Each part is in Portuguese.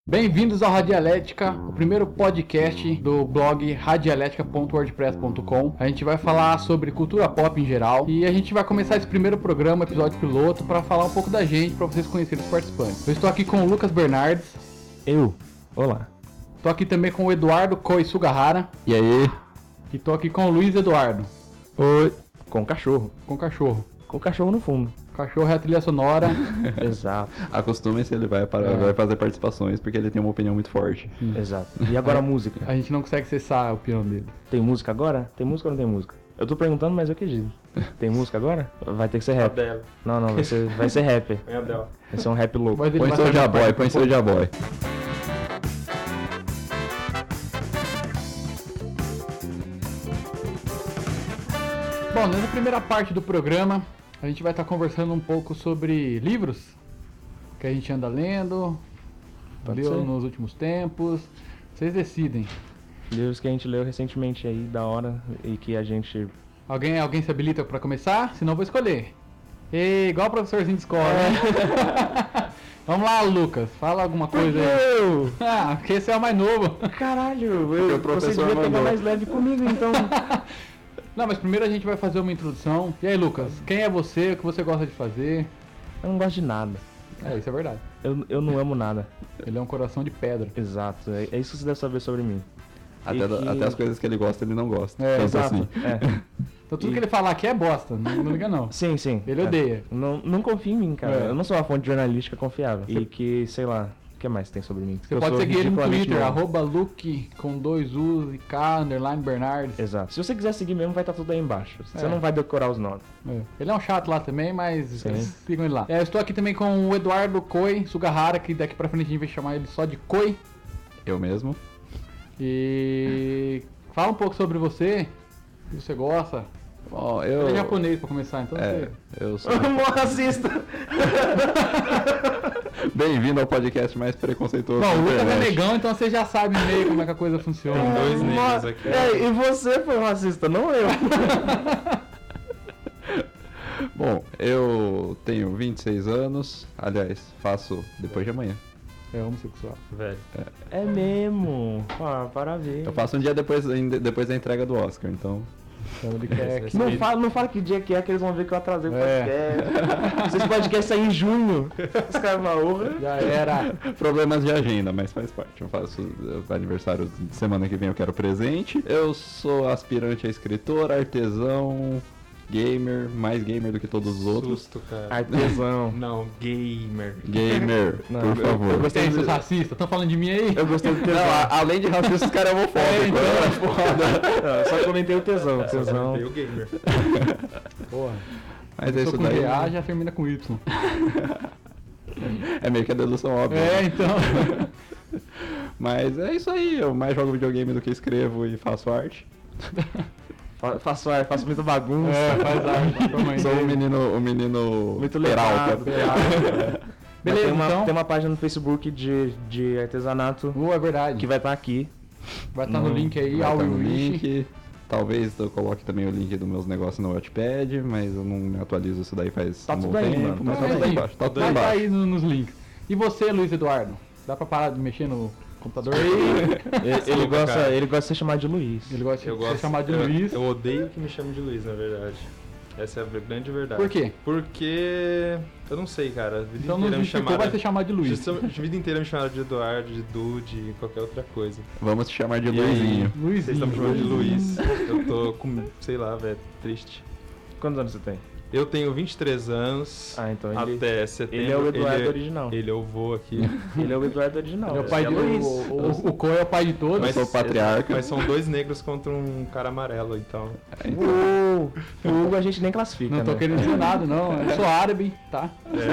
Bem-vindos ao Radialética, o primeiro podcast do blog radialética.wordpress.com. A gente vai falar sobre cultura pop em geral e a gente vai começar esse primeiro programa, episódio piloto, para falar um pouco da gente, para vocês conhecerem os participantes. Eu estou aqui com o Lucas Bernardes. Olá. Estou aqui também com o Eduardo Koi Sugahara. E aí? E estou aqui com o Luiz Eduardo. Oi. Com cachorro. Com cachorro. Com cachorro no fundo. Cachorro é a trilha sonora. Exato. Acostumem-se, ele vai fazer participações porque ele tem uma opinião muito forte. Exato. E agora a música? A gente não consegue acessar a opinião dele. Tem música agora? Tem música ou não tem música? Eu tô perguntando, mas eu acredito. Tem música agora? Vai ter que ser rap. Adele. Não, vai ser rap. Põe Adele. Vai ser um rap louco. Mas ele Põe vai Soulja saber- Boy, põe Soulja Boy. Bom, nessa primeira parte do programa, a gente vai estar conversando um pouco sobre livros que a gente anda lendo, Pode leu ser. nos últimos tempos. Vocês decidem. Livros que a gente leu recentemente aí, da hora, e que a gente... Alguém se habilita para começar? Senão eu vou escolher. Igual o professorzinho de escola, né? Vamos lá, Lucas. Fala alguma coisa aí. Eu? Ah, porque esse é o mais novo. Caralho, o você professor devia pegar mandou. mais leve comigo, então. Não, mas primeiro a gente vai fazer uma introdução. E aí, Lucas, quem é você? O que você gosta de fazer? Eu não gosto de nada. Isso é verdade. Eu não amo nada. Ele é um coração de pedra. Exato. É isso que você deve saber sobre mim. Até as coisas que ele gosta, ele não gosta. É, Tanto Exato. assim. É. Então tudo que ele falar aqui é bosta. Não liga não. Sim, sim. Ele odeia. Não confia em mim, cara. É. Eu não sou uma fonte jornalística confiável. E que, sei lá, o que mais tem sobre mim? Você Eu pode sou seguir ele no ridiculamente Twitter, novo. @Luke com 2 U's e K, _Bernardes. Exato. Se você quiser seguir mesmo, vai estar tudo aí embaixo. Você É. não vai decorar os nomes. É. Ele é um chato lá também, mas Sim. sigam ele lá. Eu estou aqui também com o Eduardo Koi Sugahara, que daqui pra frente a gente vai chamar ele só de Koi. Eu mesmo. E fala um pouco sobre você, o que você gosta. Bom, Ele é japonês pra começar, então eu sou... Racista! Bem-vindo ao podcast mais preconceituoso Bom, da o Lucas é internet. negão, então você já sabe meio como é que a coisa funciona. Tem dois negros aqui. E você foi racista, não eu. Bom, eu tenho 26 anos. Aliás, faço depois de amanhã. É homossexual. Velho. É mesmo. Parabéns. Eu faço um dia depois da entrega do Oscar, então... Então ele quer que... Não fala que dia que é, que eles vão ver que eu atrasei o É. podcast. Vocês podcasts sair em junho. Os caras na honra. Já era. Problemas de agenda, mas faz parte. Eu faço aniversário de semana que vem, eu quero presente. Eu sou aspirante a escritor, artesão, gamer, mais gamer do que todos os outros. Susto, cara. Artesão. Não, gamer. Gamer, Não, por favor. eu gostei Tem seus racistas, estão falando de mim aí? Eu gostei do Não, tesão. além de racista, os caras é homofóbico. Eu só comentei o tesão. Tesão. Tem o gamer. Porra. Mas é Começou isso com daí. GA, já termina com Y. É meio que a dedução óbvia. É, né? então. Mas é isso aí. Eu mais jogo videogame do que escrevo e faço arte. Faço muita bagunça. Faz arte. Toma aí. Sou o menino Muito Peralta. legal. Beleza, tem então. Tem uma página no Facebook de artesanato É verdade. que vai estar aqui. Vai estar no link aí, Vai ao tá no Wish. link. Talvez eu coloque também o link dos meus negócios no Wattpad, mas eu não me atualizo isso daí faz Tá um tudo bom aí, tempo. mano. Mas Tá tá tudo tudo aí aí. embaixo. Tá tudo Vai aí estar embaixo. aí nos links. E você, Luiz Eduardo? Dá pra parar de mexer no computador aí? Ele Desculpa, cara. gosta de ser chamado de Luiz. Ele gosta Eu de ser gosto chamado de eu, Luiz. Eu odeio que me chamem de Luiz, na verdade. Essa é a grande verdade. Por quê? Porque... Eu não sei, cara. A vida Então não inteira me justificou, chamaram... vai ser chamado de Luiz. A vida inteira me chamaram de Eduardo, de Dude, qualquer outra coisa. Vamos te chamar de E aí? Luizinho. Luizinho. Vocês estão me chamando de Luiz. Eu tô com, sei lá, velho, triste. Quantos anos você tem? Eu tenho 23 anos. Ah, então ele, Até setembro. ele é o Eduardo original. Ele é o vô aqui. Ele é o Eduardo original. Ele é o pai de Luiz. o Coi é o pai de todos. Eu sou o patriarca. Mas são dois negros contra um cara amarelo, então. O Hugo a gente nem classifica, Não tô né? querendo dizer nada, não. Eu sou árabe, tá?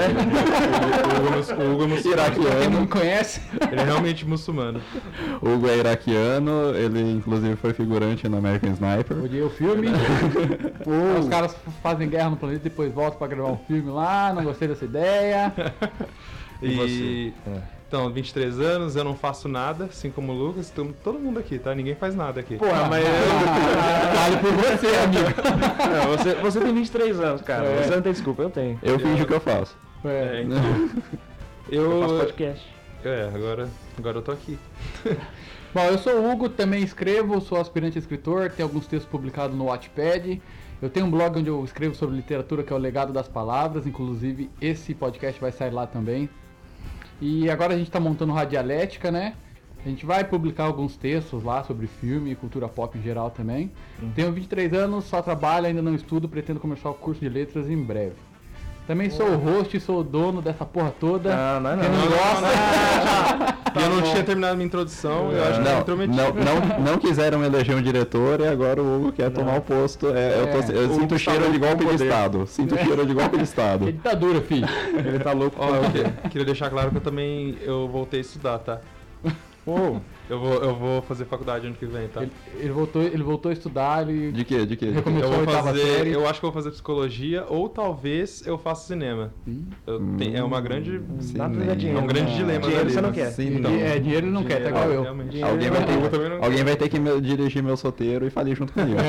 O Hugo é muçulmano. Quem Iraquiano. não me conhece, Ele é realmente muçulmano. O Hugo é iraquiano, ele inclusive foi figurante no American Sniper. odiei o filme. Os caras fazem guerra no planeta e depois voltam pra gravar um filme lá. Não gostei dessa ideia. E você? Então, 23 anos, eu não faço nada, assim como o Lucas. Todo mundo aqui, tá? Ninguém faz nada aqui. Porra, mas Vale por você, amigo. não, você tem 23 anos, cara. É. Você não tem desculpa, eu tenho. Eu finjo que eu faço. É, É. então, Eu faço eu, podcast. Agora eu tô aqui. Bom, eu sou o Hugo, também escrevo, sou aspirante a escritor, tenho alguns textos publicados no Wattpad. Eu tenho um blog onde eu escrevo sobre literatura, que é o Legado das Palavras, inclusive esse podcast vai sair lá também. E agora a gente está montando Radialética, né? A gente vai publicar alguns textos lá sobre filme e cultura pop em geral também. Tenho 23 anos, só trabalho, ainda não estudo, pretendo começar o curso de letras em breve. Também sou o host e sou o dono dessa porra toda. Não. Quem não gosta... E eu não tinha terminado minha introdução, eu acho que eu intrometi. Não quiseram eleger um diretor e agora o Hugo quer tomar o posto. Eu sinto o cheiro de golpe de Estado. Sinto o cheiro de golpe de Estado. Que ditadura, filho. Ele tá louco. Ó, queria deixar claro que eu voltei a estudar, tá? Pô, Eu vou fazer faculdade ano que vem, tá? Ele voltou a estudar e De quê? De quê? recomeçou a oitava série. Eu acho que eu vou fazer psicologia ou talvez eu faça cinema. É uma grande. nada nem- é dinheiro. É um grande dilema Dinheiro da você não vida. quer. Sim, não. Dinheiro ele não quer, tá igual eu. Realmente. Alguém vai ter, Eu também não alguém vai ter que dirigir meu solteiro e falir junto comigo.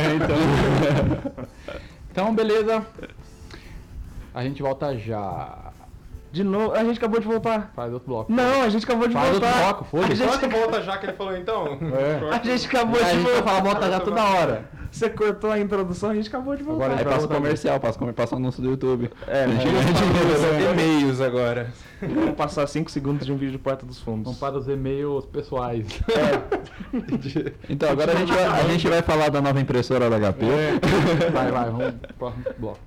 Então, beleza. A gente volta já. De novo, a gente acabou de voltar. Faz outro bloco. Não, a gente acabou de Faz outro voltar. bloco, foda-se. A gente- Só que volta já que ele falou então. É. A gente acabou A de gente vai voltar. falar volta já toda hora. Você cortou a introdução, a gente acabou de voltar. Agora a Aí gente vai passa o voltar. comercial, passa o anúncio do YouTube. É, E-mails agora. vamos passar 5 segundos de um vídeo de Porta dos Fundos. Vamos para os e-mails pessoais. Então agora a gente vai falar da nova impressora da HP. Vai, vamos pro próximo bloco.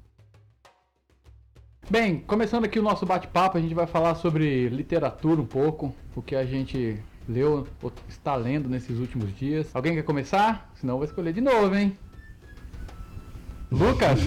Bem, começando aqui o nosso bate-papo, a gente vai falar sobre literatura um pouco, o que a gente leu ou está lendo nesses últimos dias. Alguém quer começar? Senão eu vou escolher de novo, hein? Lucas?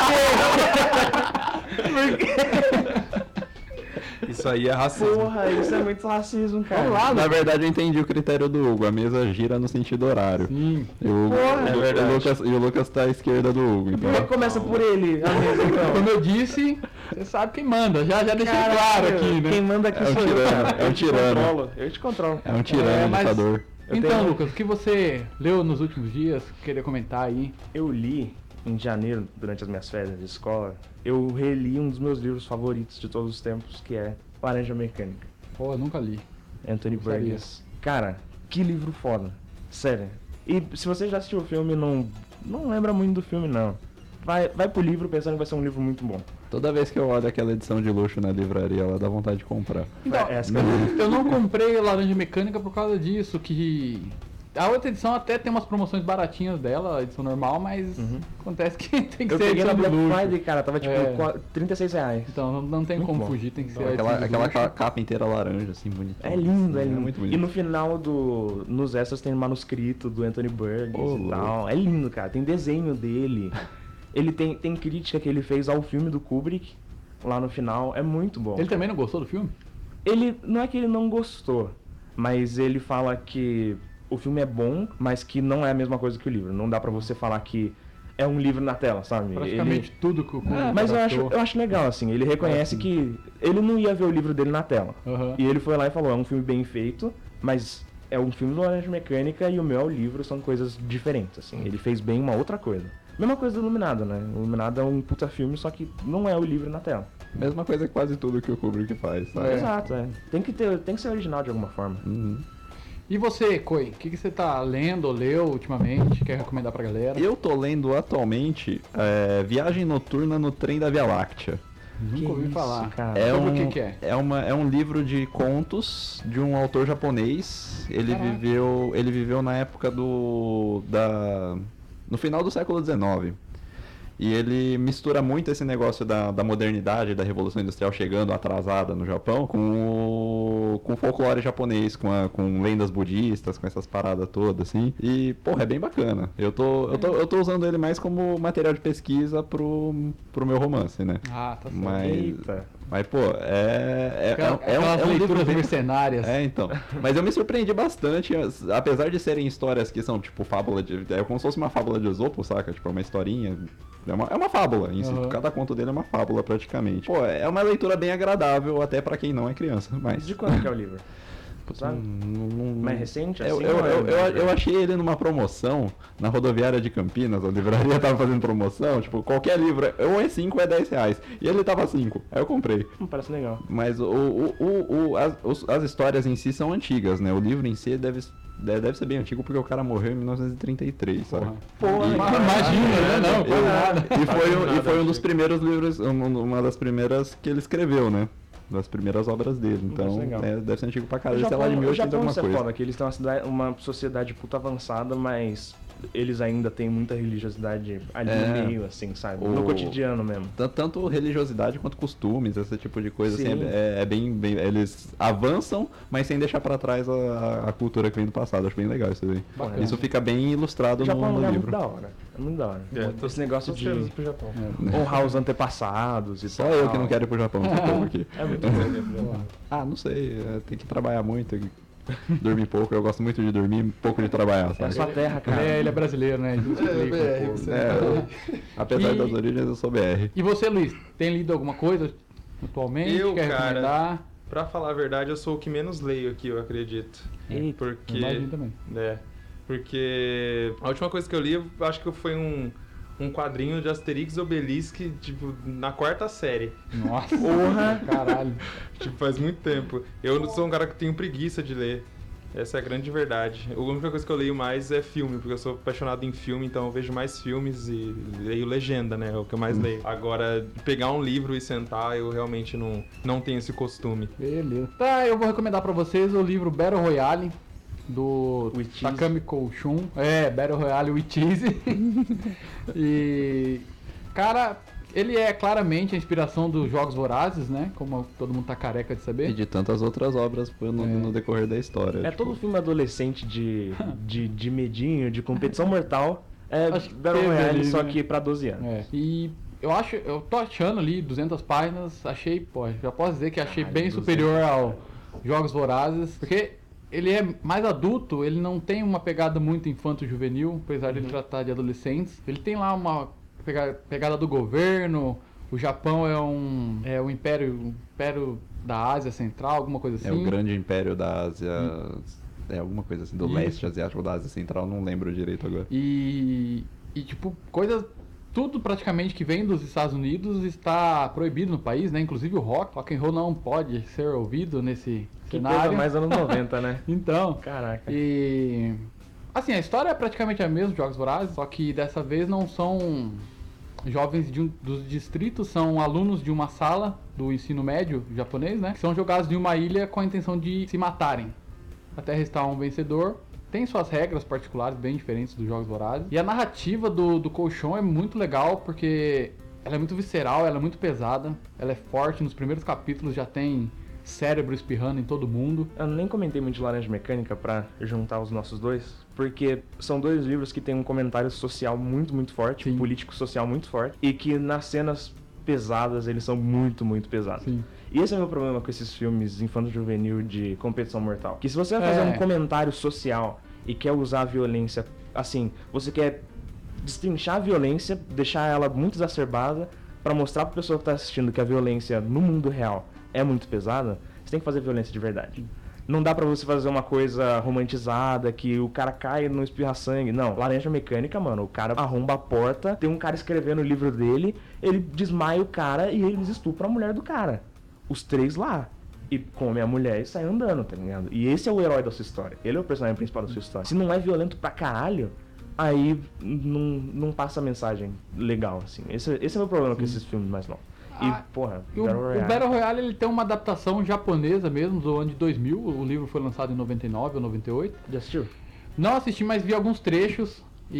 Isso aí é racismo. Porra, isso é muito racismo, cara. Vamos lá, Na verdade eu entendi o critério do Hugo, a mesa gira no sentido horário. Sim. E o, Porra, e o- é verdade. o Lucas tá à esquerda do Hugo, então. Por que começa por ele, a mesa, então? Como eu disse, você sabe quem manda. Já deixei Caralho, claro aqui, né? Quem manda aqui É um sou eu, tirano, cara. é um Eu te tirano. controlo, eu te controlo. É um tirano, mas- ditador. Eu Então, tenho- Lucas, o que você leu nos últimos dias? Queria comentar aí. Eu li em janeiro, durante as minhas férias de escola, eu reli um dos meus livros favoritos de todos os tempos, que é Laranja Mecânica, Pô, eu nunca li. Anthony Gostaria. Burgess. Cara, que livro foda. Sério. E se você já assistiu o filme, não lembra muito do filme, não. Vai pro livro pensando que vai ser um livro muito bom. Toda vez que eu olho aquela edição de luxo na livraria, ela dá vontade de comprar. Então, Essa que eu- eu não comprei Laranja Mecânica por causa disso, que... A outra edição até tem umas promoções baratinhas dela, a edição normal, mas acontece que tem que eu ser a peguei na edição de Black luxo. Friday, cara, tava tipo É. R$36. Então não tem Muito como bom. fugir, tem que ser a Aquela, edição de aquela luxo. capa inteira laranja, assim, bonita. É lindo, é lindo. muito E bonito. no final nos extras tem manuscrito do Anthony Burgess Ô, e tal. É lindo, cara. Tem desenho dele. Ele tem crítica que ele fez ao filme do Kubrick lá no final. É muito bom. Ele também não gostou do filme? Ele não é que ele não gostou, mas ele fala que o filme é bom, mas que não é a mesma coisa que o livro. Não dá pra você falar que é um livro na tela, sabe? Praticamente tudo que o Kubrick Mas adaptou. eu acho legal, assim. Ele reconhece que ele não ia ver o livro dele na tela. Aham. E ele foi lá e falou, é um filme bem feito, mas é um filme do Laranja Mecânica e o meu é o livro, são coisas diferentes, assim. Ele fez bem uma outra coisa. Mesma coisa do Iluminado, né? O Iluminado é um puta filme, só que não é o livro na tela. Mesma coisa que quase tudo que o Kubrick faz, sabe? É. Exato, é. Tem que ser original de alguma forma. Uhum. E você, Coi, o que você tá lendo ou leu ultimamente? Quer recomendar pra galera? Eu tô lendo atualmente Viagem Noturna no Trem da Via Láctea. Nunca ouvi isso, falar. cara? Sobre o que é? É um livro de contos de um autor japonês. Ele Caraca. viveu na época no final do século XIX. E ele mistura muito esse negócio da modernidade, da Revolução Industrial chegando atrasada no Japão, com o folclore japonês, com lendas budistas, com essas paradas todas, assim. E, porra, é bem bacana. Eu tô usando ele mais como material de pesquisa pro meu romance, né? Ah, tá certo. Eita. Mas, pô, é Aquelas um livro leituras bem... mercenárias. É, então. Mas eu me surpreendi bastante, apesar de serem histórias que são, tipo, fábula de... É como se fosse uma fábula de Esopo, saca? Tipo, é uma historinha... É uma fábula em si. Uhum. Cada conto dele é uma fábula, praticamente. Pô, é uma leitura bem agradável, até pra quem não é criança, mas... De quando que é o livro? sabe? Mais recente, Eu, assim? eu, ou é eu, eu, mesmo? eu achei ele numa promoção na rodoviária de Campinas, a livraria tava fazendo promoção, tipo, qualquer livro, ou é 5 ou é 10 reais. E ele tava 5, aí eu comprei. Parece legal. Mas as histórias em si são antigas, né? O livro em si deve ser bem antigo porque o cara morreu em 1933, sabe? Porra, Imagina, né? Não, foi nada. E foi um dos primeiros livros, uma das primeiras que ele escreveu, né? Das primeiras obras dele. Então, legal. deve ser antigo pra O caralho. Sei lá, de Japão, 1800 alguma é coisa. foda, que eles têm uma sociedade puta avançada, mas eles ainda têm muita religiosidade ali no meio, assim, sabe? No cotidiano mesmo. Tanto religiosidade quanto costumes, esse tipo de coisa, assim, Sim. é bem... Eles avançam, mas sem deixar pra trás a cultura que vem do passado. Acho bem legal isso aí. Bacana. Isso fica bem ilustrado O Japão é um no lugar muito livro. da hora. É muito da hora. Tô Esse negócio de ansioso pro Japão. honrar os antepassados e Só tal. eu que não quero ir pro Japão, esse povo aqui. É muito bom. Ah, não sei, tem que trabalhar muito, tem que dormir pouco. Eu gosto muito de dormir, pouco de trabalhar, É a sabe? sua terra, cara. Ele é brasileiro, né? Isso explica um pouco. Apesar E- das origens, eu sou BR. E você, Luiz, tem lido alguma coisa atualmente? Eu, Quer cara, recomendar? Pra falar a verdade, eu sou o que menos leio aqui, eu acredito. Eita, Porque... Imagino também. Porque a última coisa que eu li, eu acho que foi um quadrinho de Asterix e Obelix, tipo, na 4ª série. Nossa, Porra! caralho. Tipo, faz muito tempo. Eu não sou um cara que tenho preguiça de ler. Essa é a grande verdade. A única coisa que eu leio mais é filme, porque eu sou apaixonado em filme, então eu vejo mais filmes e leio legenda, né? É o que eu mais leio. Agora, pegar um livro e sentar, eu realmente não tenho esse costume. Beleza. Tá, eu vou recomendar pra vocês o livro Battle Royale do With Cheese. Takami Koushun. Battle Royale with Cheese. E, cara, ele é claramente a inspiração dos Jogos Vorazes, né? Como todo mundo tá careca de E saber. de tantas outras obras no decorrer da história. É tipo, todo filme adolescente de medinho, de competição mortal. É Acho que Battle teve Royale, ali, só né? que pra 12 anos. E eu tô achando ali 200 páginas, achei, pô, já posso dizer que achei Caralho, bem 200. superior ao Jogos Vorazes, porque ele é mais adulto, ele não tem uma pegada muito infanto-juvenil, apesar de ele tratar de adolescentes. Ele tem lá uma pegada do governo, o Japão é um império da Ásia Central, alguma coisa assim. É o grande império da Ásia. É alguma coisa assim, do Isso. leste asiático ou da Ásia Central, não lembro direito agora. E tipo, coisas. Tudo praticamente que vem dos Estados Unidos está proibido no país, né? Inclusive o rock and roll não pode ser ouvido nesse Que cenário. coisa mais anos 90, né? Então, Caraca. e assim, a história é praticamente a mesma de Jogos Vorazes, só que dessa vez não são jovens dos distritos, são alunos de uma sala do ensino médio japonês, né? Que são jogados em uma ilha com a intenção de se matarem até restar um vencedor. Tem suas regras particulares bem diferentes dos Jogos Vorazes. E a narrativa do Colchão é muito legal porque ela é muito visceral, ela é muito pesada, ela é forte. Nos primeiros capítulos já tem cérebro espirrando em todo mundo. Eu nem comentei muito de Laranja Mecânica pra juntar os nossos dois, porque são dois livros que tem um comentário social muito, muito forte, Sim. político-social muito forte, e que nas cenas pesadas eles são muito, muito pesados. Sim. E esse é o meu problema com esses filmes infanto-juvenil de competição mortal. Que se você vai fazer um comentário social e quer usar a violência, assim, você quer destrinchar a violência, deixar ela muito exacerbada, pra mostrar pra pessoa que tá assistindo que a violência no mundo real é muito pesada, você tem que fazer violência de verdade. Não dá pra você fazer uma coisa romantizada, que o cara cai no espirra-sangue. Não, Laranja Mecânica, mano, o cara arromba a porta, tem um cara escrevendo o livro dele, ele desmaia o cara e eles estupram a mulher do cara. Os três lá. E come a mulher e sai andando, tá ligado? E esse é o herói da sua história. Ele é o personagem principal da sua história. Se não é violento pra caralho, aí não passa a mensagem legal, assim. Esse é o meu problema com esses filmes mais novos. E, porra, E o Battle Royale ele tem uma adaptação japonesa mesmo, do ano de 2000. O livro foi lançado em 99 ou 98. Já assistiu? Não assisti, mas vi alguns trechos.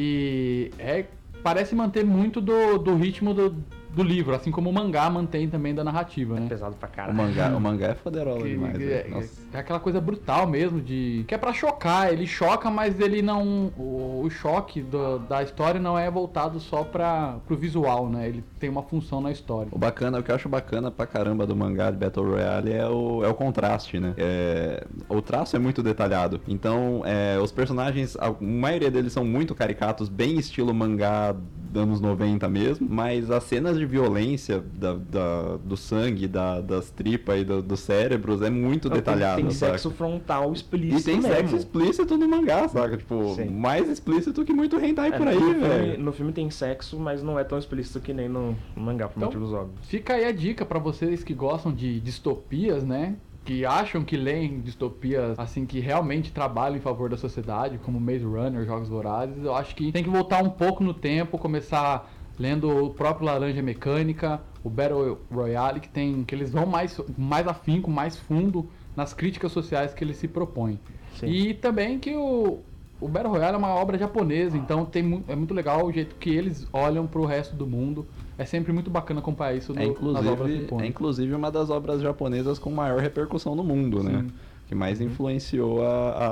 E parece manter muito do ritmo do livro, assim como o mangá mantém também da narrativa, né? Pesado pra O caralho. mangá é foderola demais, é, né? Nossa. é aquela coisa brutal mesmo, que é pra chocar. Ele choca, mas ele não. O choque da história não é voltado só pro visual, né? Ele tem uma função na história. O que eu acho bacana pra caramba do mangá de Battle Royale é o contraste, né? O traço é muito detalhado. Então, os personagens, a maioria deles são muito caricatos, bem estilo mangá anos 90 mesmo, mas as cenas de violência do sangue, das tripas e dos cérebros é muito detalhado, Tem saca? sexo frontal explícito E tem mesmo. sexo explícito no mangá, saca? Tipo, Sim. mais explícito que muito hentai por no aí, filme- velho. No filme tem sexo, mas não é tão explícito que nem no mangá, por Então, motivos óbvios. Fica aí a dica pra vocês que gostam de distopias, né? Que acham que leem distopias, assim, que realmente trabalham em favor da sociedade, como Maze Runner, Jogos Vorazes. Eu acho que tem que voltar um pouco no tempo, começar lendo o próprio Laranja Mecânica, o Battle Royale, que eles vão mais afinco, mais fundo nas críticas sociais que eles se propõem. Sim. E também que o Battle Royale é uma obra japonesa, então é muito legal o jeito que eles olham pro resto do mundo. É sempre muito bacana acompanhar isso nas obras É nipônicas. inclusive uma das obras japonesas com maior repercussão no mundo, né? Que mais influenciou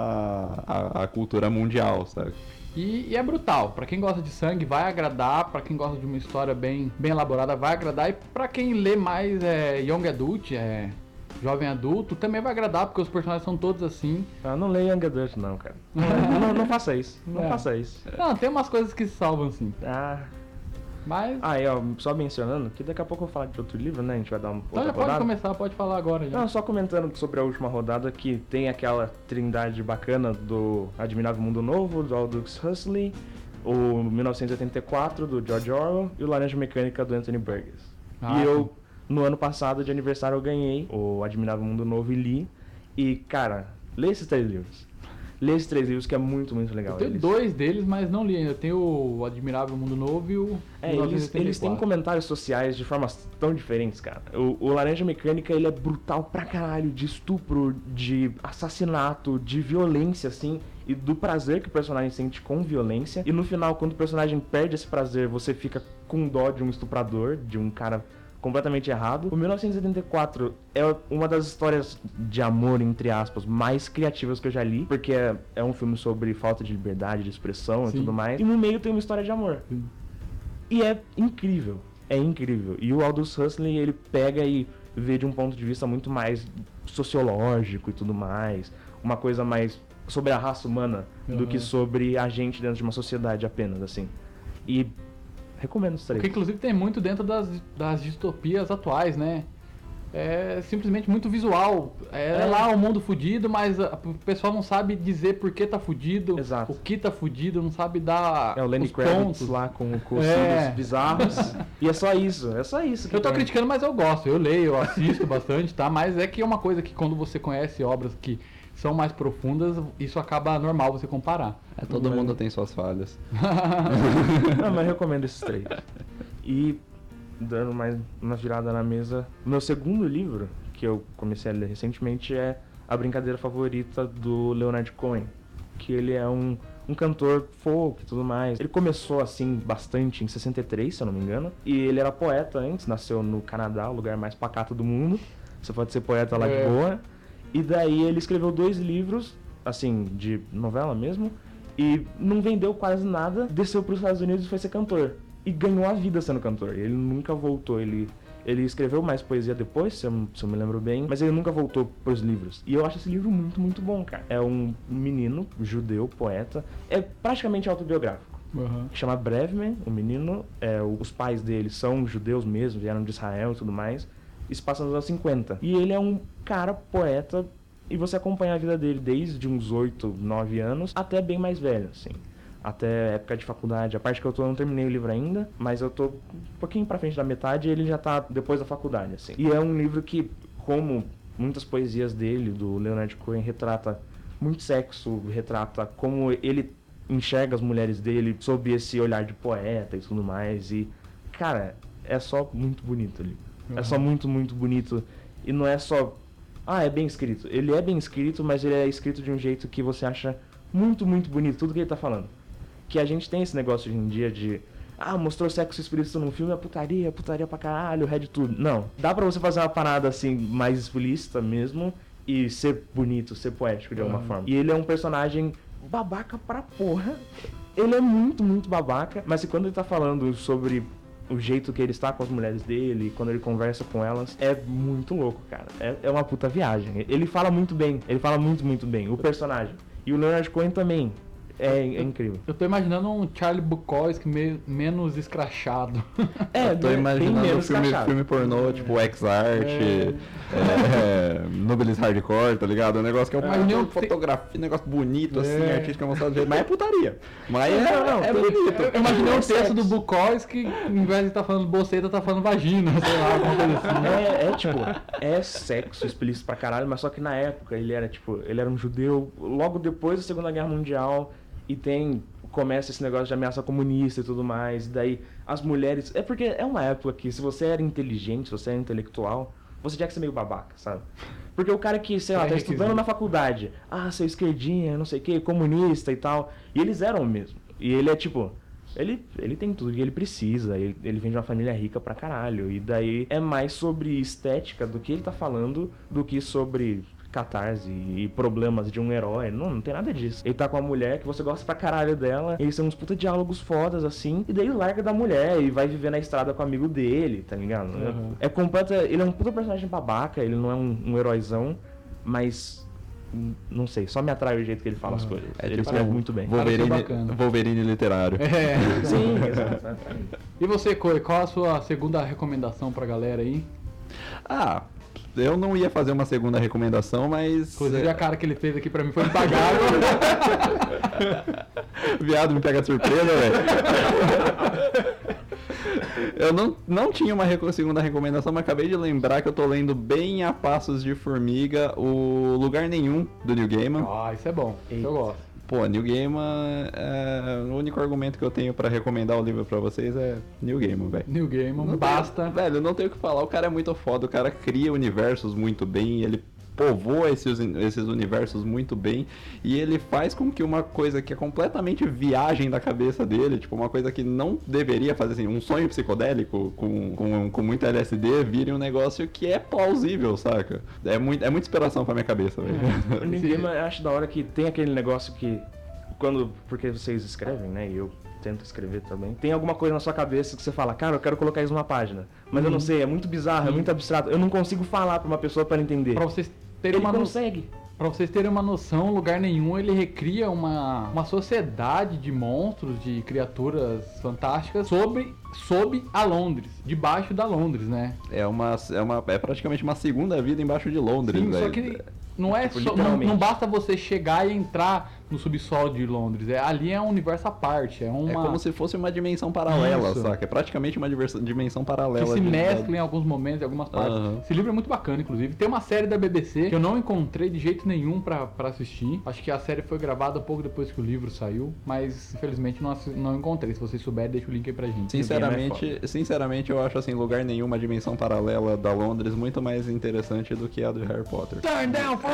a cultura mundial, sabe? E é brutal. Pra quem gosta de sangue, vai agradar. Pra quem gosta de uma história bem elaborada, vai agradar. E pra quem lê mais Young Adult, jovem adulto, também vai agradar, porque os personagens são todos assim. Ah, não leia Young Adult não, cara. não faça isso. Não É. faça isso. Não, tem umas coisas que se salvam, sim. Mas... E ó, só mencionando, que daqui a pouco eu vou falar de outro livro, né? A gente vai dar uma então já outra pode rodada. começar, pode falar agora. Já. Não, só comentando sobre a última rodada, que tem aquela trindade bacana do Admirável Mundo Novo, do Aldous Huxley, o 1984, do George Orwell, e o Laranja Mecânica, do Anthony Burgess. E eu, no ano passado, de aniversário, eu ganhei o Admirável Mundo Novo e li. E, cara, lê esses 3 livros. Lê esses 3 livros que é muito, muito legal. Eu tenho 2 deles, mas não li ainda. Eu tenho o Admirável Mundo Novo e o... Eles têm comentários sociais de formas tão diferentes, cara. O Laranja Mecânica, ele é brutal pra caralho, de estupro, de assassinato, de violência, assim, e do prazer que o personagem sente com violência. E no final, quando o personagem perde esse prazer, você fica com dó de um estuprador, de um cara completamente errado. O 1984 é uma das histórias de amor, entre aspas, mais criativas que eu já li, porque é um filme sobre falta de liberdade, de expressão e tudo mais. E no meio tem uma história de amor. Sim. E é incrível. É incrível. E o Aldous Huxley, ele pega e vê de um ponto de vista muito mais sociológico e tudo mais. Uma coisa mais sobre a raça humana do que sobre a gente dentro de uma sociedade apenas, assim. E recomendo os 3. Porque inclusive tem muito dentro das distopias atuais, né? É simplesmente muito visual. É lá o mundo fudido, mas o pessoal não sabe dizer por que tá fudido, Exato. o que tá fudido, não sabe dar É o Lenny os Kravitz pontos. lá com os cílios bizarros. E é só isso que Eu tô tem. criticando, mas eu gosto. Eu leio, eu assisto bastante, tá? Mas é que é uma coisa que quando você conhece obras que são mais profundas, isso acaba normal você comparar. Todo mundo tem suas falhas. Não, mas eu recomendo esses 3. E dando mais uma virada na mesa, o meu segundo livro, que eu comecei a ler recentemente, é A Brincadeira Favorita, do Leonard Cohen. Que ele é um cantor folk e tudo mais. Ele começou assim bastante em 63, se eu não me engano. E ele era poeta antes, nasceu no Canadá, o lugar mais pacato do mundo. Você pode ser poeta lá de boa. E daí ele escreveu 2 livros, assim, de novela mesmo. E não vendeu quase nada, desceu para os Estados Unidos e foi ser cantor. E ganhou a vida sendo cantor. Ele nunca voltou, ele escreveu mais poesia depois, se eu me lembro bem, mas ele nunca voltou pros livros. E eu acho esse livro muito, muito bom, cara. É um menino judeu, poeta, é praticamente autobiográfico. Chama Brevman, o menino, os pais dele são judeus mesmo, vieram de Israel e tudo mais. E se passa nos anos 50. E ele é um cara poeta, e você acompanha a vida dele desde uns 8, 9 anos até bem mais velho, assim. Até época de faculdade. A parte que eu não terminei o livro ainda, mas eu tô um pouquinho pra frente da metade e ele já tá depois da faculdade, assim. E é um livro que, como muitas poesias dele, do Leonard Cohen, retrata muito sexo, retrata como ele enxerga as mulheres dele sob esse olhar de poeta e tudo mais. E, cara, é só muito bonito ali. É só muito, muito bonito. E não é só... é bem escrito. Ele é bem escrito, mas ele é escrito de um jeito que você acha muito, muito bonito, tudo que ele tá falando. Que a gente tem esse negócio hoje em dia de... mostrou sexo explícito num filme, putaria pra caralho, red tudo. Não, dá pra você fazer uma parada assim, mais explícita mesmo, e ser bonito, ser poético de alguma forma. E ele é um personagem babaca pra porra. Ele é muito, muito babaca, mas quando ele tá falando sobre o jeito que ele está com as mulheres dele, quando ele conversa com elas, é muito louco, cara. É uma puta viagem. Ele fala muito bem, ele fala muito, muito bem, o personagem. E o Leonard Cohen também. É incrível. Eu tô imaginando um Charlie Bukowski menos escrachado. Eu tô bem imaginando um menos crachado. filme pornô, tipo X-Art, Nobilis Hardcore, tá ligado? Um negócio que eu Imaginei imagino um fotografia, um negócio bonito, assim, É. artístico, mostrado do jeito, mas é putaria. Mas Não, é bonito. Eu imaginei um texto sexo. do Bukowski, ao invés de estar falando boceta, tá falando vagina, sei lá, alguma coisa assim. Tipo, é sexo explícito pra caralho, mas só que na época ele era um judeu, logo depois da Segunda Guerra Mundial, e começa esse negócio de ameaça comunista e tudo mais, daí as mulheres... É porque é uma época que se você era inteligente, se você era intelectual, você tinha que ser meio babaca, sabe? Porque o cara que, sei lá, tá estudando na faculdade, seu esquerdinha, não sei o que, comunista e tal, e eles eram mesmo. E ele é tipo... Ele tem tudo que ele precisa, ele vem de uma família rica pra caralho, e daí é mais sobre estética do que ele tá falando do que sobre catarse e problemas de um herói. Não tem nada disso. Ele tá com uma mulher que você gosta pra caralho dela, eles são uns puta diálogos fodas assim, e daí ele larga da mulher e vai viver na estrada com o amigo dele, tá ligado? Uhum. Ele é um puta personagem babaca, ele não é um heróizão, mas... Não sei, só me atrai o jeito que ele fala as coisas. Ele tipo escreve muito bem. bacana. Wolverine literário. Sim, exato. E você, Coi, qual a sua segunda recomendação pra galera aí? Eu não ia fazer uma segunda recomendação, mas... Inclusive a cara que ele fez aqui pra mim foi impagável. Viado, me pega de surpresa, velho. Eu não tinha uma segunda recomendação, mas acabei de lembrar que eu tô lendo bem a passos de formiga o Lugar Nenhum, do Neil Gaiman. Isso é bom, isso eu gosto. Pô, Neil Gaiman, o único argumento que eu tenho pra recomendar o livro pra vocês é Neil Gaiman, velho. Neil Gaiman, Não basta. Velho, não tenho o que falar, o cara é muito foda, o cara cria universos muito bem, ele povoa esses universos muito bem, e ele faz com que uma coisa que é completamente viagem da cabeça dele, tipo, uma coisa que não deveria fazer, assim, um sonho psicodélico com muito LSD, vire um negócio que é plausível, saca? É muita inspiração pra minha cabeça, velho. O Neil Gaiman, eu acho da hora que tem aquele negócio que, porque vocês escrevem, né, e eu tento escrever também, tem alguma coisa na sua cabeça que você fala, cara, eu quero colocar isso numa página, mas eu não sei, é muito bizarro, é muito abstrato, eu não consigo falar pra uma pessoa pra ela entender. Pra vocês terem Ele consegue. Pra vocês terem uma noção, Lugar Nenhum, ele recria uma sociedade de monstros, de criaturas fantásticas sob a Londres, debaixo da Londres, né? É praticamente uma segunda vida embaixo de Londres, Sim, velho. só que não é Tipo, só, literalmente. não basta você chegar e entrar no subsolo de Londres. Ali é um universo à parte, é É como se fosse uma dimensão paralela, Isso. saca? É praticamente uma dimensão paralela. que se de- mescla em alguns momentos, em algumas partes. Aham. Esse livro é muito bacana, inclusive. Tem uma série da BBC que eu não encontrei de jeito nenhum pra assistir. Acho que a série foi gravada pouco depois que o livro saiu, mas infelizmente não encontrei. Se vocês souberem, deixa o link aí pra gente. Sinceramente, eu acho assim, Lugar Nenhum, uma dimensão paralela da Londres muito mais interessante do que a do Harry Potter. Turn down for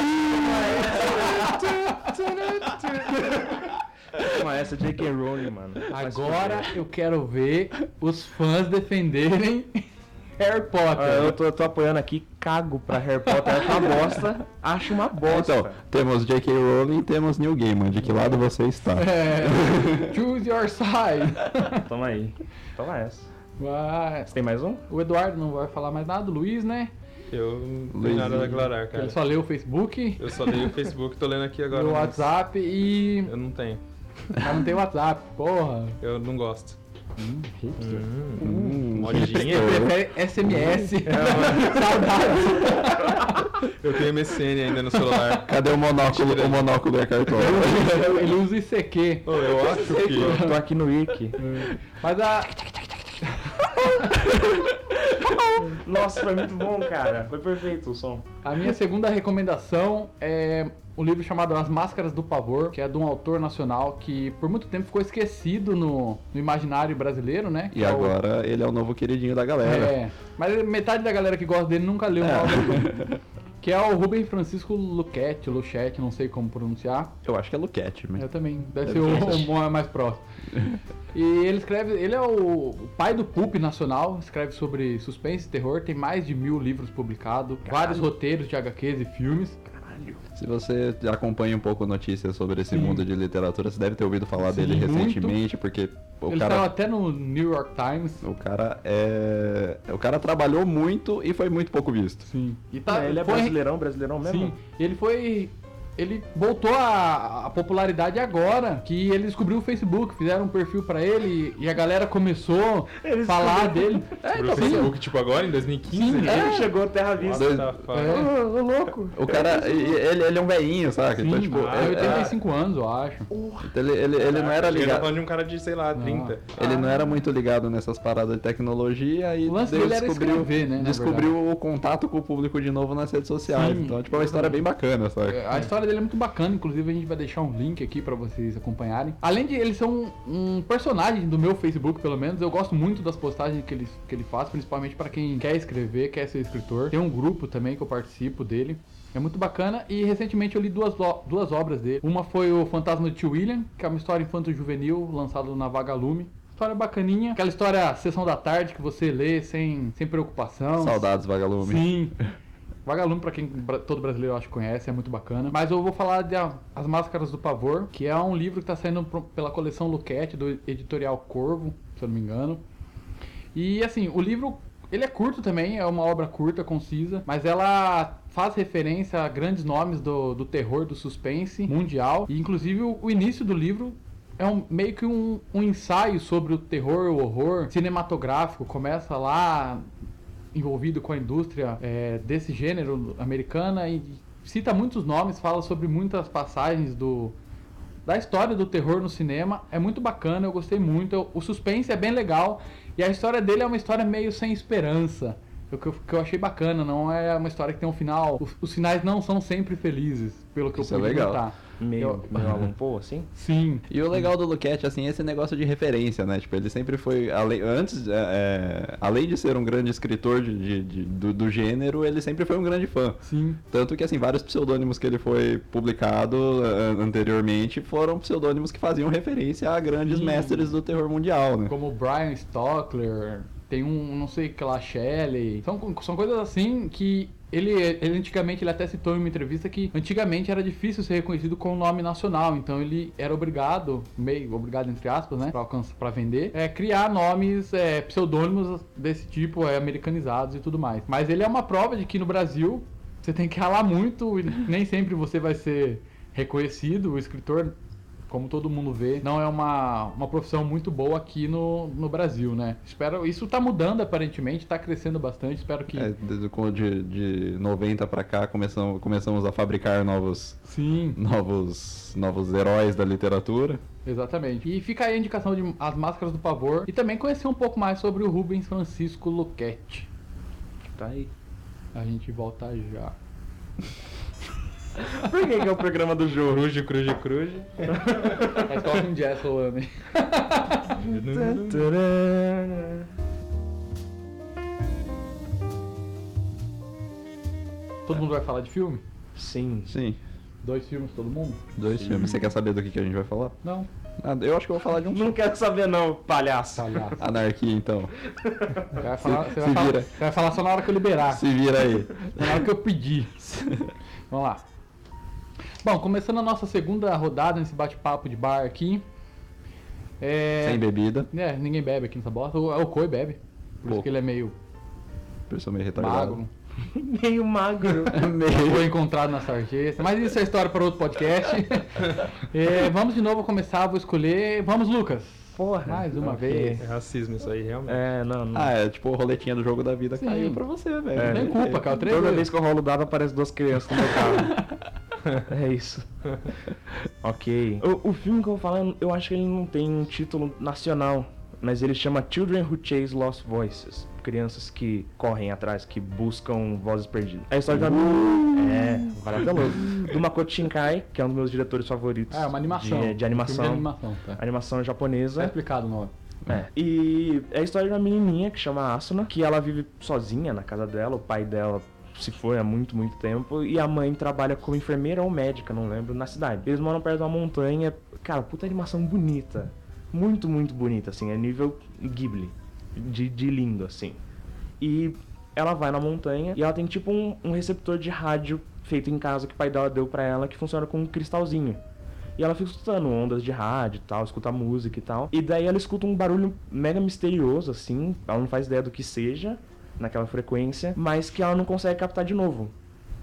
Toma essa, J.K. Rowling, mano. Agora eu quero ver os fãs defenderem Harry Potter. Eu tô apoiando aqui, cago pra Harry Potter, acho uma bosta, acho uma bosta. Então, temos J.K. Rowling e temos Neil Gaiman. De que lado você está? Choose your side. Toma aí, toma essa. Vai. Você tem mais um? O Eduardo não vai falar mais nada, o Luiz, né? Eu não tenho nada a declarar, cara. Ele só leu o Facebook, Eu só leio o Facebook, tô lendo aqui agora. o mas WhatsApp e... Eu não tenho. Ah, não tem WhatsApp, porra. Eu não gosto. Modinha. Ele prefere SMS. Saudades. Eu tenho MSN ainda no celular. Cadê o monóculo? O monóculo é cartola. Ele usa ICQ. Oh, eu acho que... Eu tô aqui no Wiki. Mas a... Nossa, foi muito bom, cara. Foi perfeito o som. A minha segunda recomendação é um livro chamado As Máscaras do Pavor, que é de um autor nacional que por muito tempo ficou esquecido no imaginário brasileiro, né? E Que é o- agora ele é o novo queridinho da galera. mas metade da galera que gosta dele nunca leu o nome. Que é o Rubem Francisco Luchetti, não sei como pronunciar. Eu acho que é Luquete, Eu mas... também, deve ser o mais próximo. E ele é o pai do pulp nacional, escreve sobre suspense e terror, tem mais de 1000 livros publicados, vários roteiros de HQs e filmes. Se você acompanha um pouco notícias sobre esse Sim. mundo de literatura, você deve ter ouvido falar Sim, dele muito. recentemente, porque Ele saiu até no New York Times. o cara trabalhou muito e foi muito pouco visto. Sim. E Ele é foi- brasileirão mesmo? Sim, ele foi ele voltou à popularidade agora, que ele descobriu o Facebook, fizeram um perfil pra ele e a galera começou a falar dele. Pro Facebook, tipo, agora, em 2015? Sim, Ele chegou à Terra Vista. Ô, louco. O cara, ele é um velhinho, saca? Então, Sim, tipo, tem 85 anos, eu acho. então ele não era Ele tá ligado. falando de um cara de, sei lá, 30. Ele não era muito ligado nessas paradas de tecnologia e O lance dele era escrever, né, na descobriu o contato com o público de novo nas redes sociais. Sim. Então, tipo, é uma história bem bacana, sabe? A história dele é muito bacana, inclusive a gente vai deixar um link aqui pra vocês acompanharem. Além de ele ser um personagem do meu Facebook, pelo menos, eu gosto muito das postagens que ele faz, principalmente pra quem quer escrever, quer ser escritor. Tem um grupo também que eu participo dele. É muito bacana e recentemente eu li duas obras dele. Uma foi o Fantasma de Tio William, que é uma história infanto-juvenil lançada na Vagalume. História bacaninha, aquela história sessão da tarde que você lê sem preocupação. Saudades, Vagalume. Sim. Vagalume, pra quem todo brasileiro eu acho que conhece, é muito bacana. Mas eu vou falar de As Máscaras do Pavor, que é um livro que tá saindo pela coleção Luquete, do editorial Corvo, se eu não me engano. E assim, o livro, ele é curto também, é uma obra curta, concisa, mas ela faz referência a grandes nomes do terror, do suspense mundial. E inclusive o início do livro é meio que um ensaio sobre o terror, o horror cinematográfico. Começa lá envolvido com a indústria desse gênero americana e cita muitos nomes, fala sobre muitas passagens da história do terror no cinema. É muito bacana, eu gostei muito. O suspense é bem legal e a história dele é uma história meio sem esperança. O que eu achei bacana, não é uma história que tem um final. Os finais não são sempre felizes, pelo que Isso eu é pude legal. notar. Meio Alan Poe, assim? Sim. E o legal do Luquete, assim, é esse negócio de referência, né? Tipo, ele sempre foi, além de ser um grande escritor do gênero, ele sempre foi um grande fã. Sim. Tanto que, assim, vários pseudônimos que ele foi publicado anteriormente foram pseudônimos que faziam referência a grandes Sim. mestres do terror mundial, né? Como Brian Stoker, tem não sei que lá, Shelley. São coisas assim que ele antigamente, ele até citou em uma entrevista que antigamente era difícil ser reconhecido com o nome nacional, então ele era obrigado, meio obrigado entre aspas, né, pra vender, criar nomes, pseudônimos desse tipo, americanizados e tudo mais. Mas ele é uma prova de que no Brasil você tem que ralar muito e nem sempre você vai ser reconhecido. O escritor, como todo mundo vê, não é uma profissão muito boa aqui no Brasil, né? Isso tá mudando aparentemente, tá crescendo bastante, espero que... De 90 pra cá começamos a fabricar novos heróis da literatura. Exatamente. E fica aí a indicação de As Máscaras do Pavor e também conhecer um pouco mais sobre o Rubens Francisco Luquete. Tá aí. A gente volta já. Por que é o programa do jogo? Cruz. Mas toca um jazz rolando aí. Todo mundo vai falar de filme? Sim. Sim, 2 filmes, todo mundo? 2 filmes. Você quer saber do que a gente vai falar? Não. Eu acho que eu vou falar de um Não quero saber não, palhaço. Palhaço. Anarquia, então. Você vai falar só na hora que eu liberar. Se vira aí. Na hora que eu pedir. Vamos lá. Bom, começando a nossa segunda rodada nesse bate-papo de bar aqui. Sem bebida. Ninguém bebe aqui nessa bosta. O Koi bebe. Por isso que ele é meio Pessoa meio retardada. magro. Meio magro. Foi encontrado na sarjeta. Mas isso é história para outro podcast. Vamos de novo começar. Vou escolher. Vamos, Lucas. Porra. Mais uma Ok. vez. É racismo isso aí, realmente. Não. É tipo roletinha do jogo da vida Sim. caiu pra você, velho. É. Não tem culpa, cara. Toda vez que eu rolo o dado aparece 2 crianças no meu carro. É isso. Ok. O filme que eu vou falar, eu acho que ele não tem um título nacional, mas ele chama Children Who Chase Lost Voices. Crianças que correm atrás, que buscam vozes perdidas. A história de uma... Vai até louco. Do Makoto Shinkai, que é um dos meus diretores favoritos. É uma animação. De animação. Filme de animação, tá. Animação japonesa. Tá explicado o nome. E é a história de uma menininha que chama Asuna, que ela vive sozinha na casa dela. O pai dela se foi há muito, muito tempo. E a mãe trabalha como enfermeira ou médica, não lembro, na cidade. Eles moram perto de uma montanha. Cara, puta animação bonita. Muito, muito bonita, assim. É nível Ghibli. De lindo, assim. E ela vai na montanha e ela tem tipo um receptor de rádio feito em casa que o pai dela deu pra ela, que funciona com um cristalzinho. E ela fica escutando ondas de rádio e tal, escuta música e tal. E daí ela escuta um barulho mega misterioso, assim. Ela não faz ideia do que seja naquela frequência, mas que ela não consegue captar de novo.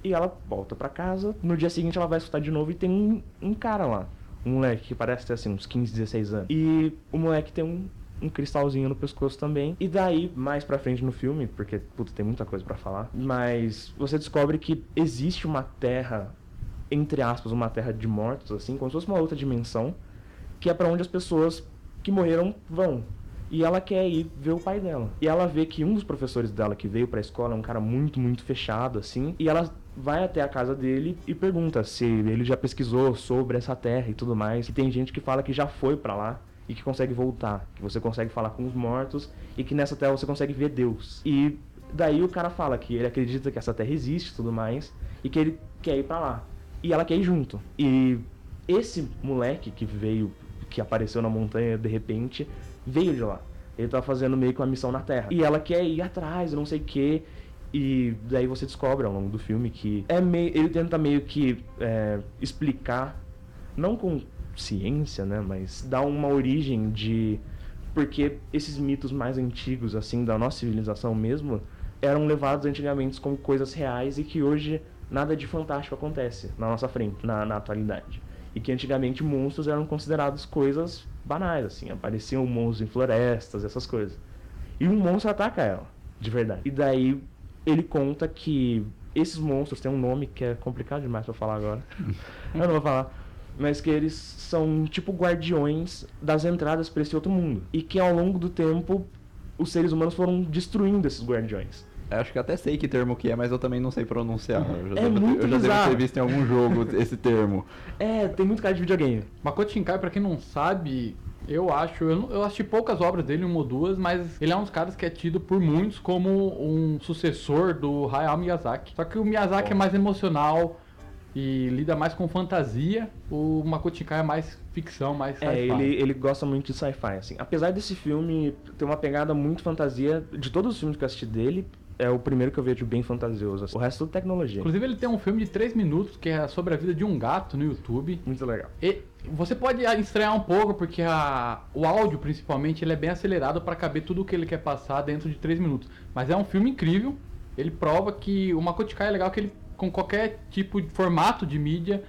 E ela volta pra casa, no dia seguinte ela vai escutar de novo e tem um cara lá. Um moleque que parece ter assim uns 15, 16 anos. E o moleque tem um cristalzinho no pescoço também. E daí, mais pra frente no filme, porque, puta, tem muita coisa pra falar, mas você descobre que existe uma terra, entre aspas, uma terra de mortos, assim, como se fosse uma outra dimensão, que é pra onde as pessoas que morreram vão. E ela quer ir ver o pai dela. E ela vê que um dos professores dela que veio pra escola é um cara muito, muito fechado, assim. E ela vai até a casa dele e pergunta se ele já pesquisou sobre essa terra e tudo mais. E tem gente que fala que já foi pra lá e que consegue voltar. Que você consegue falar com os mortos e que nessa terra você consegue ver Deus. E daí o cara fala que ele acredita que essa terra existe e tudo mais. E que ele quer ir pra lá. E ela quer ir junto. E esse moleque que apareceu na montanha de repente, veio de lá. Ele tá fazendo meio que uma missão na Terra. E ela quer ir atrás, não sei o quê. E daí você descobre ao longo do filme que ele tenta meio que explicar, não com ciência, né, mas dar uma origem de porque esses mitos mais antigos, assim, da nossa civilização mesmo, eram levados antigamente como coisas reais e que hoje nada de fantástico acontece na nossa frente, na atualidade. E que antigamente monstros eram considerados coisas banais, assim, apareciam monstros em florestas, essas coisas. E um monstro ataca ela, de verdade. E daí ele conta que esses monstros têm um nome que é complicado demais pra falar agora. Eu não vou falar. Mas que eles são tipo guardiões das entradas pra esse outro mundo. E que ao longo do tempo os seres humanos foram destruindo esses guardiões. Eu acho que até sei que termo que é, mas eu também não sei pronunciar. Eu já bizarro. devo ter visto em algum jogo esse termo. Tem muito cara de videogame. Makoto Shinkai, pra quem não sabe, eu assisti poucas obras dele, uma ou duas, mas ele é um dos caras que é tido por muitos como um sucessor do Hayao Miyazaki. Só que o Miyazaki é mais emocional e lida mais com fantasia, o Makoto Shinkai é mais ficção, mais sci-fi. Ele gosta muito de sci-fi, assim. Apesar desse filme ter uma pegada muito fantasia, de todos os filmes que eu assisti dele, é o primeiro que eu vejo bem fantasioso. O resto é tudo tecnologia. Inclusive ele tem um filme de 3 minutos que é sobre a vida de um gato no YouTube. Muito legal. E você pode estranhar um pouco porque o áudio, principalmente, ele é bem acelerado para caber tudo o que ele quer passar dentro de 3 minutos. Mas é um filme incrível. Ele prova que o Makoto Shinkai é legal que ele, com qualquer tipo de formato de mídia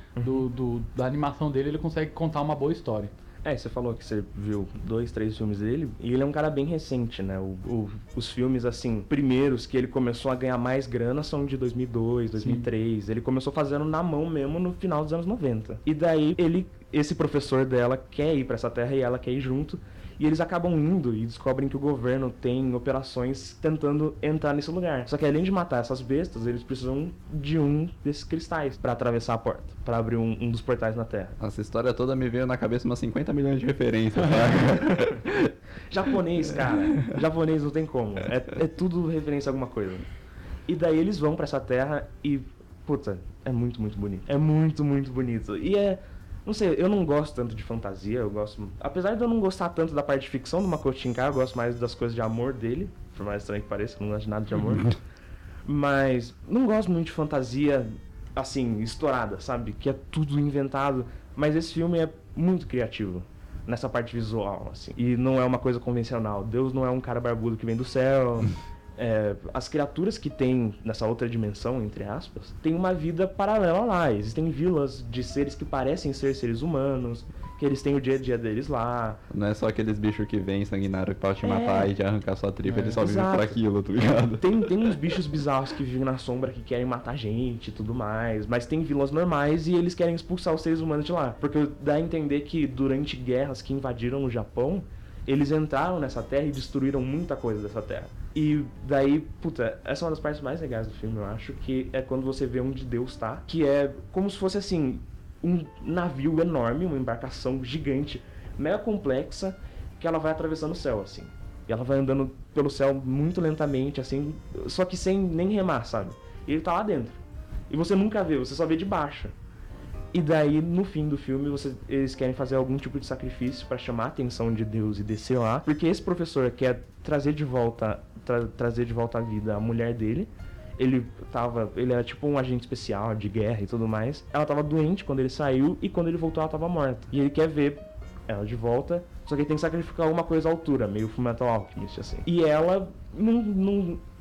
da animação dele, ele consegue contar uma boa história. Você falou que você viu 2, 3 filmes dele, e ele é um cara bem recente, né? Os filmes, assim, primeiros que ele começou a ganhar mais grana são de 2002, 2003. Sim. Ele começou fazendo na mão mesmo no final dos anos 90. E daí, esse professor dela quer ir pra essa terra e ela quer ir junto. E eles acabam indo e descobrem que o governo tem operações tentando entrar nesse lugar. Só que além de matar essas bestas, eles precisam de um desses cristais pra atravessar a porta, pra abrir um dos portais na Terra. Essa história toda me veio na cabeça umas 50 milhões de referências, tá? Japonês, cara. Japonês não tem como. É tudo referência a alguma coisa. E daí eles vão pra essa terra e, puta, é muito, muito bonito. É muito, muito bonito. E não sei, eu não gosto tanto de fantasia, eu gosto... Apesar de eu não gostar tanto da parte de ficção do Makoto Shinkai, eu gosto mais das coisas de amor dele, por mais estranho que pareça, eu não gosto de nada de amor. Mas não gosto muito de fantasia, assim, estourada, sabe? Que é tudo inventado. Mas esse filme é muito criativo nessa parte visual, assim. E não é uma coisa convencional. Deus não é um cara barbudo que vem do céu... as criaturas que tem nessa outra dimensão, entre aspas, tem uma vida paralela lá. Existem vilas de seres que parecem ser seres humanos, que eles têm o dia a dia deles lá. Não é só aqueles bichos que vêm sanguinário pra te matar e te arrancar sua tripa, eles só vivem Exato. por aquilo, tá ligado? Tem uns bichos bizarros que vivem na sombra, que querem matar gente e tudo mais, mas tem vilas normais e eles querem expulsar os seres humanos de lá. Porque dá a entender que durante guerras que invadiram o Japão, eles entraram nessa terra e destruíram muita coisa dessa terra. E daí, puta, essa é uma das partes mais legais do filme, eu acho, que é quando você vê onde Deus tá, que é como se fosse, assim, um navio enorme, uma embarcação gigante, mega complexa, que ela vai atravessando o céu, assim. E ela vai andando pelo céu muito lentamente, assim, só que sem nem remar, sabe? E ele tá lá dentro. E você nunca vê, você só vê de baixo. E daí, no fim do filme, eles querem fazer algum tipo de sacrifício pra chamar a atenção de Deus e descer lá. Porque esse professor quer trazer de volta à vida a mulher dele. Ele era tipo um agente especial de guerra e tudo mais. Ela tava doente quando ele saiu e quando ele voltou ela tava morta. E ele quer ver ela de volta, só que ele tem que sacrificar alguma coisa à altura, meio Fullmetal Alchemist, assim. E ela não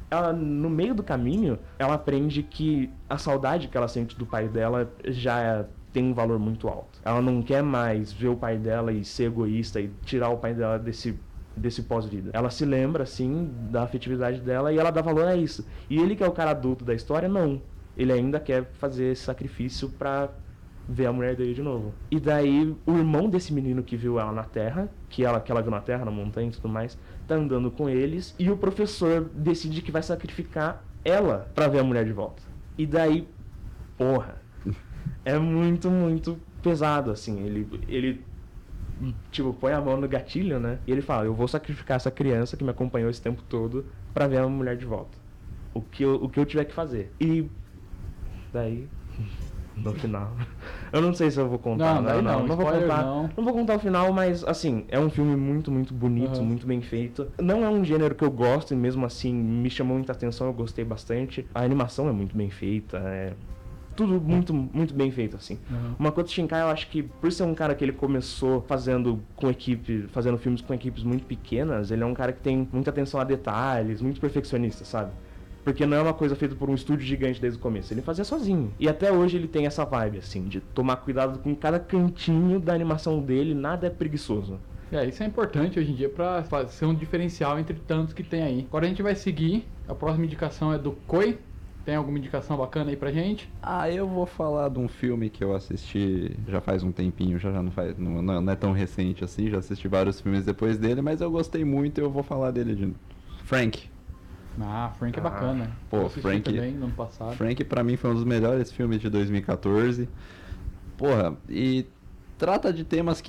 ela, no meio do caminho, ela aprende que a saudade que ela sente do pai dela já tem um valor muito alto. Ela não quer mais ver o pai dela e ser egoísta e tirar o pai dela desse pós-vida. Ela se lembra, assim, da afetividade dela e ela dá valor a isso. E ele, que é o cara adulto da história, não. Ele ainda quer fazer esse sacrifício pra ver a mulher dele de novo. E daí, o irmão desse menino que viu ela na Terra, que ela viu na Terra, na montanha e tudo mais, tá andando com eles, e o professor decide que vai sacrificar ela pra ver a mulher de volta. E daí, porra, é muito, muito pesado, assim. Ele tipo, põe a mão no gatilho, né? E ele fala, eu vou sacrificar essa criança que me acompanhou esse tempo todo pra ver a mulher de volta. O que eu tiver que fazer. E daí, no final, eu não sei se eu vou contar. Não vou contar. Não vou contar o final, mas assim, é um filme muito, muito bonito, muito bem feito. Não é um gênero que eu gosto e mesmo assim me chamou muita atenção, eu gostei bastante. A animação é muito bem feita, tudo muito, muito bem feito, assim. Makoto Shinkai, eu acho que por ser um cara que ele começou fazendo filmes com equipes muito pequenas, ele é um cara que tem muita atenção a detalhes, muito perfeccionista, sabe? Porque não é uma coisa feita por um estúdio gigante desde o começo. Ele fazia sozinho. E até hoje ele tem essa vibe, assim, de tomar cuidado com cada cantinho da animação dele, nada é preguiçoso. Isso é importante hoje em dia pra ser um diferencial entre tantos que tem aí. Agora a gente vai seguir. A próxima indicação é do Koi. Tem alguma indicação bacana aí pra gente? Eu vou falar de um filme que eu assisti já faz um tempinho, já não é tão recente assim, já assisti vários filmes depois dele, mas eu gostei muito e eu vou falar dele de Frank. Frank é bacana. Pô, Frank também no ano passado. Frank pra mim foi um dos melhores filmes de 2014. Porra, e trata de temas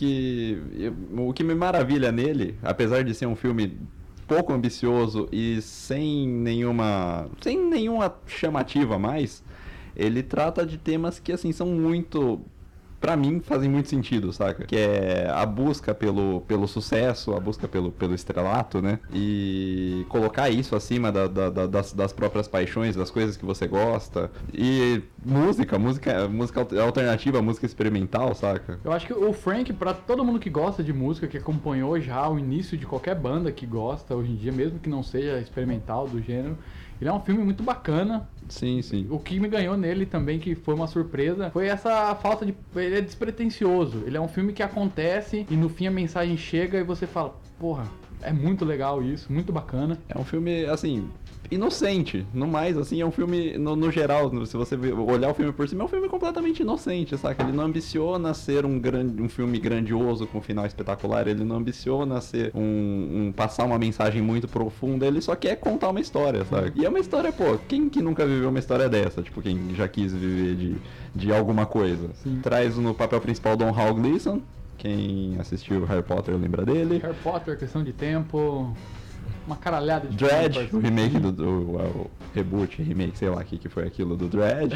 o que me maravilha nele, apesar de ser um filme pouco ambicioso e sem nenhuma chamativa a mais, ele trata de temas que assim são muito, pra mim, fazem muito sentido, saca? Que é a busca pelo sucesso, a busca pelo estrelato, né? E colocar isso acima das próprias paixões, das coisas que você gosta. E música alternativa, música experimental, saca? Eu acho que o Frank, pra todo mundo que gosta de música, que acompanhou já o início de qualquer banda que gosta hoje em dia, mesmo que não seja experimental do gênero, ele é um filme muito bacana. Sim. O que me ganhou nele também, que foi uma surpresa, foi essa falta de... Ele é despretensioso. Ele é um filme que acontece e no fim a mensagem chega e você fala, porra, é muito legal isso, muito bacana. É um filme, assim, inocente. No mais, assim, é um filme, no geral, se você olhar o filme por cima, é um filme completamente inocente, saca? Ele não ambiciona ser um filme grandioso com um final espetacular, ele não ambiciona ser passar uma mensagem muito profunda, ele só quer contar uma história, sabe? E é uma história, pô, quem que nunca viveu uma história dessa? Tipo, quem já quis viver de alguma coisa? Sim. Traz no papel principal Don Hall Gleason. Quem assistiu Harry Potter lembra dele. Harry Potter, Questão de Tempo, uma caralhada de Dredd, o remake o reboot, remake, sei lá o que foi aquilo do Dredd.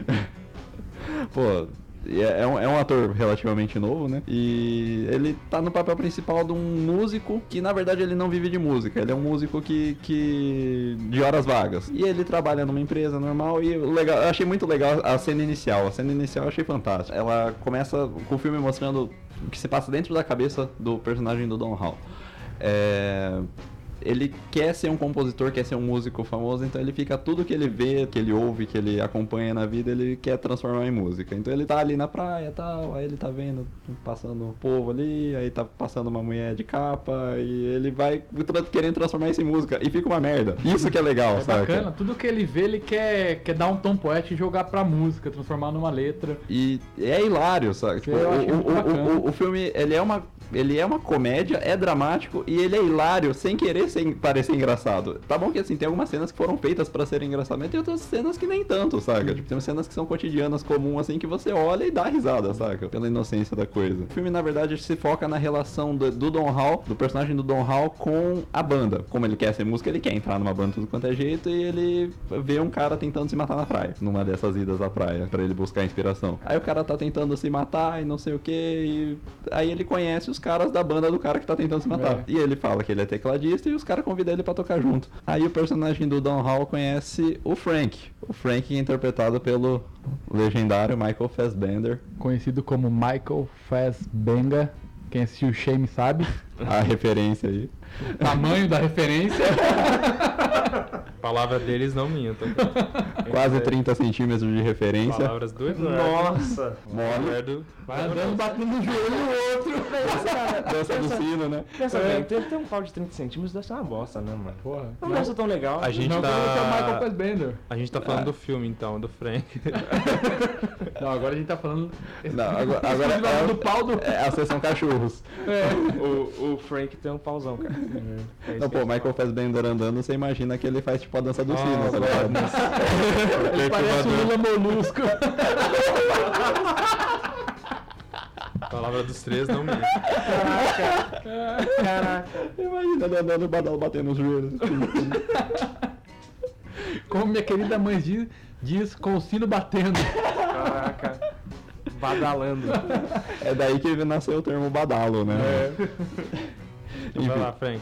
Pô, é um ator relativamente novo, né? E ele tá no papel principal de um músico que, na verdade, ele não vive de música. Ele é um músico que de horas vagas. E ele trabalha numa empresa normal e legal, eu achei muito legal a cena inicial. A cena inicial eu achei fantástica. Ela começa com o filme mostrando o que se passa dentro da cabeça do personagem do Don Hall. Ele quer ser um compositor, quer ser um músico famoso, então ele fica tudo que ele vê, que ele ouve, que ele acompanha na vida, ele quer transformar em música. Então ele tá ali na praia e tal, aí ele tá vendo, passando o povo ali, aí tá passando uma mulher de capa, e ele vai querendo transformar isso em música, e fica uma merda. Isso que é legal, sabe? É bacana, tudo que ele vê, ele quer dar um tom poético e jogar pra música, transformar numa letra. E é hilário, sabe? Tipo, o filme, ele é uma comédia, é dramático e ele é hilário sem querer parecer engraçado. Tá bom que assim, tem algumas cenas que foram feitas pra serem engraçadas, mas tem outras cenas que nem tanto, saca? Tipo, tem cenas que são cotidianas, comuns, assim, que você olha e dá risada, saca? Pela inocência da coisa. O filme, na verdade, se foca na relação do Don Hall, do personagem do Don Hall com a banda. Como ele quer ser músico, ele quer entrar numa banda tudo quanto é jeito e ele vê um cara tentando se matar na praia, numa dessas idas à praia, pra ele buscar inspiração. Aí o cara tá tentando se matar e não sei o que, e aí ele conhece os caras da banda do cara que tá tentando se matar. E ele fala que ele é tecladista e os caras convidam ele pra tocar junto. Aí o personagem do Don Hall conhece o Frank. O Frank é interpretado pelo legendário Michael Fassbender. Conhecido como Michael Fassbender. Quem assistiu o Shame sabe. A referência aí. O tamanho da referência. Palavra deles não minha, tá? Quase 30 centímetros de referência. Palavras do Eduardo. Nossa! Mole. Vai andando, batendo no joelho no outro. Dança do sino, né? Pensa bem, ter um pau de 30 centímetros deve ser uma bosta, né, mano? Porra. Não deve ser tão legal. A gente Não, que é o Michael tá. Fassbender. A gente tá falando do filme então, do Frank. Não, agora a gente tá falando... Não, agora exclusivamente do pau do... é a sessão cachorros. O Frank tem um pauzão, cara. É isso Não, que pô, a gente Michael Fassbender andando, você imagina que ele faz tipo a dança do sino, tá Nossa, ligado? Ele parece um Lula Molusco. Palavra dos três não minha. Caraca. Imagina ele andando e o badalo batendo nos joelhos. Como minha querida mãe diz com o sino batendo. Caraca. Badalando. É daí que nasceu o termo badalo, né? Então vai lá, Frank.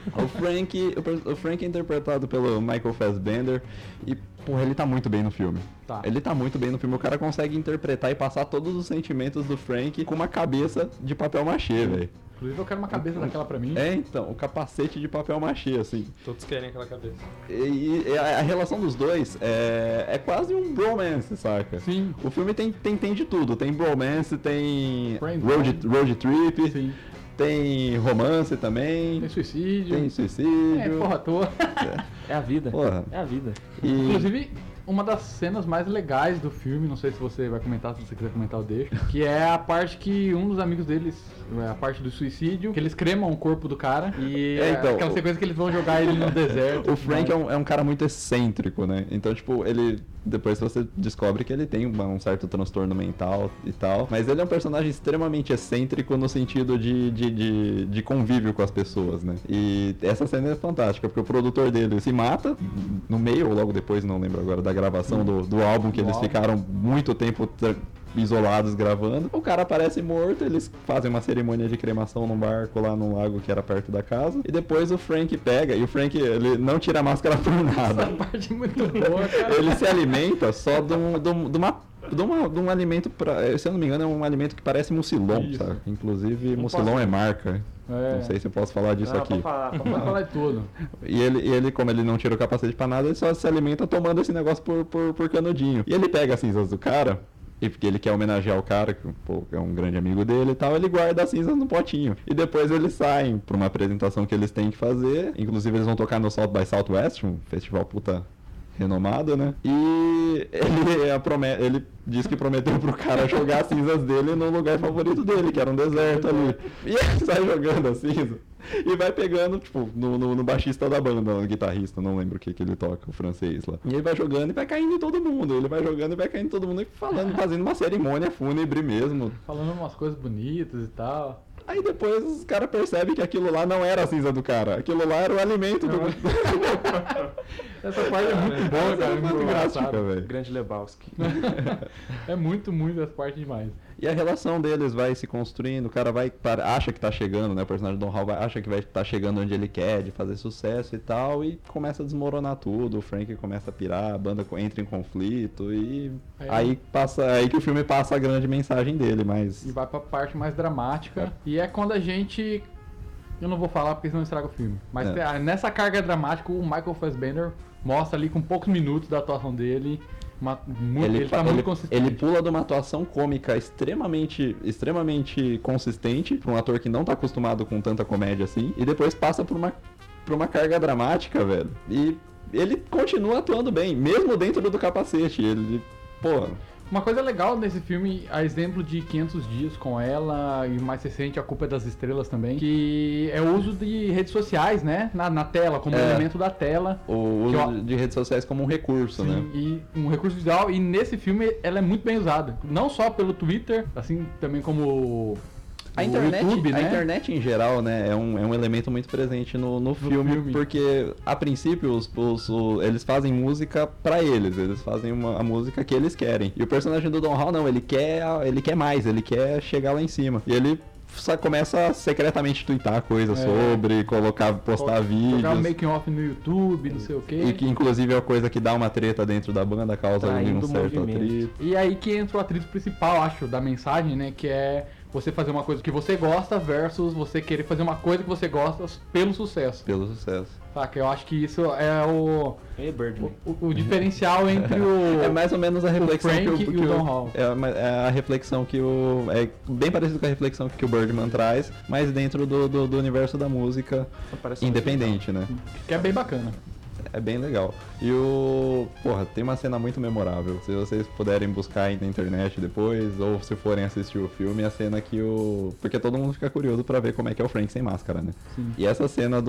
O Frank é interpretado pelo Michael Fassbender e, porra, ele tá muito bem no filme. Tá. Ele tá muito bem no filme. O cara consegue interpretar e passar todos os sentimentos do Frank com uma cabeça de papel machê, velho. Inclusive eu quero uma cabeça daquela pra mim. É, então, o capacete de papel machê, assim. Todos querem aquela cabeça. E a relação dos dois é quase um bromance, saca? Sim. O filme tem de tudo. Tem bromance, tem Friendzone. road trip, Sim. tem romance também, Tem suicídio. tem suicídio. É, porra à toa. É a vida. Porra. É a vida. E... Inclusive, uma das cenas mais legais do filme, não sei se você vai comentar, se você quiser comentar eu deixo, que é a parte que um dos amigos deles, a parte do suicídio, que eles cremam o corpo do cara e então, aquela sequência que eles vão jogar ele no deserto. O Frank é um cara muito excêntrico, né? Então, tipo, ele... Depois você descobre que ele tem um certo transtorno mental e tal. Mas ele é um personagem extremamente excêntrico no sentido de convívio com as pessoas, né? E essa cena é fantástica, porque o produtor dele se mata no meio ou logo depois, não lembro agora, da gravação do álbum, que eles ficaram muito tempo isolados gravando. O cara aparece morto, eles fazem uma cerimônia de cremação num barco lá num lago que era perto da casa. E depois o Frank pega, e o Frank, ele não tira a máscara por nada. Essa parte é muito boa, cara. Ele se alimenta só de um alimento, se eu não me engano, é um alimento que parece mucilon, Isso. sabe? Inclusive, Não mucilon posso- é marca. É. Não sei se eu posso falar disso Não, aqui. pode falar, pode Vamos falar. falar de tudo. E ele, como ele não tira o capacete pra nada, ele só se alimenta tomando esse negócio por canudinho. E ele pega as cinzas do cara, e porque ele quer homenagear o cara, que pô, é um grande amigo dele e tal, ele guarda as cinzas no potinho. E depois eles saem pra uma apresentação que eles têm que fazer. Inclusive eles vão tocar no South by Southwest, um festival puta renomado, né? E ele diz que prometeu pro cara jogar as cinzas dele no lugar favorito dele, que era um deserto ali. E ele sai jogando as cinzas. E vai pegando, tipo, no baixista da banda, no guitarrista, não lembro o que ele toca, o francês lá. E ele vai jogando e vai caindo em todo mundo. Ele vai jogando e vai caindo em todo mundo e fazendo uma cerimônia fúnebre mesmo. Falando umas coisas bonitas e tal. Aí depois os caras percebem que aquilo lá não era a cinza do cara. Aquilo lá era o alimento do... Essa parte é muito boa, cara. É muito Fantástica, engraçado. velho. Grande Lebowski. É muito essa parte demais. E a relação deles vai se construindo, o cara acha que tá chegando, né? O personagem do Don Hall acha que vai estar chegando onde ele quer, de fazer sucesso e tal, e começa a desmoronar tudo, o Frank começa a pirar, a banda entra em conflito e aí que o filme passa a grande mensagem dele, mas... E vai pra parte mais dramática. E é quando a gente... Eu não vou falar porque senão estraga o filme. Mas nessa carga dramática, o Michael Fassbender mostra ali com poucos minutos da atuação dele... Ele tá muito consistente. Ele pula de uma atuação cômica extremamente consistente pra um ator que não tá acostumado com tanta comédia assim, e depois passa por uma carga dramática, velho. E ele continua atuando bem, mesmo dentro do capacete. Ele, pô... Uma coisa legal nesse filme, a exemplo de 500 Dias com ela, e mais recente A Culpa é das Estrelas também, que é o uso de redes sociais, né? Na tela, como elemento da tela. O uso de redes sociais como um recurso, Sim, né? E um recurso visual, e nesse filme ela é muito bem usada. Não só pelo Twitter, assim também como... A internet, YouTube, né? A internet em geral, né, é um elemento muito presente no filme, porque a princípio eles fazem música pra eles fazem a música que eles querem. E o personagem do Don Hall não, ele quer mais, ele quer chegar lá em cima. E ele começa a secretamente twittar coisas sobre, postar vídeos. Jogar um making off no YouTube, não sei o quê. E que inclusive é uma coisa que dá uma treta dentro da banda, causa um certo atrito. E aí que entra o atrito principal, acho, da mensagem, né? Que é você fazer uma coisa que você gosta versus você querer fazer uma coisa que você gosta pelo sucesso. Pelo sucesso. Saca? Eu acho que isso é E Birdman. o diferencial entre o... É mais ou menos a reflexão Frank que e o Don Hall. É a reflexão que o... É bem parecido com a reflexão que o Birdman traz, mas dentro do universo da música Parece independente, né? Que é bem bacana. É bem legal. E Porra, tem uma cena muito memorável. Se vocês puderem buscar aí na internet depois, ou se forem assistir o filme, a cena que Porque todo mundo fica curioso pra ver como é que é o Frank sem máscara, né? Sim. E essa cena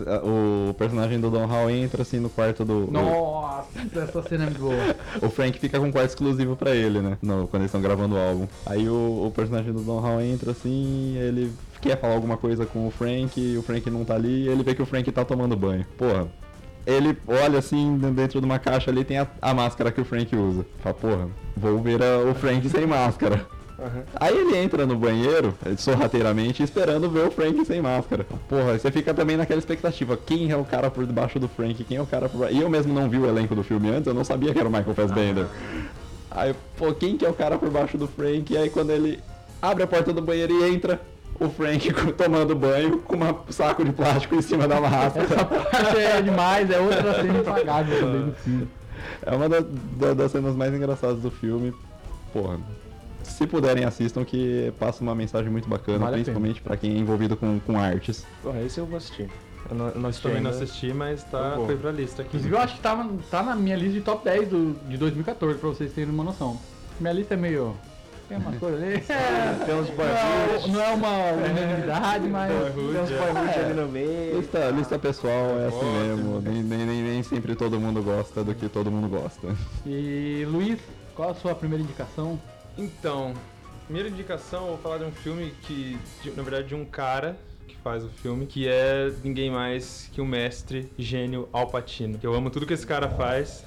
o personagem do Don Hall entra assim no quarto do... Nossa, essa cena é muito boa. O Frank fica com um quarto exclusivo pra ele, né? Quando eles estão gravando o álbum. Aí o personagem do Don Hall entra assim, ele quer falar alguma coisa com o Frank não tá ali, e ele vê que o Frank tá tomando banho. Porra. Ele olha assim, dentro de uma caixa ali tem a máscara que o Frank usa. Fala, porra, vou ver o Frank sem máscara. Uhum. Aí ele entra no banheiro, sorrateiramente, esperando ver o Frank sem máscara. Porra, você fica também naquela expectativa. Quem é o cara por debaixo do Frank? Quem é o cara por baixo? E eu mesmo não vi o elenco do filme antes, eu não sabia que era o Michael Fassbender. Aí, pô, quem que é o cara por baixo do Frank? E aí quando ele abre a porta do banheiro e entra... O Frank tomando banho com um saco de plástico em cima da máscara. Essa parte é demais, é outra cena impagável também do filme. É uma das cenas mais engraçadas do filme. Porra, se puderem assistam, que passa uma mensagem muito bacana, Vale a principalmente pra quem é envolvido com artes. Porra, esse eu vou assistir. Eu não assisti Também não ainda. assisti, mas Eu vou. foi pra lista aqui. Inclusive eu acho que tá na minha lista de top 10 de 2014, pra vocês terem uma noção. Minha lista é meio... Tem umas coisas ali. Tem uns boyhoods. Não é uma unanimidade, mas... Tem uns boyhoods ali no meio. Lista pessoal é assim Ótimo. mesmo. Nem sempre todo mundo gosta do que todo mundo gosta. E Luiz, qual a sua primeira indicação? Então, primeira indicação, eu vou falar de um filme na verdade, de um cara que faz o filme, que é ninguém mais que o mestre gênio Al Pacino. Eu amo tudo que esse cara faz.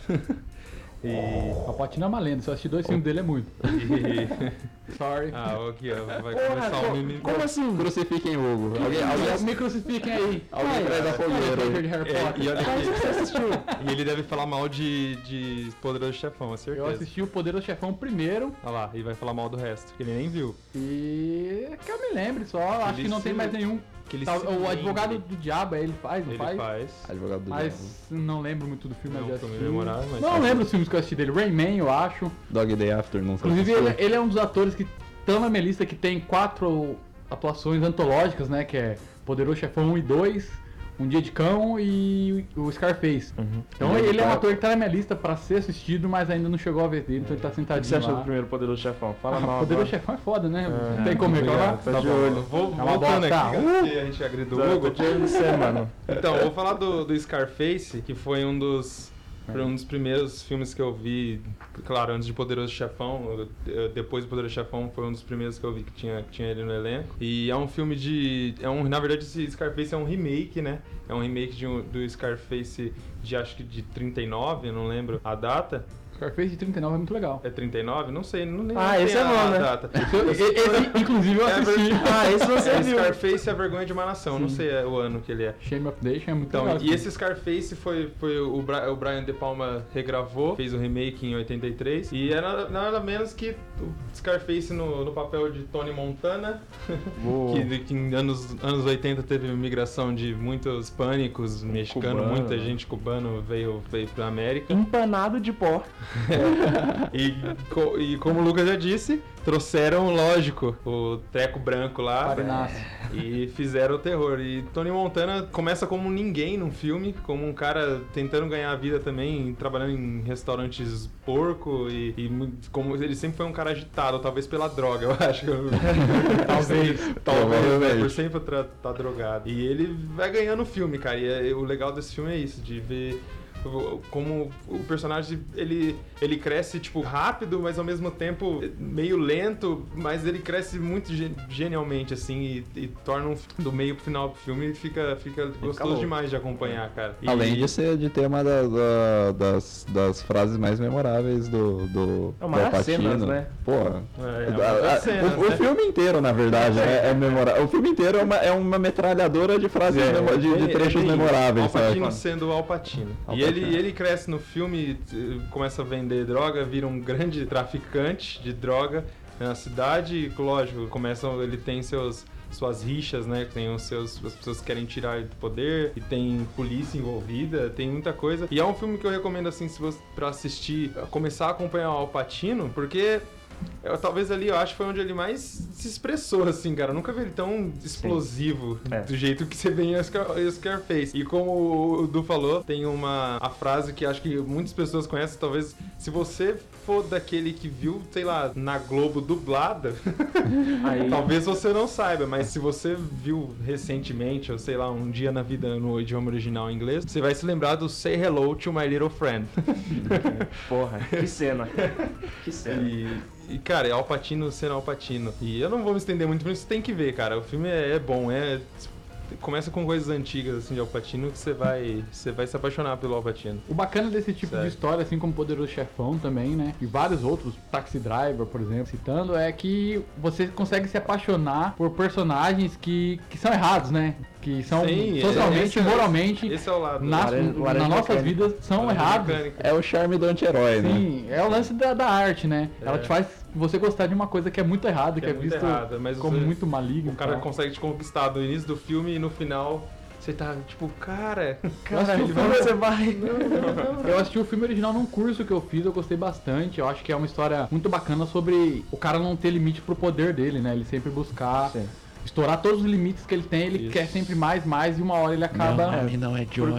A Patina é uma lenda, se eu assistir 2 filmes dele é muito. Sorry. Aqui, ó, vai começar o mimimi. Como assim? Crucifiquem o Hugo. Alguém Me crucifiquem aí. Alguém traz a fogueira. De Harry Potter. E olha Mas que você assistiu? e ele deve falar mal de Poderoso Chefão, é certeza. Eu assisti o Poderoso Chefão primeiro Olha lá, e vai falar mal do resto, que ele nem viu. e que eu me lembre só, acho que não tem mais nenhum. Que ele Tá, se o lembre. advogado do diabo, ele faz, não Ele faz? faz. Advogado do Mas diabo. não lembro muito do filme, Não, mas já filme assisti. memorável, mas Não sabe. lembro os filmes que eu assisti dele. Rayman, eu acho. Dog Day After, não sei. Inclusive, ele é um dos atores que estão na minha lista que tem 4 atuações antológicas, né? Que é Poderoso Chefão 1 e 2, Um Dia de Cão e o Scarface. Então ele é um ator que tá na minha lista pra ser assistido, mas ainda não chegou a vez dele, então ele tá O que sentadinho você achou lá. do primeiro Poderoso Chefão? Fala Ah, mal. Poderoso agora. Chefão é foda, né? É, Não tem como reclamar. obrigado, tá de olho. Voltando bosta. aqui, porque a gente agride o Tô Hugo. de olho em você, mano. Então, eu vou falar do Scarface, que foi um dos primeiros filmes que eu vi, claro, antes de Poderoso Chefão. Depois do Poderoso Chefão foi um dos primeiros que eu vi que tinha ele no elenco. E é um filme na verdade, esse Scarface é um remake, né? É um remake do Scarface acho que de 39, eu não lembro a data. Scarface de 39 é muito legal. É 39? Não sei, não lembro. Ah, esse é bom, né? Data. Esse, inclusive, eu assisti. Esse você É viu. Scarface é a vergonha de uma nação, não sei o ano que ele é. Shame Updation é muito Então, legal. e esse Scarface foi o Brian De Palma regravou, fez o remake em 83, e era nada menos que o Scarface no papel de Tony Montana, que em anos 80 teve migração de muitos pânicos mexicanos, Cubano. muita gente cubano veio pra América. Empanado de pó. E como o Lucas já disse, trouxeram, lógico, o treco branco lá Parinaço. e fizeram o terror. E Tony Montana começa como ninguém num filme, como um cara tentando ganhar a vida também, trabalhando em restaurantes porco como ele sempre foi um cara agitado, talvez pela droga, eu acho. Talvez, né? Por sempre tá drogado. E ele vai ganhando o filme, cara. E o legal desse filme é isso, de ver como o personagem ele cresce tipo rápido, mas ao mesmo tempo meio lento, mas ele cresce muito genialmente assim e torna do meio pro final do filme fica gostoso louco. demais de acompanhar, cara. Além de ter uma das frases mais memoráveis do É uma das Al Pacino. cenas, né? Porra. O O filme inteiro, na verdade, é memorável. O filme inteiro é uma metralhadora de frases, de trechos memoráveis, Al Pacino sabe? sendo o Al Pacino. Al E Pacino. ele cresce no filme, começa a vender droga, vira um grande traficante de droga, Na cidade, lógico, ele tem suas rixas, né? Tem as pessoas que querem tirar ele do poder, e tem polícia envolvida, tem muita coisa. E é um filme que eu recomendo, assim, se você pra assistir, começar a acompanhar o Al Pacino, porque talvez ali, eu acho que foi onde ele mais se expressou, assim, cara. Eu nunca vi ele tão explosivo do jeito que você vê em Scarface. E como o Du falou, tem a frase que acho que muitas pessoas conhecem, talvez, se você for daquele que viu, sei lá, na Globo dublada, talvez você não saiba, mas se você viu recentemente, ou sei lá, um dia na vida no idioma original em inglês, você vai se lembrar do Say Hello to My Little Friend. Porra, que cena. Que cena. E, cara, é Al Pacino sendo Al Pacino. E eu não vou me estender muito, mas você tem que ver, cara. O filme é bom, começa com coisas antigas, assim, de Al Pacino, que você vai se apaixonar pelo Al Pacino. O bacana desse tipo de história, assim como Poderoso Chefão também, né? E vários outros, Taxi Driver, por exemplo, citando, é que você consegue se apaixonar por personagens que são errados, né? Que são socialmente e moralmente, esse é o lado. nas nossas vidas, são errados. É o charme do anti-herói, né? Sim, é o lance da arte, né? Ela te faz você gostar de uma coisa que é muito errada, que é visto como muito maligno. O cara consegue te conquistar do início do filme e no final você tá tipo, cara, você vai. Eu assisti o filme original num curso que eu fiz, eu gostei bastante. Eu acho que é uma história muito bacana sobre o cara não ter limite pro poder dele, né? Ele sempre buscar estourar todos os limites que ele tem, ele quer sempre mais, e uma hora ele acaba... Não é Johnny.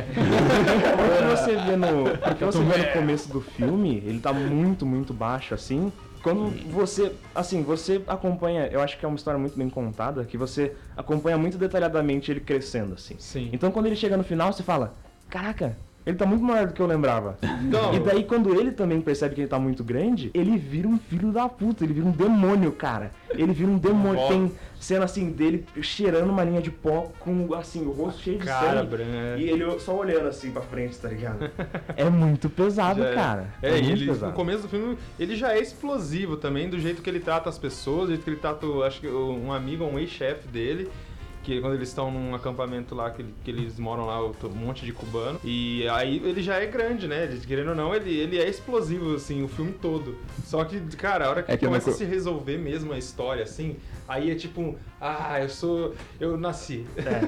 Porque você vê no começo do filme, ele tá muito, muito baixo, assim. Quando você acompanha, eu acho que é uma história muito bem contada, que você acompanha muito detalhadamente ele crescendo, assim. Sim. Então quando ele chega no final, você fala, caraca, ele tá muito maior do que eu lembrava. Não. E daí quando ele também percebe que ele tá muito grande, ele vira um filho da puta, ele vira um demônio, cara. Ele vira um demônio. Tem cena assim dele cheirando uma linha de pó com assim, o rosto cheio de sangue. E ele só olhando assim pra frente, tá ligado? É muito pesado, cara. No começo do filme, ele já é explosivo também, do jeito que ele trata as pessoas, do jeito que ele trata, acho que um amigo, um ex-chefe dele. Que quando eles estão num acampamento lá, que eles moram lá, um monte de cubano. E aí ele já é grande, né? Querendo ou não, ele é explosivo, assim, o filme todo. Só que, cara, a hora que começa a se resolver mesmo a história, assim, aí é tipo, eu nasci.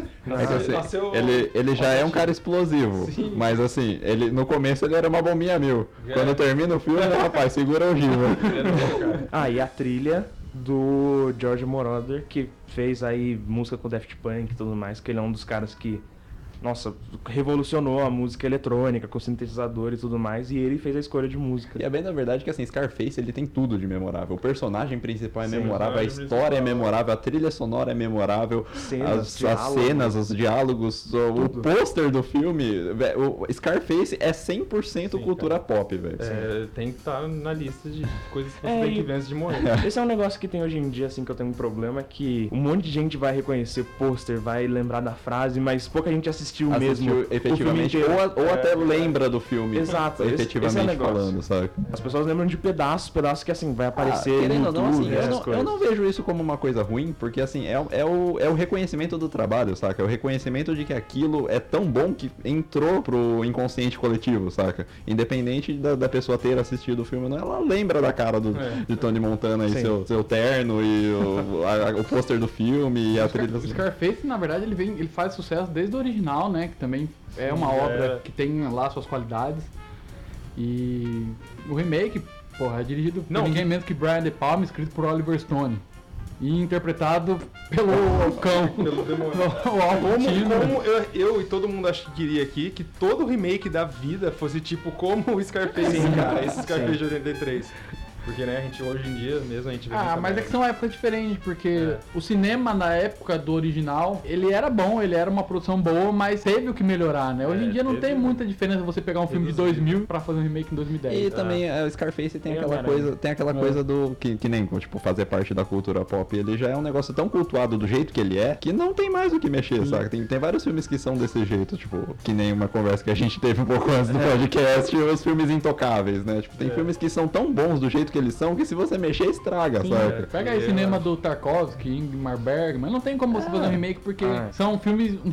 Ele já é um cara explosivo. Sim. Mas assim, no começo ele era uma bombinha mil. Quando termina o filme, rapaz, segura o giba. E a trilha do George Moroder, que fez aí música com Daft Punk e tudo mais, que ele é um dos caras que, nossa, revolucionou a música eletrônica com sintetizador e tudo mais, e ele fez a escolha de música. E é bem na verdade que assim, Scarface ele tem tudo de memorável. O personagem principal é memorável, a história é memorável, a trilha sonora é memorável, as cenas, os diálogos, o pôster do filme. O Scarface é 100% cultura pop, velho. Tem que estar na lista de coisas que você tem que ver antes de morrer. Esse é um negócio que tem hoje em dia, assim, que eu tenho um problema, que um monte de gente vai reconhecer pôster, vai lembrar da frase, mas pouca gente assistiu mesmo efetivamente, ou até lembra do filme. Exato, efetivamente esse é falando, sabe? As pessoas lembram de pedaços que assim, vai aparecer no YouTube, assim, eu não vejo isso como uma coisa ruim, porque assim, é o reconhecimento do trabalho, saca? É o reconhecimento de que aquilo é tão bom que entrou pro inconsciente coletivo, saca? Independente da pessoa ter assistido o filme, ela lembra da cara de Tony Montana e seu terno e o pôster do filme e a trilha. O Scarface, na verdade, ele faz sucesso desde o original, né? Que também é uma obra que tem lá suas qualidades. E o remake, é dirigido por ninguém menos que Brian De Palma, escrito por Oliver Stone. E interpretado pelo cão, pelo demônio. Como eu e todo mundo acho que queria aqui que todo remake da vida fosse tipo como o Scarface, cara. Esse Scarface de 83. Porque, né, a gente hoje em dia mesmo a gente vê mas é que são épocas diferentes, porque o cinema na época do original, ele era bom, ele era uma produção boa, mas teve o que melhorar, né? Hoje em dia não tem muita diferença você pegar um filme de 2000 pra fazer um remake em 2010. E também o Scarface tem aquela coisa do que nem, tipo, fazer parte da cultura pop, ele já é um negócio tão cultuado do jeito que ele é, que não tem mais o que mexer, sabe? Tem vários filmes que são desse jeito, tipo, que nem uma conversa que a gente teve um pouco antes do podcast, os filmes intocáveis, né? Tipo, tem filmes que são tão bons do jeito que eles são, que se você mexer, estraga, sabe? Pega aí cinema do Tarkovsky, Ingmar Bergman, não tem como você fazer um remake, porque são filmes um pouco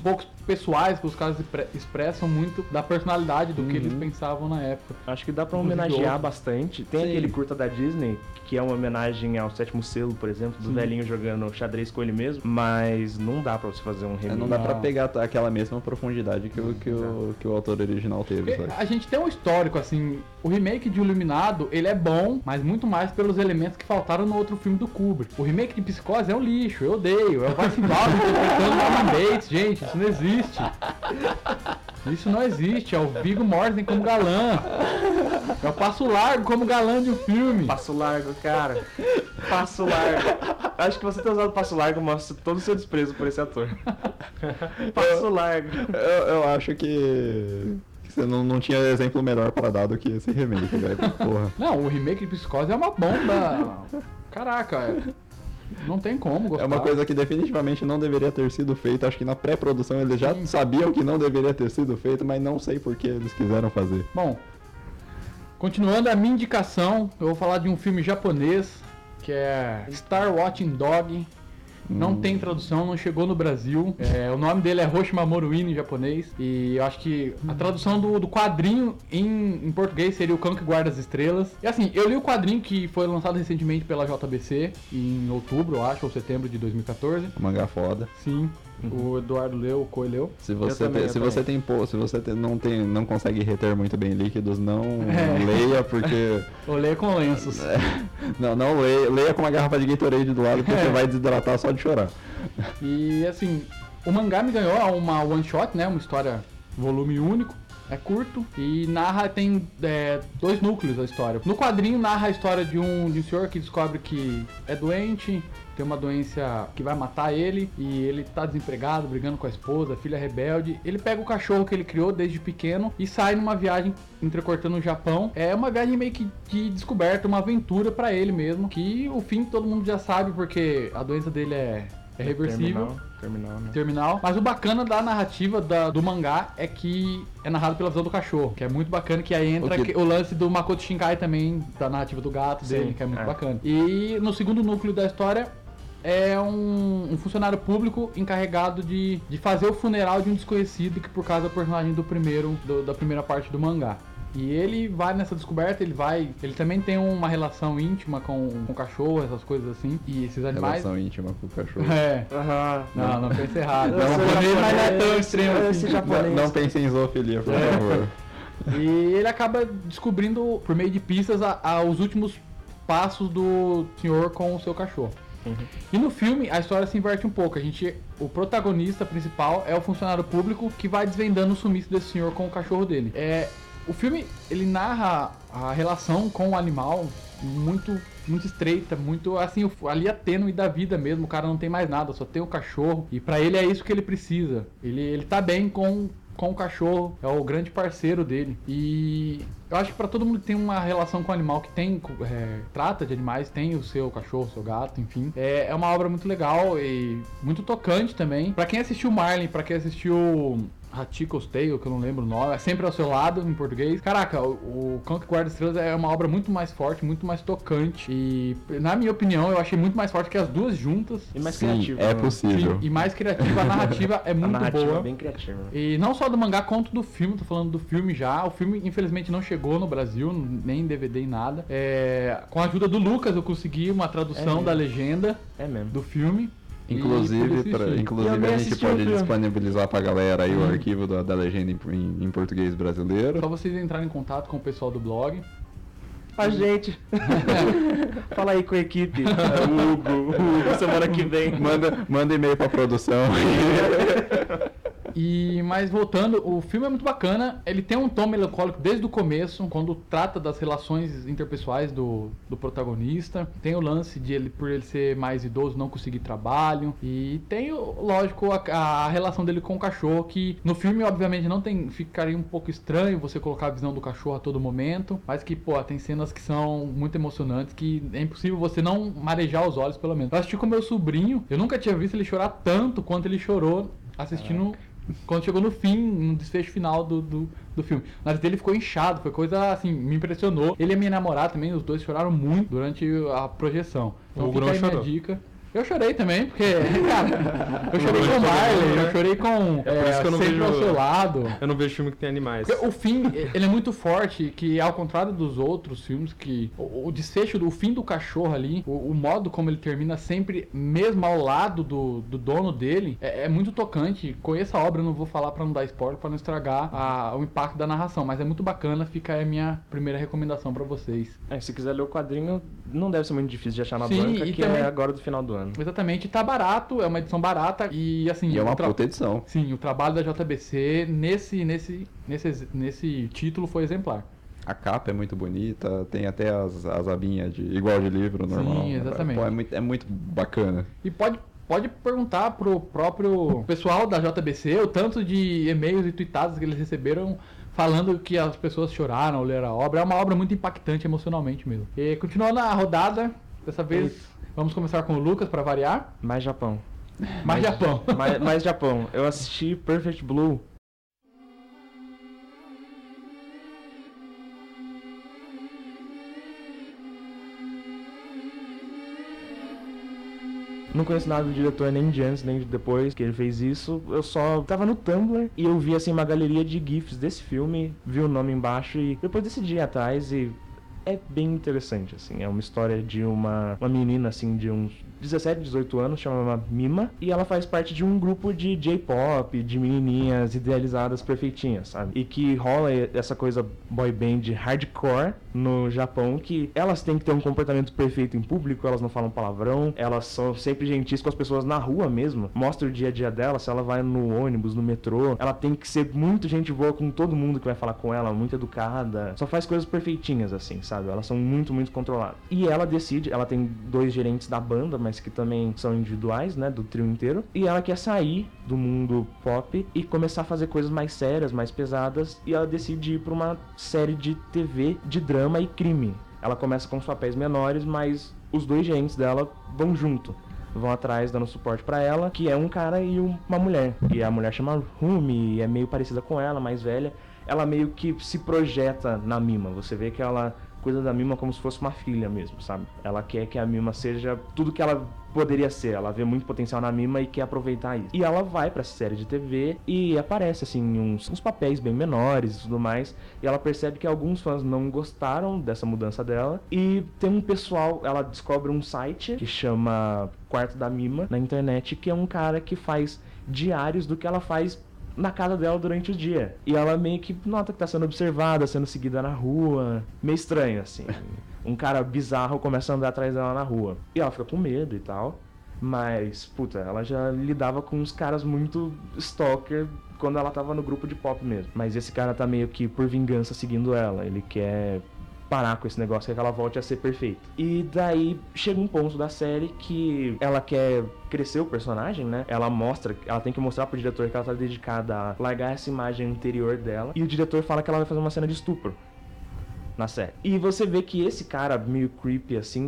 pessoais que os caras expressam muito da personalidade do que eles pensavam na época. Acho que dá pra Inclusive homenagear outros. bastante. Tem Sim. aquele curta da Disney, que é uma homenagem ao Sétimo Selo, por exemplo, do velhinho jogando xadrez com ele mesmo, mas não dá pra você fazer um remake. Não dá pra Não. pegar aquela mesma profundidade que o autor original teve, Porque sabe? a gente tem um histórico, assim, o remake de Iluminado, ele é bom, mas muito mais pelos elementos que faltaram no outro filme do Kubrick. O remake de Psicose é um lixo, eu odeio, é o Weissenbach interpretando Norman Bates, gente, isso não existe. Isso não existe, é o Viggo Mortensen como galã. É o Passo Largo como galã de um filme. Passo largo, cara. Passo largo. Acho que você ter usado passo largo mostra todo o seu desprezo por esse ator. Passo largo. Eu acho que você não tinha exemplo melhor pra dar do que esse remake, velho. Porra. Não, o remake de Psicose é uma bomba. Caraca, não tem como gostar. É uma coisa que definitivamente não deveria ter sido feita. Acho que na pré-produção eles já sabiam que não deveria ter sido feito, mas não sei por que eles quiseram fazer. Bom, continuando a minha indicação, eu vou falar de um filme japonês que é Star Watching Dog. Não tem tradução, não chegou no Brasil. O nome dele é Hoshimamoru Ino em japonês. E eu acho que a tradução do quadrinho em português seria O Cão que Guarda as Estrelas. E assim, eu li o quadrinho que foi lançado recentemente pela JBC, em outubro, eu acho, ou setembro de 2014. Mangá foda. Sim, o Eduardo leu, o Coi leu. Se você não consegue reter muito bem líquidos, não leia, porque Eu leio com lenços. não leia com uma garrafa de Gatorade do lado, porque você vai desidratar só de chorar. E assim, o mangá me ganhou uma one shot, né? Uma história volume único. É curto e narra, tem 2 núcleos a história. No quadrinho narra a história de um senhor que descobre que é doente, tem uma doença que vai matar ele e ele tá desempregado, brigando com a esposa, a filha rebelde. Ele pega o cachorro que ele criou desde pequeno e sai numa viagem entrecortando o Japão. É uma viagem meio que de descoberta, uma aventura pra ele mesmo, que o fim todo mundo já sabe porque a doença dele é reversível. Terminal. Mas o bacana da narrativa do mangá é que é narrado pela visão do cachorro, que é muito bacana, que aí entra o lance do Makoto Shinkai também, da narrativa do gato dele, que é muito bacana. E no segundo núcleo da história é um funcionário público encarregado de fazer o funeral de um desconhecido que por causa da personagem da primeira parte do mangá. E ele vai nessa descoberta, ele também tem uma relação íntima com o cachorro, essas coisas assim, e esses animais... Relação íntima com o cachorro. Não pense errado. Não, Japonês não é tão extremo assim. Não pense em zoofilia, por favor. E ele acaba descobrindo, por meio de pistas, os últimos passos do senhor com o seu cachorro. E no filme a história se inverte um pouco. O protagonista principal é o funcionário público que vai desvendando o sumiço desse senhor com o cachorro dele. O filme, ele narra a relação com o animal muito, muito estreita, muito assim, ali a tênue da vida mesmo. O cara não tem mais nada, só tem o cachorro. E pra ele é isso que ele precisa. Ele tá bem com o cachorro, é o grande parceiro dele. E eu acho que pra todo mundo que tem uma relação com o animal, que trata de animais, tem o seu cachorro, o seu gato, enfim. É uma obra muito legal e muito tocante também. Pra quem assistiu Marlin, pra quem assistiu Hachiko's Tale, que eu não lembro o nome, é Sempre ao Seu Lado, em português. Caraca, o Cão que Guarda as Estrelas é uma obra muito mais forte, muito mais tocante. E, na minha opinião, eu achei muito mais forte que as duas juntas. E mais Sim, criativo. é né? possível. E mais criativa, a narrativa é muito A narrativa boa. é bem criativa. E não só do mangá, quanto do filme, tô falando do filme já. O filme, infelizmente, não chegou no Brasil, nem em DVD, em nada. Com a ajuda do Lucas, eu consegui uma tradução da legenda do filme. Inclusive, a gente pode disponibilizar pra galera aí o arquivo da legenda em português brasileiro. Só vocês entrarem em contato com o pessoal do blog. A gente. Fala aí com a equipe. Hugo, semana que vem. Manda e-mail pra produção. Mas voltando, o filme é muito bacana, ele tem um tom melancólico desde o começo, quando trata das relações interpessoais do protagonista. Tem o lance de por ele ser mais idoso, não conseguir trabalho. E tem, lógico, a relação dele com o cachorro, que no filme, obviamente, ficaria um pouco estranho você colocar a visão do cachorro a todo momento, mas que, tem cenas que são muito emocionantes, que é impossível você não marejar os olhos, pelo menos. Eu assisti com meu sobrinho, eu nunca tinha visto ele chorar tanto quanto ele chorou assistindo... Quando chegou no fim, no desfecho final do filme. O nariz dele ficou inchado, foi coisa assim, me impressionou. Ele e minha namorada também, os dois choraram muito durante a projeção. Então fica aí minha dica. Eu chorei também, porque, cara, eu chorei com o Marley, eu chorei com por isso que eu não Sempre vejo- ao Seu Lado. Eu não vejo filme que tem animais. Porque o fim, ele é muito forte, que ao contrário dos outros filmes, que o desfecho, o fim do cachorro ali, o modo como ele termina sempre, mesmo ao lado do dono dele, é muito tocante. Conheça a obra, eu não vou falar pra não dar spoiler, pra não estragar o impacto da narração, mas é muito bacana, fica aí a minha primeira recomendação pra vocês. Se quiser ler o quadrinho, não deve ser muito difícil de achar na Sim, banca, e que também- é agora do final do ano. Exatamente, tá barato, é uma edição barata e assim... E é uma o tra- puta edição. Sim, o trabalho da JBC nesse título foi exemplar. A capa é muito bonita, tem até as abinhas igual de livro normal. Sim, exatamente. Pô, é muito bacana. E pode perguntar pro próprio pessoal da JBC o tanto de e-mails e tweetadas que eles receberam falando que as pessoas choraram ao ler a obra. É uma obra muito impactante emocionalmente mesmo. E continuando a rodada, dessa vez vamos começar com o Lucas para variar. Mais Japão. Mais Japão. Mais Japão. Eu assisti Perfect Blue. Não conheço nada do diretor nem de antes, nem de depois que ele fez isso. Eu só tava no Tumblr e eu vi assim uma galeria de GIFs desse filme, vi o nome embaixo e depois decidi ir atrás e é bem interessante, assim. É uma história de uma menina, assim, de uns 17, 18 anos, chama Mima, e ela faz parte de um grupo de J-pop, de menininhas idealizadas perfeitinhas, sabe? E que rola essa coisa boy band hardcore no Japão, que elas têm que ter um comportamento perfeito em público, elas não falam palavrão, elas são sempre gentis com as pessoas na rua mesmo. Mostra o dia a dia dela, se ela vai no ônibus, no metrô, ela tem que ser muito gente boa com todo mundo que vai falar com ela, muito educada, só faz coisas perfeitinhas, assim, sabe? Elas são muito, muito controladas. E ela decide, ela tem 2 gerentes da banda, mas que também são individuais, né, do trio inteiro, e ela quer sair do mundo pop e começar a fazer coisas mais sérias, mais pesadas, e ela decide ir pra uma série de TV de drama e crime. Ela começa com os papéis menores, mas os 2 gerentes dela vão junto. Vão atrás dando suporte pra ela, que é um cara e uma mulher. E a mulher chama Rumi, e é meio parecida com ela, mais velha. Ela meio que se projeta na Mima. Você vê que ela cuida da Mima como se fosse uma filha mesmo, sabe? Ela quer que a Mima seja tudo que ela poderia ser. Ela vê muito potencial na Mima e quer aproveitar isso. E ela vai pra essa série de TV e aparece, assim, uns papéis bem menores e tudo mais. E ela percebe que alguns fãs não gostaram dessa mudança dela. E tem um pessoal, ela descobre um site que chama Quarto da Mima na internet, que é um cara que faz diários do que ela faz na casa dela durante o dia. E ela meio que nota que tá sendo observada, sendo seguida na rua. Meio estranho, assim. Um cara bizarro começa a andar atrás dela na rua. E ela fica com medo e tal. Mas, puta, ela já lidava com uns caras muito stalker quando ela tava no grupo de pop mesmo. Mas esse cara tá meio que por vingança seguindo ela. Ele quer parar com esse negócio, quer que ela volte a ser perfeita. E daí chega um ponto da série que ela quer crescer o personagem, né? Ela tem que mostrar pro diretor que ela tá dedicada a largar essa imagem anterior dela. E o diretor fala que ela vai fazer uma cena de estupro na série. E você vê que esse cara meio creepy assim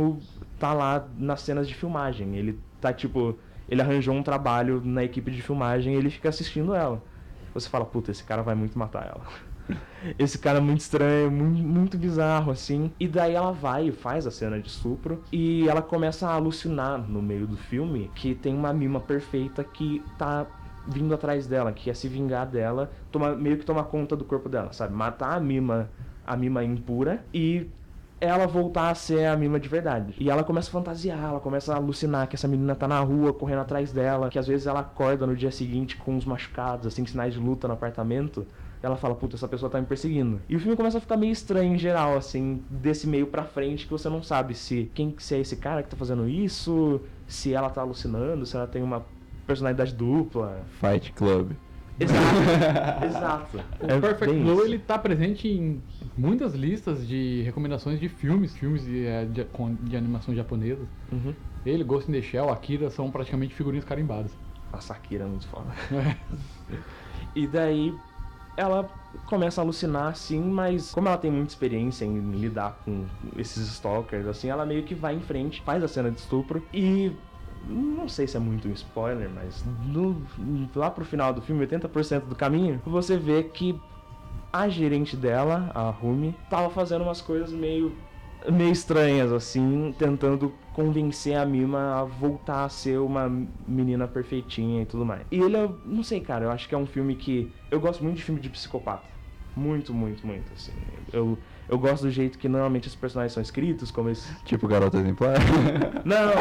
tá lá nas cenas de filmagem. Ele tá tipo, ele arranjou um trabalho na equipe de filmagem e ele fica assistindo ela. Você fala, puta, esse cara vai muito matar ela. Esse cara é muito estranho, muito bizarro, assim. E daí ela vai e faz a cena de estupro. E ela começa a alucinar no meio do filme que tem uma Mima perfeita que tá vindo atrás dela, que quer se vingar dela, meio que tomar conta do corpo dela, sabe? Matar a Mima impura e ela voltar a ser a Mima de verdade. E ela começa a fantasiar, ela começa a alucinar que essa menina tá na rua, correndo atrás dela, que às vezes ela acorda no dia seguinte com uns machucados, assim, sinais de luta no apartamento. Ela fala, puta, essa pessoa tá me perseguindo. E o filme começa a ficar meio estranho em geral, assim, desse meio pra frente, que você não sabe se é esse cara que tá fazendo isso, se ela tá alucinando, se ela tem uma personalidade dupla. Fight Club. Exato. O Perfect Blue, ele tá presente em muitas listas de recomendações de filmes de animação japonesa. Uhum. Ele, Ghost in the Shell, Akira são praticamente figurinhas carimbadas. Nossa, Akira é muito foda. E daí ela começa a alucinar, assim, mas como ela tem muita experiência em lidar com esses stalkers, assim, ela meio que vai em frente, faz a cena de estupro e... não sei se é muito um spoiler, mas lá pro final do filme, 80% do caminho, você vê que a gerente dela, a Rumi, tava fazendo umas coisas meio meio estranhas, assim, tentando convencer a Mima a voltar a ser uma menina perfeitinha e tudo mais. E ele, não sei, cara, eu acho que é um filme que... Eu gosto muito de filme de psicopata. Muito, muito, muito, assim. Eu gosto do jeito que normalmente os personagens são escritos, como esse... Tipo Garota Exemplar? Não!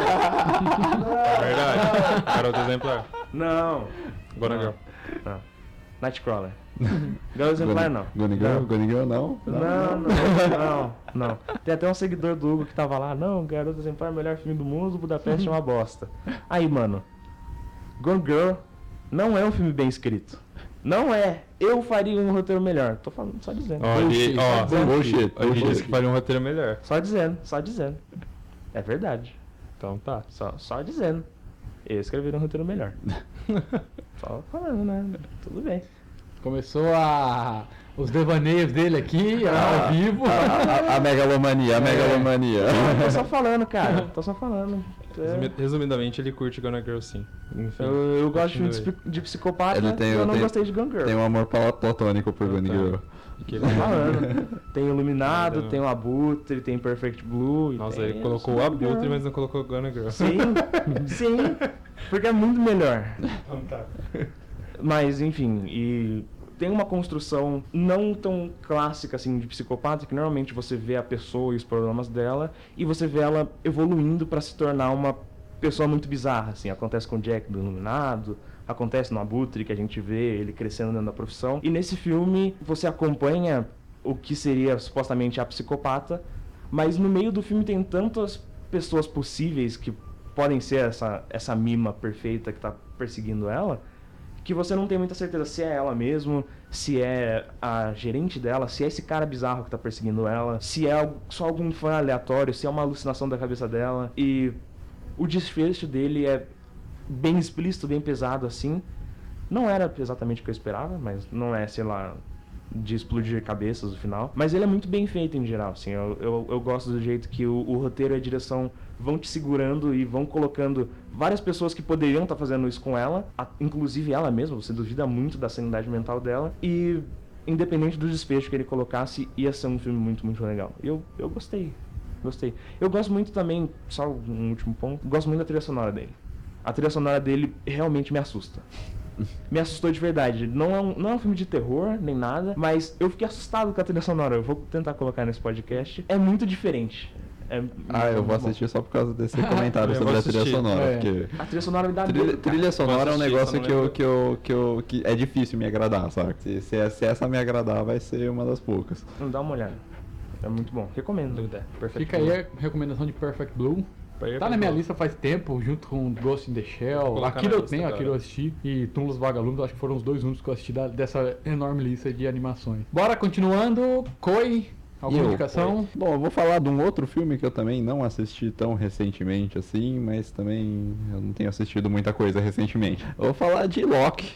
É verdade. Garota Exemplar. Não! Gonna Girl. Não. Nightcrawler. Garota Exemplar, não. Gone Girl, não? Não. Tem até um seguidor do Hugo que tava lá, não, Garota Exemplar é o melhor filme do mundo, Budapeste é uma bosta. Aí, mano, Gone Girl não é um filme bem escrito. Não é. Eu faria um roteiro melhor. Tô falando, só dizendo. Bullshit. A gente disse que faria um roteiro melhor. Só dizendo. É verdade. Então tá. Só dizendo. Eu escreveria um roteiro melhor. Só falando, né? Tudo bem. Começou os devaneios dele aqui, ao vivo. A megalomania. Tô só falando, cara. Tô só falando. Resumidamente, ele curte Gonna Girl, sim. Enfim, Eu gosto de continue. filme de psicopata Ele tem- e eu não tem- gostei de Gone Girl. Tem um amor platônico por Gone Girl. Que Tô falando. Tem Iluminado, Não. tem o Abutre, tem Perfect Blue. e Nossa, tem ele colocou o Gone Abutre, Girl. mas não colocou Gonna Girl. Sim. Porque é muito melhor. Então tá. Mas, enfim, e tem uma construção não tão clássica assim de psicopata, que normalmente você vê a pessoa e os problemas dela, e você vê ela evoluindo pra se tornar uma pessoa muito bizarra, assim. Acontece com o Jack do Iluminado, acontece no Abutre, que a gente vê ele crescendo dentro da profissão. E nesse filme você acompanha o que seria supostamente a psicopata, mas no meio do filme tem tantas pessoas possíveis que podem ser essa mima perfeita que tá perseguindo ela, que você não tem muita certeza se é ela mesmo, se é a gerente dela, se é esse cara bizarro que tá perseguindo ela, se é só algum fã aleatório, se é uma alucinação da cabeça dela. E o desfecho dele é bem explícito, bem pesado assim. Não era exatamente o que eu esperava, mas não é, sei lá, de explodir cabeças no final. Mas ele é muito bem feito em geral, assim. Eu gosto do jeito que o roteiro e a direção vão te segurando e vão colocando várias pessoas que poderiam estar fazendo isso com ela, inclusive ela mesma, você duvida muito da sanidade mental dela, e independente do desfecho que ele colocasse, ia ser um filme muito, muito legal. Eu gostei. Eu gosto muito também, só um último ponto, gosto muito da trilha sonora dele. A trilha sonora dele realmente me assusta. Me assustou de verdade. Não é um filme de terror, nem nada, mas eu fiquei assustado com a trilha sonora. Eu vou tentar colocar nesse podcast. É muito diferente. Eu vou assistir só por causa desse comentário Eu sobre vou a trilha assistir. sonora. É. Porque A trilha sonora me dá medo, cara. trilha sonora é um Posso assistir, negócio só não que é difícil me agradar, sabe? Se essa me agradar, vai ser uma das poucas. Dá uma olhada. É muito bom. Recomendo. Perfect Fica Blue. aí a recomendação de Perfect Blue. Tá na minha lista faz tempo, junto com Ghost in the Shell. colocar Aquilo na eu lista tenho, agora. aquilo eu assisti. E Túmulos Vagalumes, acho que foram os dois únicos que eu assisti dessa enorme lista de animações. Bora, continuando. Koi, alguma indicação? Bom, eu vou falar de um outro filme que eu também não assisti tão recentemente assim, mas também eu não tenho assistido muita coisa recentemente. Eu vou falar de Loki.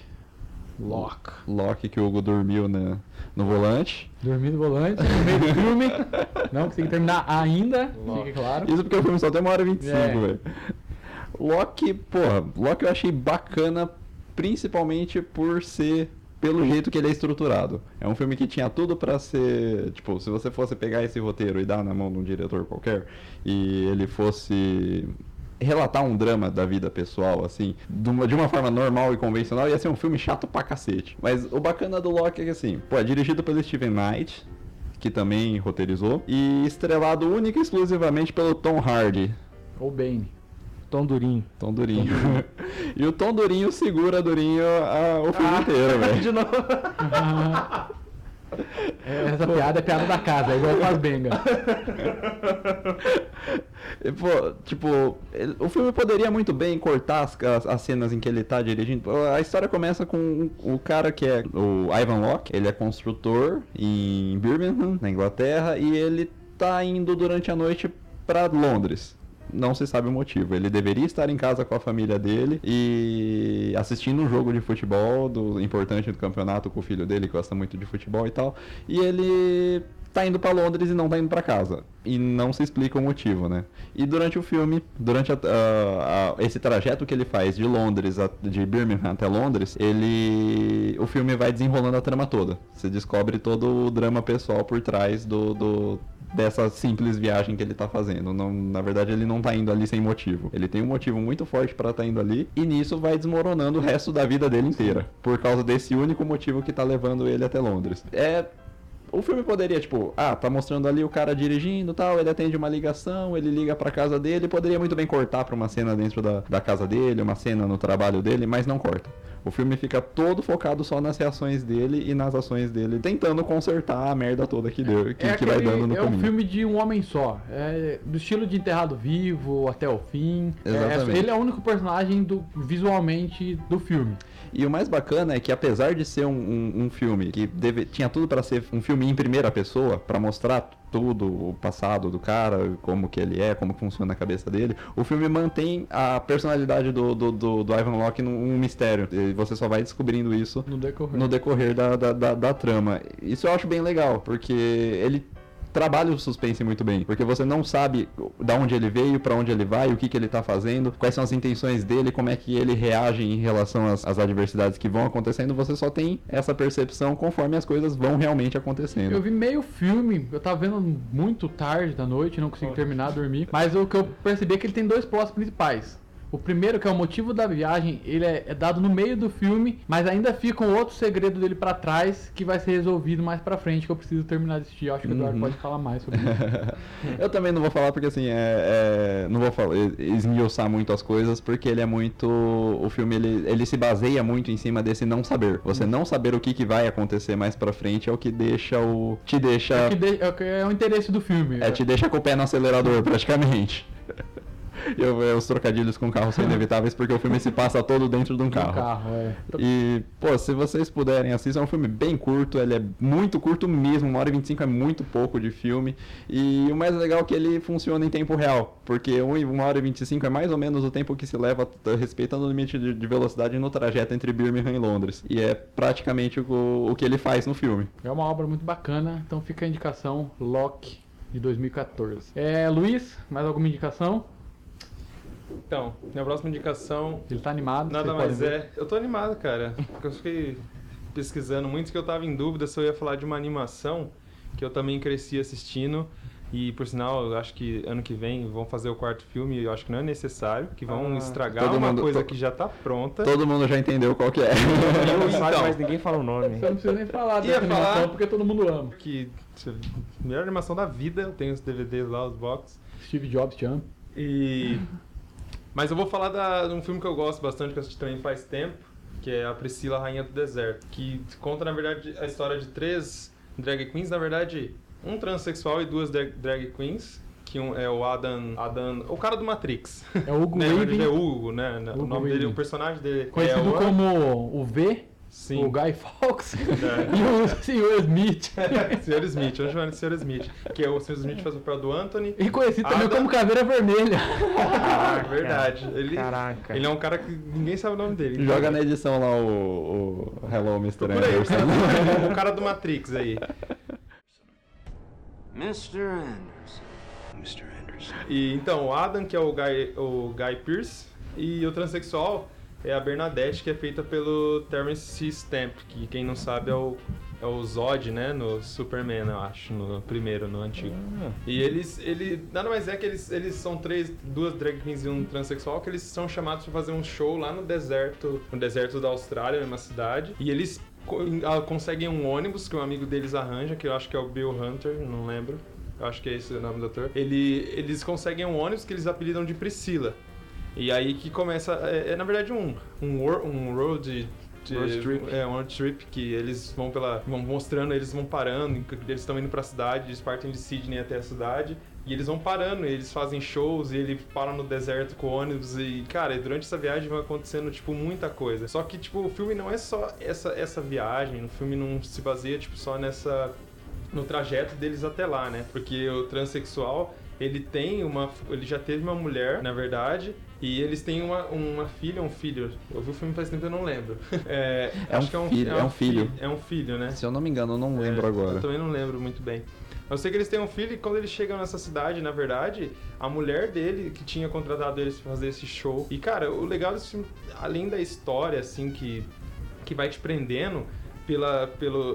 Loki, que o Hugo dormiu no volante. Dormir no volante, no meio do filme. Não consegui terminar ainda, fica claro. Isso porque o filme só tem 1h25, É. velho. Loki eu achei bacana, principalmente por ser pelo jeito que ele é estruturado. É um filme que tinha tudo pra ser, tipo, se você fosse pegar esse roteiro e dar na mão de um diretor qualquer, e ele fosse relatar um drama da vida pessoal, assim, de uma forma normal e convencional, ia ser um filme chato pra cacete. Mas o bacana do Loki é que, assim, é dirigido pelo Steven Knight, que também roteirizou, e estrelado única e exclusivamente pelo Tom Hardy. Ou Bane. Tom Durinho. Tom Durinho. E o Tom Durinho segura Durinho o filme inteiro, velho. De novo. Essa piada é piada da casa, é igual o Benga. E, pô, tipo, o filme poderia muito bem cortar as cenas em que ele tá dirigindo. A história começa com o cara que é o Ivan Locke. Ele é construtor em Birmingham, na Inglaterra, e ele tá indo durante a noite pra Londres. Não se sabe o motivo. Ele deveria estar em casa com a família dele e assistindo um jogo de futebol importante do campeonato com o filho dele, que gosta muito de futebol e tal. E ele tá indo pra Londres e não tá indo pra casa. E não se explica o motivo, né? E durante o filme, durante esse trajeto que ele faz de Londres, de Birmingham até Londres, o filme vai desenrolando a trama toda. Você descobre todo o drama pessoal por trás dessa simples viagem que ele tá fazendo. Não, na verdade, ele não tá indo ali sem motivo. Ele tem um motivo muito forte pra tá indo ali, e nisso vai desmoronando o resto da vida dele inteira, por causa desse único motivo que tá levando ele até Londres. O filme poderia, tipo, tá mostrando ali o cara dirigindo e tal, ele atende uma ligação, ele liga pra casa dele, poderia muito bem cortar pra uma cena dentro da casa dele, uma cena no trabalho dele, mas não corta. O filme fica todo focado só nas reações dele e nas ações dele, tentando consertar a merda toda que deu, que vai dando no caminho. É um filme de um homem só, do estilo de Enterrado Vivo até o fim. Exatamente. Ele é o único personagem visualmente do filme. E o mais bacana é que, apesar de ser um filme que tinha tudo para ser um filme em primeira pessoa, para mostrar tudo, o passado do cara, como que ele é, como funciona a cabeça dele, o filme mantém a personalidade do Ivan Locke num mistério. E você só vai descobrindo isso no decorrer da trama. Isso eu acho bem legal, porque ele trabalha o suspense muito bem, porque você não sabe da onde ele veio, pra onde ele vai, o que ele tá fazendo, quais são as intenções dele, como é que ele reage em relação às adversidades que vão acontecendo, você só tem essa percepção conforme as coisas vão realmente acontecendo. Eu vi meio filme, eu tava vendo muito tarde da noite, não consegui terminar, dormir, mas o que eu percebi é que ele tem dois plots principais. O primeiro, que é o motivo da viagem, ele é dado no meio do filme, mas ainda fica um outro segredo dele pra trás, que vai ser resolvido mais pra frente, que eu preciso terminar de assistir. Eu acho que o Eduardo pode falar mais sobre isso. Eu também não vou falar porque, assim, não vou esmiuçar muito as coisas, porque ele é muito... O filme, ele se baseia muito em cima desse não saber. Você não saber o que vai acontecer mais pra frente é o que deixa te deixa... É o interesse do filme. Te deixa com o pé no acelerador, praticamente. Os trocadilhos com carros são inevitáveis porque o filme se passa todo dentro de um carro. E, se vocês puderem assistir, é um filme bem curto, ele é muito curto mesmo, 1h25 é muito pouco de filme. E o mais legal é que ele funciona em tempo real, porque 1h25 é mais ou menos o tempo que se leva respeitando o limite de velocidade no trajeto entre Birmingham e Londres. E é praticamente o que ele faz no filme. É uma obra muito bacana, então fica a indicação Locke de 2014. Luiz, mais alguma indicação? Então, minha próxima indicação... Ele tá animado? Nada mais eu tô animado, cara. Porque eu fiquei pesquisando muito, que eu tava em dúvida se eu ia falar de uma animação que eu também cresci assistindo. E, por sinal, eu acho que ano que vem vão fazer o quarto filme e eu acho que não é necessário, que vão estragar coisa que já tá pronta. Todo mundo já entendeu qual que é. Não sabe, mas ninguém fala o nome. Você não precisa nem falar dessa animação, porque todo mundo ama. Que melhor animação da vida, eu tenho os DVDs lá, os box. Steve Jobs te ama. Mas eu vou falar de um filme que eu gosto bastante, que eu assisti também faz tempo, que é A Priscila, Rainha do Deserto, que conta, na verdade, a história de 3 drag queens, na verdade, um transexual e 2 drag queens, que é o Adam, o cara do Matrix. É o Hugo Weaving. É Hugo, né? O nome dele, o personagem dele conhecido como o V. Sim. O Guy Fawkes e o Sr. Smith. Sr. Smith, vamos chamar de Sr. Smith. Que é o Sr. Smith faz o papel do Anthony. E conhecido também como Caveira Vermelha. Verdade. Caraca. Ele é um cara que ninguém sabe o nome dele. Joga na edição lá o Hello, Mr. Anderson. O cara do Matrix aí. Mr. Anderson. E então, o Adam, que é o Guy Pearce, e o transexual é a Bernadette, que é feita pelo Terence C. Stamp, que quem não sabe é o Zod, né, no Superman, eu acho, no primeiro, no antigo. E ele nada mais é que eles são 2 drag queens e um transexual, que eles são chamados para fazer um show lá no deserto da Austrália, numa cidade, e eles conseguem um ônibus que um amigo deles arranja, que eu acho que é o Bill Hunter, não lembro, eu acho que é esse o nome do ator. Eles conseguem um ônibus que eles apelidam de Priscila. E aí que começa, na verdade um road trip. Um road trip que eles vão mostrando, eles vão parando, eles estão indo pra cidade, eles partem de Sydney até a cidade, e eles vão parando, eles fazem shows, e ele para no deserto com ônibus, e cara, durante essa viagem vai acontecendo, tipo, muita coisa. Só que, tipo, o filme não é só essa viagem, o filme não se baseia, tipo, só no trajeto deles até lá, né? Porque o transexual, ele já teve uma mulher, na verdade, e eles têm uma filha, um filho. Eu vi o filme faz tempo, eu não lembro. Acho que é um filho. É um filho, né? Se eu não me engano, eu não lembro agora. Eu também não lembro muito bem. Eu sei que eles têm um filho e quando eles chegam nessa cidade, na verdade, a mulher dele que tinha contratado eles pra fazer esse show. E, cara, o legal desse filme, além da história, assim, que vai te prendendo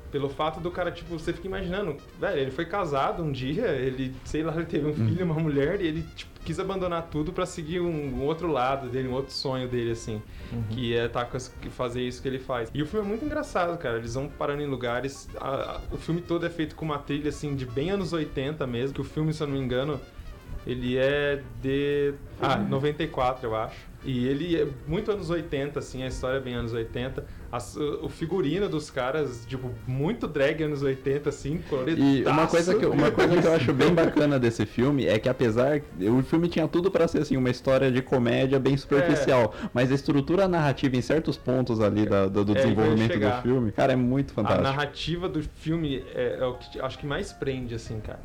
Pelo fato do cara, tipo, você fica imaginando, velho, ele foi casado um dia, ele, sei lá, ele teve um filho, uma mulher, e ele, tipo, quis abandonar tudo pra seguir um outro lado dele, um outro sonho dele, assim, que é fazer isso que ele faz. E o filme é muito engraçado, cara, eles vão parando em lugares, o filme todo é feito com uma trilha, assim, de bem anos 80 mesmo, que o filme, se eu não me engano, ele é de 94, eu acho. E ele é muito anos 80, assim, a história é bem anos 80. O figurino dos caras, tipo, muito drag anos 80, assim, coloridaço. E uma coisa que eu acho bem bacana desse filme é que apesar... O filme tinha tudo pra ser, assim, uma história de comédia bem superficial. Mas a estrutura narrativa em certos pontos ali do desenvolvimento do filme, cara, é muito fantástico. A narrativa do filme é o que acho que mais prende, assim, cara.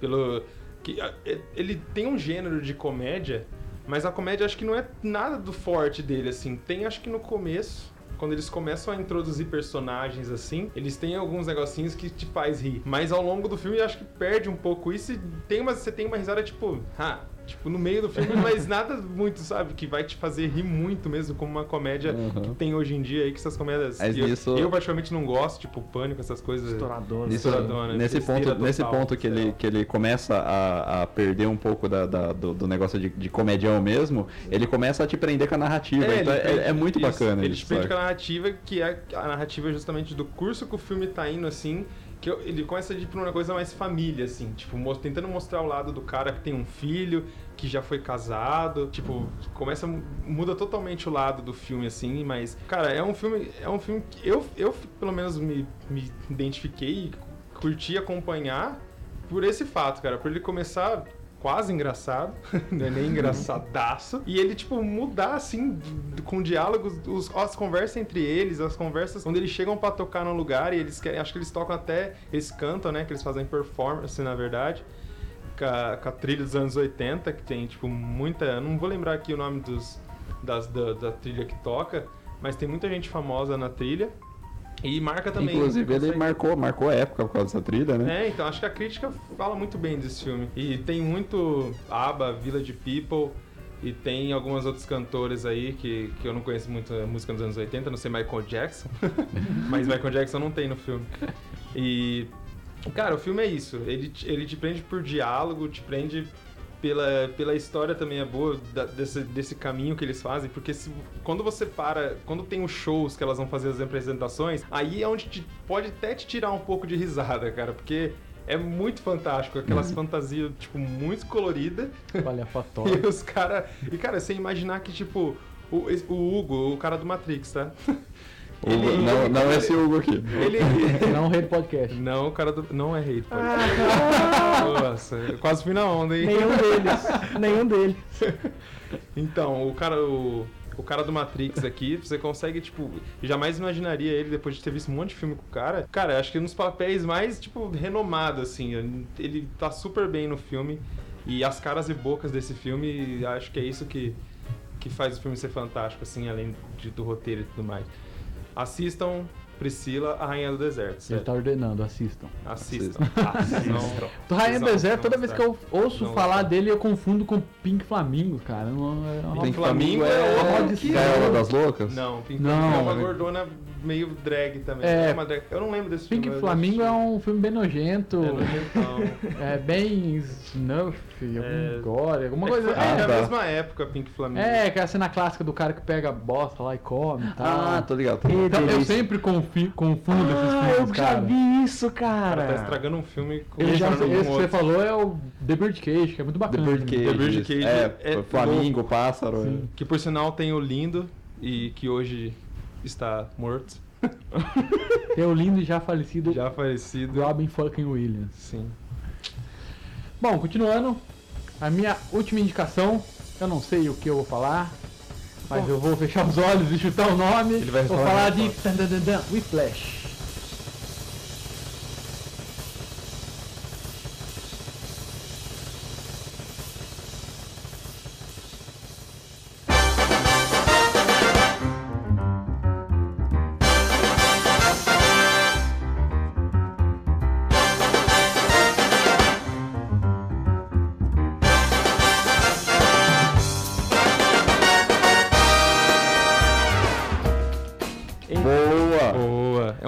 Ele tem um gênero de comédia, mas a comédia acho que não é nada do forte dele, assim. Tem, acho que no começo, quando eles começam a introduzir personagens, assim, eles têm alguns negocinhos que te faz rir. Mas ao longo do filme, acho que perde um pouco isso e você tem uma risada, tipo, no meio do filme, mas nada muito, sabe, que vai te fazer rir muito mesmo, como uma comédia que tem hoje em dia aí, que essas comédias eu praticamente não gosto, tipo, Pânico, essas coisas. Estouradona. Nesse ponto que ele começa a perder um pouco do negócio de comedião mesmo, ele começa a te prender com a narrativa, então é muito bacana. Ele te prende com a narrativa, que é a narrativa justamente do curso que o filme tá indo, assim, que ele começa a ir pra uma coisa mais família, assim, tipo, tentando mostrar o lado do cara que tem um filho, que já foi casado, tipo, muda totalmente o lado do filme, assim, mas, cara, é um filme que eu pelo menos me identifiquei e curti acompanhar por esse fato, cara, por ele começar quase engraçado, não é nem engraçadaço, e ele, tipo, mudar, assim, com diálogos, as conversas entre eles, as conversas quando eles chegam pra tocar num lugar e eles querem, acho que eles tocam até, eles cantam, né, que eles fazem performance, na verdade, com a trilha dos anos 80, que tem, tipo, eu não vou lembrar aqui o nome da trilha que toca, mas tem muita gente famosa na trilha. E marca também. Inclusive, ele marcou a época por causa dessa trilha, né? Então acho que a crítica fala muito bem desse filme. E tem muito ABBA, Village People, e tem algumas outros cantores aí que eu não conheço muito a música dos anos 80, não sei Michael Jackson, mas Michael Jackson não tem no filme. E, cara, o filme é isso. Ele te prende por diálogo, te prende pela história também é boa desse caminho que eles fazem, porque quando tem os shows que elas vão fazer as apresentações, aí é onde pode até te tirar um pouco de risada, cara, porque é muito fantástico, aquelas fantasias, tipo, muito coloridas. Palhafatória. E os caras... E, cara, você imaginar que, tipo, o Hugo, o cara do Matrix, tá? Não é esse Hugo aqui. Não rei do podcast. Não, o cara não é rei do podcast. Nossa, eu quase fui na onda, hein? Nenhum deles. Então, o cara do Matrix aqui, você consegue, tipo... Jamais imaginaria ele, depois de ter visto um monte de filme com o cara. Cara, acho que nos papéis mais, tipo, renomados, assim. Ele tá super bem no filme. E as caras e bocas desse filme, acho que é isso que faz o filme ser fantástico, assim, além do roteiro e tudo mais. Assistam Priscila, a Rainha do Deserto. Ele tá ordenando, assistam. Do Rainha do Deserto, toda vez que eu ouço falar dele, eu confundo com Pink Flamingo, cara. Pink Flamingo é uma das loucas? Não, Pink Flamingo é uma gordona meio drag também. Eu não lembro desse filme. Pink Flamingo é um filme bem nojento. É bem snuff, gore, alguma coisa. É da mesma época, Pink Flamingo. É, aquela cena clássica do cara que pega a bosta lá e come e tal. Tô ligado. Então, eu sempre confundo esses filmes, cara. Eu já vi isso, cara. Tá estragando um filme com esse que você falou é o The Birdcage, que é muito bacana. The Birdcage é Flamingo, pássaro. Sim. Que por sinal tem o Lindo, e que hoje está morto. Tem o lindo e já falecido Robin fucking Williams. Sim. Bom, continuando, a minha última indicação, eu não sei o que eu vou falar, mas eu vou fechar os olhos e chutar o nome. Vou falar de Whiplash.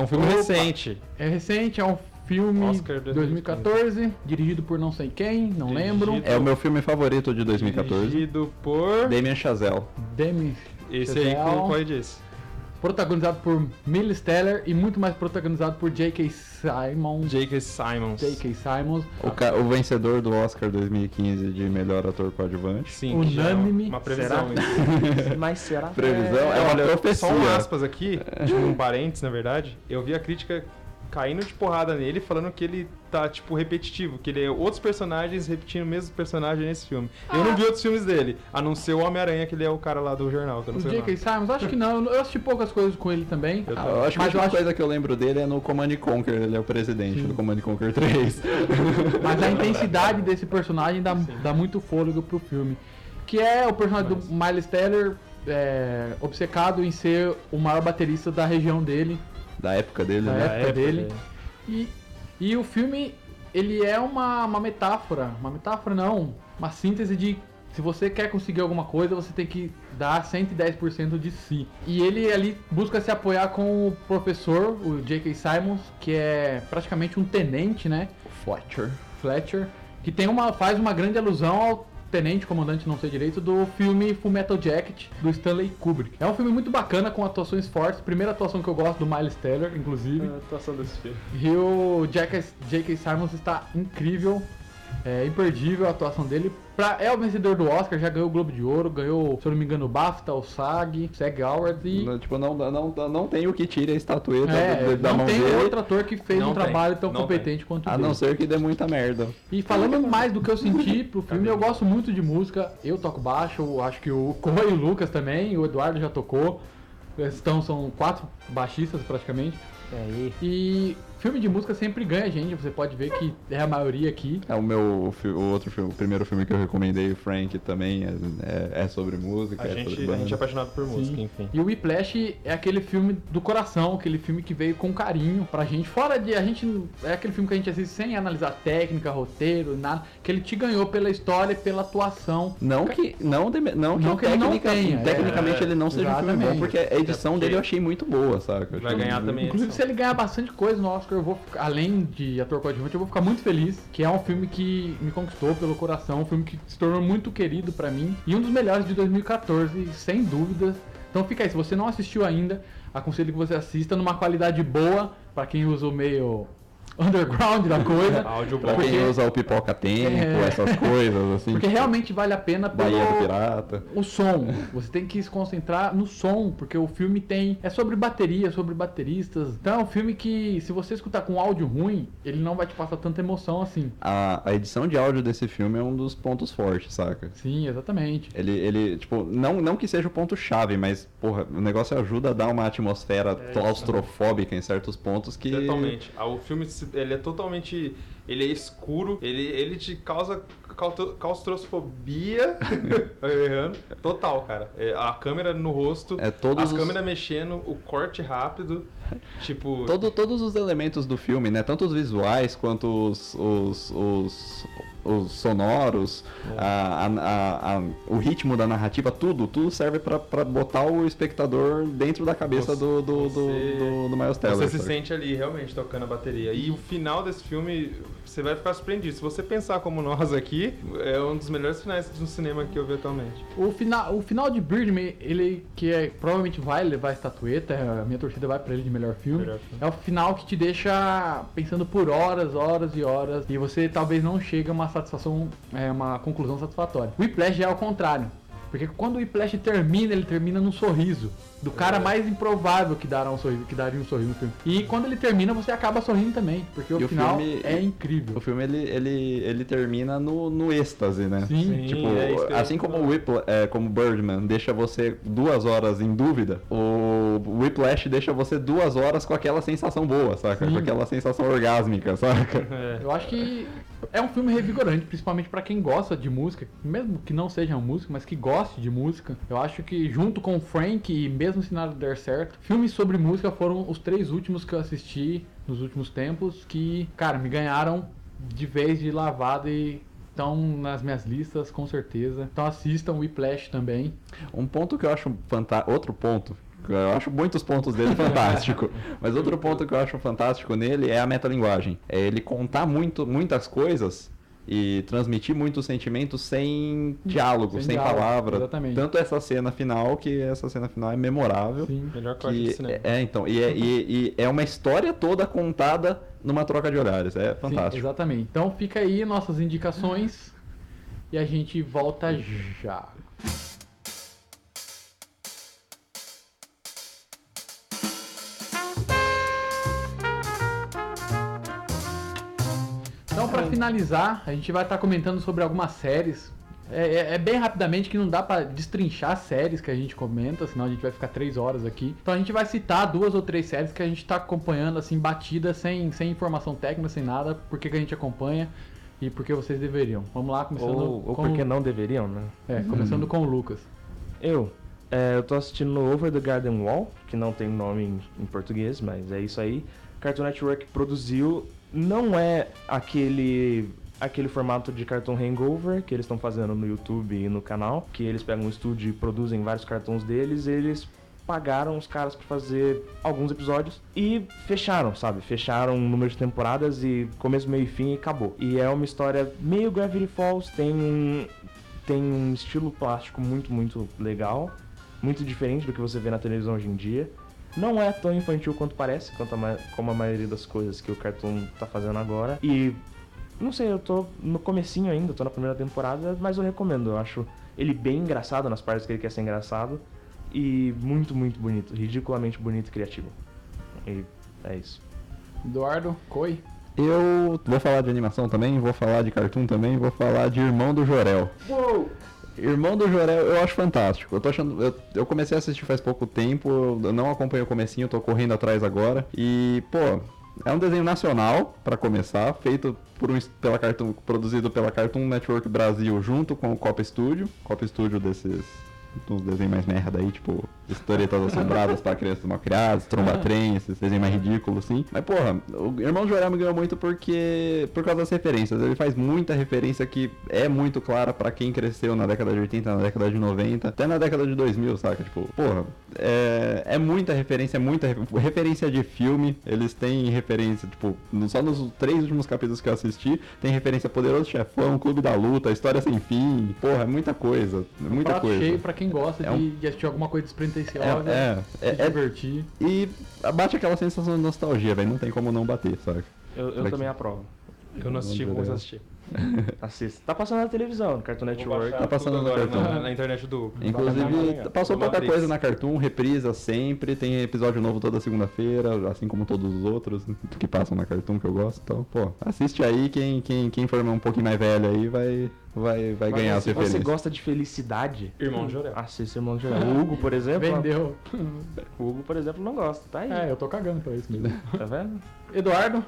um filme Opa. recente. É recente, é um filme Oscar 2014, dirigido por não sei quem, não lembro. É o meu filme favorito de 2014. Dirigido por... Damien Chazelle. Demi Esse aí que o Corey disse. protagonizado por Miles Teller e muito mais protagonizado por J.K. Simmons. J.K. Simons. J.K. Simmons. O vencedor do Oscar 2015 de melhor ator coadjuvante. Sim, que já é Unânime. uma previsão. Mas será? Previsão é uma Olha, profecia. Só um aspas aqui, tipo um parênteses, na verdade. Eu vi a crítica caindo de porrada nele, falando que ele tá, tipo, repetitivo, que ele é outros personagens repetindo o mesmo personagem nesse filme. Eu não vi outros filmes dele, a não ser o Homem-Aranha, que ele é o cara lá do jornal, que eu não O sei o J.K. nome. Simmons, acho que não. Eu assisti poucas coisas com ele também. Eu Eu acho que a Mas última coisa que eu lembro dele é no Command & Conquer, ele é o presidente do Command & Conquer 3. Mas a intensidade desse personagem dá muito fôlego pro filme. Que é o personagem do Miles Teller obcecado em ser o maior baterista da região dele. Da época dele, Da né? época dele. E o filme, ele é uma metáfora. Uma metáfora não, uma síntese de... Se você quer conseguir alguma coisa, você tem que dar 110% de si. E ele ali busca se apoiar com o professor, o J.K. Simmons, que é praticamente um tenente, né? Fletcher, que faz uma grande alusão ao tenente comandante, não sei direito, do filme Fullmetal Jacket, do Stanley Kubrick. É um filme muito bacana, com atuações fortes. Primeira atuação que eu gosto do Miles Teller, inclusive. A atuação desse filme. E o J.K. Simmons está incrível. É imperdível a atuação dele. É o vencedor do Oscar, já ganhou o Globo de Ouro, ganhou, se eu não me engano, o BAFTA, o SAG Awards e... Tipo, não tem o que tire a estatueta da não mão tem dele, outro ator que fez Não um tem, trabalho tão não competente quanto o a dele. não ser que dê muita merda. E falando mais do que eu senti pro filme, eu gosto muito de música. Eu toco baixo, eu acho que o Coy e o Lucas também, o Eduardo já tocou. São 4 baixistas praticamente. E filme de música sempre ganha, gente. Você pode ver que é a maioria aqui. É o outro filme, o primeiro filme que eu recomendei, o Frank, também é sobre música. A sobre gente banda. é apaixonado por música, Sim. enfim. E o Whiplash é aquele filme do coração, aquele filme que veio com carinho pra gente. Fora de... É aquele filme que a gente assiste sem analisar técnica, roteiro, nada. Que ele te ganhou pela história e pela atuação. Não que ele não tenha, tecnicamente ele não seja um filme bom, exatamente. porque a edição dele eu achei muito boa, saca? Vai ganhar também. Inclusive, se ele ganhar bastante coisa no Oscar, eu vou ficar, além de ator coadjuvante, eu vou ficar muito feliz. Que é um filme que me conquistou pelo coração, um filme que se tornou muito querido pra mim. E um dos melhores de 2014, sem dúvidas. Então fica aí, se você não assistiu ainda, aconselho que você assista numa qualidade boa, pra quem usa o meio underground da coisa. Áudio Pra bom. quem usa o pipoca tempo, essas coisas, assim. Porque realmente vale a pena Bahia do pelo Pirata. o som. Você tem que se concentrar no som, porque o filme é sobre bateria, sobre bateristas. Então é um filme que, se você escutar com áudio ruim, ele não vai te passar tanta emoção assim. A edição de áudio desse filme é um dos pontos fortes, saca? Sim, exatamente. Ele tipo, não que seja o ponto-chave, mas, porra, o negócio ajuda a dar uma atmosfera claustrofóbica em certos pontos que... Totalmente. O filme, ele é totalmente... Ele é escuro, ele te causa claustrofobia. Errando. Total, cara. A câmera no rosto, as câmeras mexendo, o corte rápido. Tipo. Todos os elementos do filme, né? Tanto os visuais quanto os sonoros, o ritmo da narrativa, tudo serve pra botar o espectador dentro da cabeça do Miles Teller. Você se sente ali realmente tocando a bateria. E o final desse filme, você vai ficar surpreendido. Se você pensar como nós aqui, é um dos melhores finais do cinema que eu vi atualmente. O final de Birdman, ele provavelmente vai levar a estatueta, a minha torcida vai pra ele de melhor filme. É o final que te deixa pensando por horas e horas, e você talvez não chegue a uma satisfação, uma conclusão satisfatória. O Whiplash já é ao contrário, porque quando o Whiplash termina, ele termina num sorriso do cara mais improvável que daria um sorriso no filme. E quando ele termina, você acaba sorrindo também, porque o final é incrível. O filme ele termina no êxtase, né? Sim. Tipo, assim como como Birdman deixa você 2 horas em dúvida, o Whiplash deixa você 2 horas com aquela sensação boa, saca? Sim. Com aquela sensação orgásmica, saca? Eu acho que é um filme revigorante, principalmente pra quem gosta de música, mesmo que não seja música, mas que goste de música. Eu acho que junto com o Frank, e mesmo se nada der certo, filmes sobre música foram os 3 últimos que eu assisti nos últimos tempos, que, cara, me ganharam de vez de lavada e estão nas minhas listas, com certeza. Então assistam o Whiplash também. Um ponto que eu acho fantástico, outro ponto Eu acho muitos pontos dele fantástico. Mas outro ponto que eu acho fantástico nele é a metalinguagem. É ele contar muitas coisas e transmitir muitos sentimentos sem diálogo, sem palavra. Exatamente. Tanto essa cena final, que essa cena final é memorável. Sim. Melhor corte do cinema. Então, e é uma história toda contada numa troca de olhares. É Sim, fantástico. exatamente. Então fica aí nossas indicações e a gente volta já. Então, para finalizar, a gente vai estar comentando sobre algumas séries. É bem rapidamente, que não dá para destrinchar séries que a gente comenta, senão a gente vai ficar 3 horas aqui. Então a gente vai citar 2 ou 3 séries que a gente está acompanhando, assim, batidas, sem informação técnica, sem nada, por que a gente acompanha e por que vocês deveriam. Vamos lá, começando Ou por que não deveriam, né? começando com o Lucas. Eu tô assistindo Over the Garden Wall, que não tem nome em português, mas é isso aí. Cartoon Network produziu, não é aquele formato de Cartoon Hangover que eles estão fazendo no YouTube e no canal, que eles pegam um estúdio e produzem vários cartoons deles. Eles pagaram os caras pra fazer alguns episódios e fecharam, sabe? Fecharam um número de temporadas e começo, meio e fim e acabou. E é uma história meio Gravity Falls, tem um estilo plástico muito, muito legal, muito diferente do que você vê na televisão hoje em dia. Não é tão infantil quanto parece, como a maioria das coisas que o Cartoon tá fazendo agora. E não sei, eu tô no comecinho ainda, tô na primeira temporada, mas eu recomendo. Eu acho ele bem engraçado nas partes que ele quer ser engraçado. E muito, muito bonito. Ridiculamente bonito e criativo. E é isso. Eduardo, Coi. Eu vou falar de animação também, vou falar de cartoon também, vou falar de Irmão do Jorel. Uou! Irmão do Jorel eu acho fantástico. Eu tô achando. Eu comecei a assistir faz pouco tempo, eu não acompanho o comecinho, eu tô correndo atrás agora. E, pô, é um desenho nacional, pra começar, feito pela Cartoon, produzido pela Cartoon Network Brasil junto com o Copa Studio. Copa Studio desses. Uns desenhos mais merda aí, tipo, historietas assombradas pra crianças mal criadas, tromba-trem, esses desenhos mais ridículos, assim. Mas, porra, o Irmão do Jorel me ganhou muito por causa das referências. Ele faz muita referência que é muito clara pra quem cresceu na década de 80, na década de 90, até na década de 2000, saca? Tipo, porra, é muita referência, referência de filme. Eles têm referência, tipo, só nos 3 últimos capítulos que eu assisti, tem referência a Poderoso Chefão, Clube da Luta, História Sem Fim. Porra, é muita coisa, muita Prato coisa. cheio pra quem gosta de assistir alguma coisa despretensiosa, se é divertir. E bate aquela sensação de nostalgia, velho. Não tem como não bater, sabe? Eu também aprovo. Eu não assisti, vou assistir. Assista. Tá passando na televisão, no Cartoon Network. Tá passando tudo no agora Cartoon. na internet do... Inclusive, passou pouca Matrix. coisa na Cartoon, reprisa sempre, tem episódio novo toda segunda-feira, assim como todos os outros que passam na Cartoon que eu gosto. Então, pô, assiste aí, quem for um pouquinho mais velho aí vai ganhar as Se você referências. gosta de felicidade, Irmão de Jorel. assista Irmão de Jorel. O Hugo, por exemplo. Vendeu. O Hugo, por exemplo, não gosta. Tá aí. Eu tô cagando pra isso mesmo. Tá vendo? Eduardo,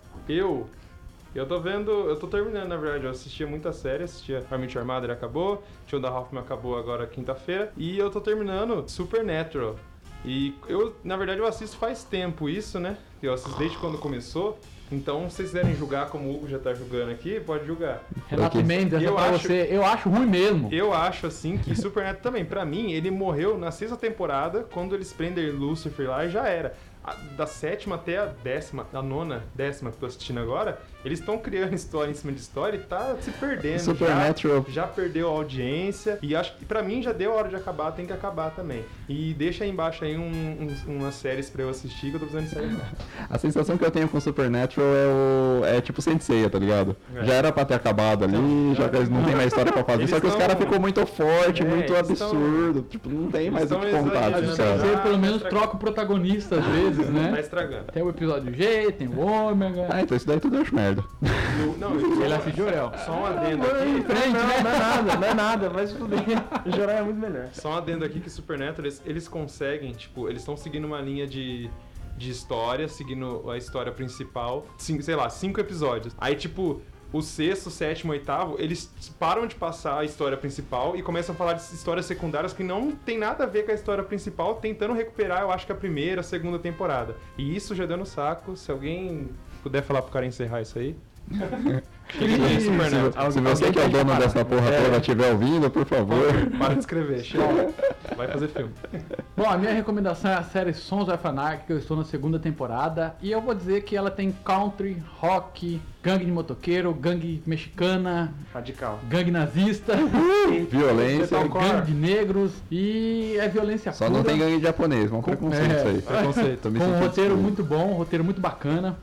Eu tô vendo, eu tô terminando, na verdade. Eu assistia muita série, assistia Armite Armada, ele acabou. Tio da Hoffman acabou agora quinta-feira. E eu tô terminando Supernatural. E eu, na verdade, eu assisto faz tempo isso, né? Eu assisto desde quando começou. Então, se vocês quiserem julgar como o Hugo já tá julgando aqui, pode julgar. Renato Mendes, essa Eu pra acho- você. Eu acho ruim mesmo. Eu acho, assim, que Supernatural também, pra mim, ele morreu na 6ª temporada, quando eles prendem Lucifer lá e já era. Da 7ª até a 10ª, da 9ª, 10ª que eu tô assistindo agora, eles estão criando história em cima de história e tá se perdendo. Supernatural. Já perdeu a audiência e acho que pra mim já deu a hora de acabar, tem que acabar também. E deixa aí embaixo aí umas séries pra eu assistir, que eu tô precisando de série. A sensação que eu tenho com Supernatural é tipo Senseiya, tá ligado? É. Já era pra ter acabado ali, já que eles não tem mais história pra fazer. Eles Só que os tão- caras ficou muito forte, É, muito eles tão- absurdo. Tipo, não tem mais o que estão contar exagerando. dos Quer caras. dizer, pelo menos Tá troca o protagonista às vezes, Tá né? estragando. Tem o episódio G, tem o Ômega. Ah, então isso daí tudo eu acho merda. Ele assiste Jorel. Só um adendo aqui. Não é nada, mas tudo bem. O Jorel é muito melhor. Só um adendo aqui que Supernatural, eles conseguem, tipo, eles estão seguindo uma linha de história, seguindo a história principal, sei lá, 5 episódios. Aí, tipo, o 6º, 7º, 8º, eles param de passar a história principal e começam a falar de histórias secundárias que não tem nada a ver com a história principal, tentando recuperar, eu acho que a 1ª, 2ª temporada. E isso já deu no saco. Se alguém puder falar pro cara encerrar isso aí. Que Super Neto. Se você que é o dono dessa porra toda estiver ouvindo, por favor. Para de escrever, chega. Vai fazer filme. Bom, a minha recomendação é a série Sons of Anarchy, que eu estou na segunda temporada. E eu vou dizer que ela tem country, rock, gangue de motoqueiro, gangue mexicana, Radical. gangue nazista, Violência. gangue de negros e é violência Só pura. não tem gangue de japonês, um preconceito isso aí. Preconceito. Tô me Com um sentindo roteiro excluído. muito bom, um roteiro muito bacana.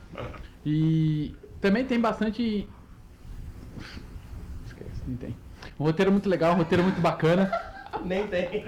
E também tem bastante... Esquece, nem tem. Um roteiro muito legal, um roteiro muito bacana. Nem tem.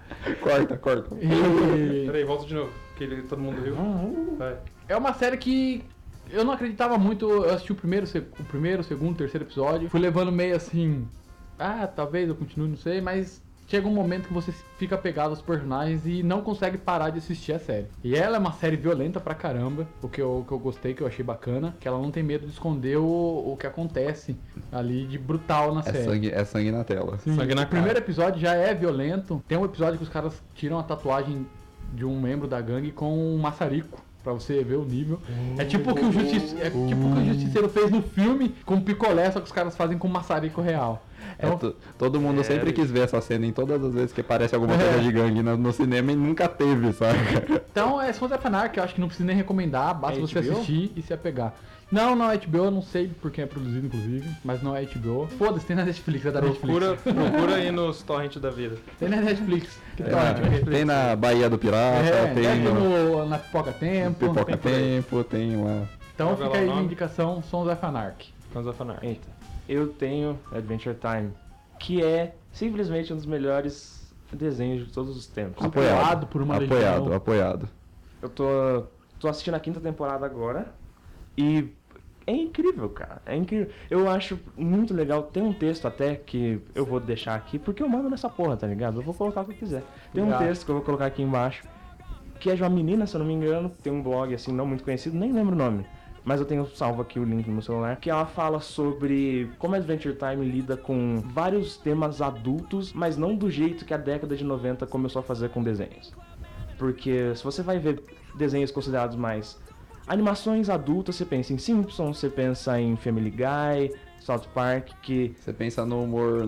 Corta. E Peraí, volta de novo. Que todo mundo riu. Vai. é uma série que eu não acreditava muito. Eu assisti o primeiro, o segundo, terceiro episódio. Fui levando meio assim... talvez eu continue, não sei, mas... Chega um momento que você fica apegado aos personagens e não consegue parar de assistir a série. E ela é uma série violenta pra caramba, o que eu gostei, que eu achei bacana, que ela não tem medo de esconder o que acontece ali de brutal na série. É sangue na tela. Sim, Sangue na o primeiro cara. episódio já é violento. Tem um episódio que os caras tiram a tatuagem de um membro da gangue com um maçarico. Pra você ver o nível. É tipo o que o Justiceiro fez no filme com picolé, só que os caras fazem com maçarico real. Então, Todo mundo sempre quis ver essa cena em todas as vezes que aparece alguma coisa de gangue no cinema e nunca teve, sabe? Então é Sons of Anarchy, eu acho que não precisa nem recomendar, basta É você HBO? assistir e se apegar. Não é HBO, eu não sei por quem é produzido, inclusive, mas não é HBO. Foda-se, tem na Netflix, é da Netflix. Procura aí nos torrent da vida. Tem na Netflix. Que Tem tal, na, Netflix? tem na Baía do Pirata, tem tem no na Pipoca Tempo. Pipoca Tempo, tem lá. Então Joga fica lá aí o a nome. indicação Sons of Anarchy. Sons of Anarchy. Eita. Eu tenho Adventure Time, que é simplesmente um dos melhores desenhos de todos os tempos. Apoiado por uma legião. Apoiado. Eu tô assistindo a 5ª temporada agora e é incrível, cara. É incrível. Eu acho muito legal. Tem um texto até que eu vou deixar aqui, porque eu mando nessa porra, tá ligado? Eu vou colocar o que eu quiser. Tem um Obrigado. texto que eu vou colocar aqui embaixo, que é de uma menina, se eu não me engano, tem um blog assim, não muito conhecido, nem lembro o nome. Mas eu tenho salvo aqui o link no meu celular, que ela fala sobre como a Adventure Time lida com vários temas adultos, mas não do jeito que a década de 90 começou a fazer com desenhos. Porque se você vai ver desenhos considerados mais animações adultas, você pensa em Simpsons, você pensa em Family Guy, South Park, que Você pensa no humor.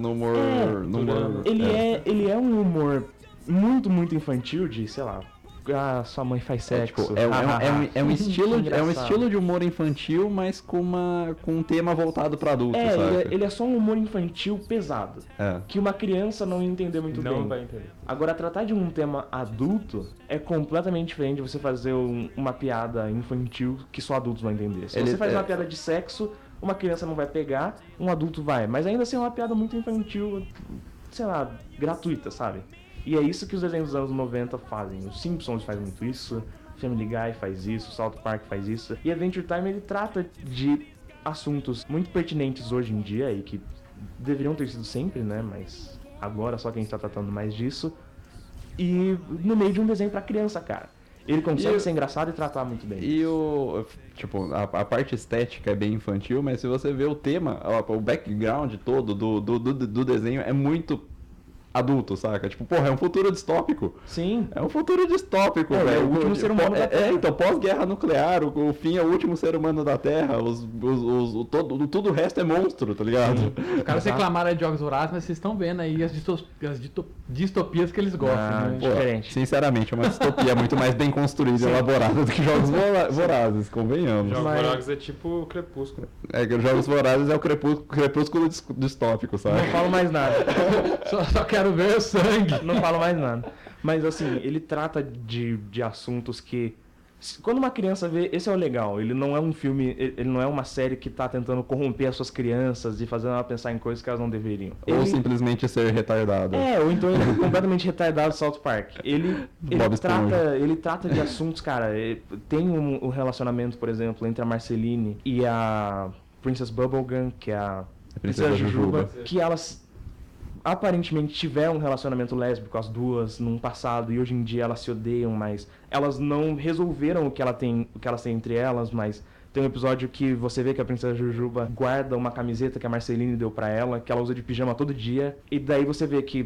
ele é um humor muito, muito infantil de, sei lá, sua mãe faz sexo. É um estilo Engraçado. de humor infantil, mas com um tema voltado pra adulto, sabe? Ele é só um humor infantil pesado, É. que uma criança não ia entender muito Não bem. vai entender. Agora, tratar de um tema adulto é completamente diferente de você fazer uma piada infantil que só adultos vão entender. Se Ele você faz é- uma piada de sexo, uma criança não vai pegar, um adulto vai. Mas ainda assim é uma piada muito infantil, sei lá, gratuita, sabe? E é isso que os desenhos dos anos 90 fazem. Os Simpsons faz muito isso, Family Guy faz isso, South Park faz isso. E Adventure Time, ele trata de assuntos muito pertinentes hoje em dia e que deveriam ter sido sempre, né? Mas agora só que a gente tá tratando mais disso. E no meio de um desenho pra criança, cara. Ele consegue ser engraçado e tratar muito bem. E a parte estética é bem infantil, mas se você vê o tema, o background todo do desenho é muito adulto, saca? Tipo, porra, é um futuro distópico. Sim. É um futuro distópico, É, velho. é o último ser humano da Terra. Então, pós-guerra nuclear, o fim é o último ser humano da Terra, tudo o resto é monstro, tá ligado? Os caras Exato. reclamaram de Jogos Vorazes, mas vocês estão vendo aí as distopias que eles gostam, né? Pô, Diferente. sinceramente, é uma distopia muito mais bem construída e elaborada do que Jogos Vorazes, convenhamos. Jogos Mas- Vorazes é tipo Crepúsculo. É que os Jogos Vorazes é o crepúsculo distópico, sabe? Não falo mais nada. Só quero ver o sangue. Não falo mais nada. Mas assim, ele trata de assuntos que. Quando uma criança vê, esse é o legal. Ele não é um filme, ele não é uma série que tá tentando corromper as suas crianças e fazendo ela pensar em coisas que elas não deveriam. Ou simplesmente ser retardado. Ou então ele é completamente retardado South Park. Ele Bob Esponja. trata de assuntos, cara. Tem um relacionamento, por exemplo, entre a Marceline e a Princess Bubblegum, que é a Princesa Jujuba. que elas aparentemente tiveram um relacionamento lésbico, as duas, num passado, e hoje em dia elas se odeiam, mas elas não resolveram o que elas têm entre elas, mas tem um episódio que você vê que a Princesa Jujuba guarda uma camiseta que a Marceline deu pra ela, que ela usa de pijama todo dia, e daí você vê que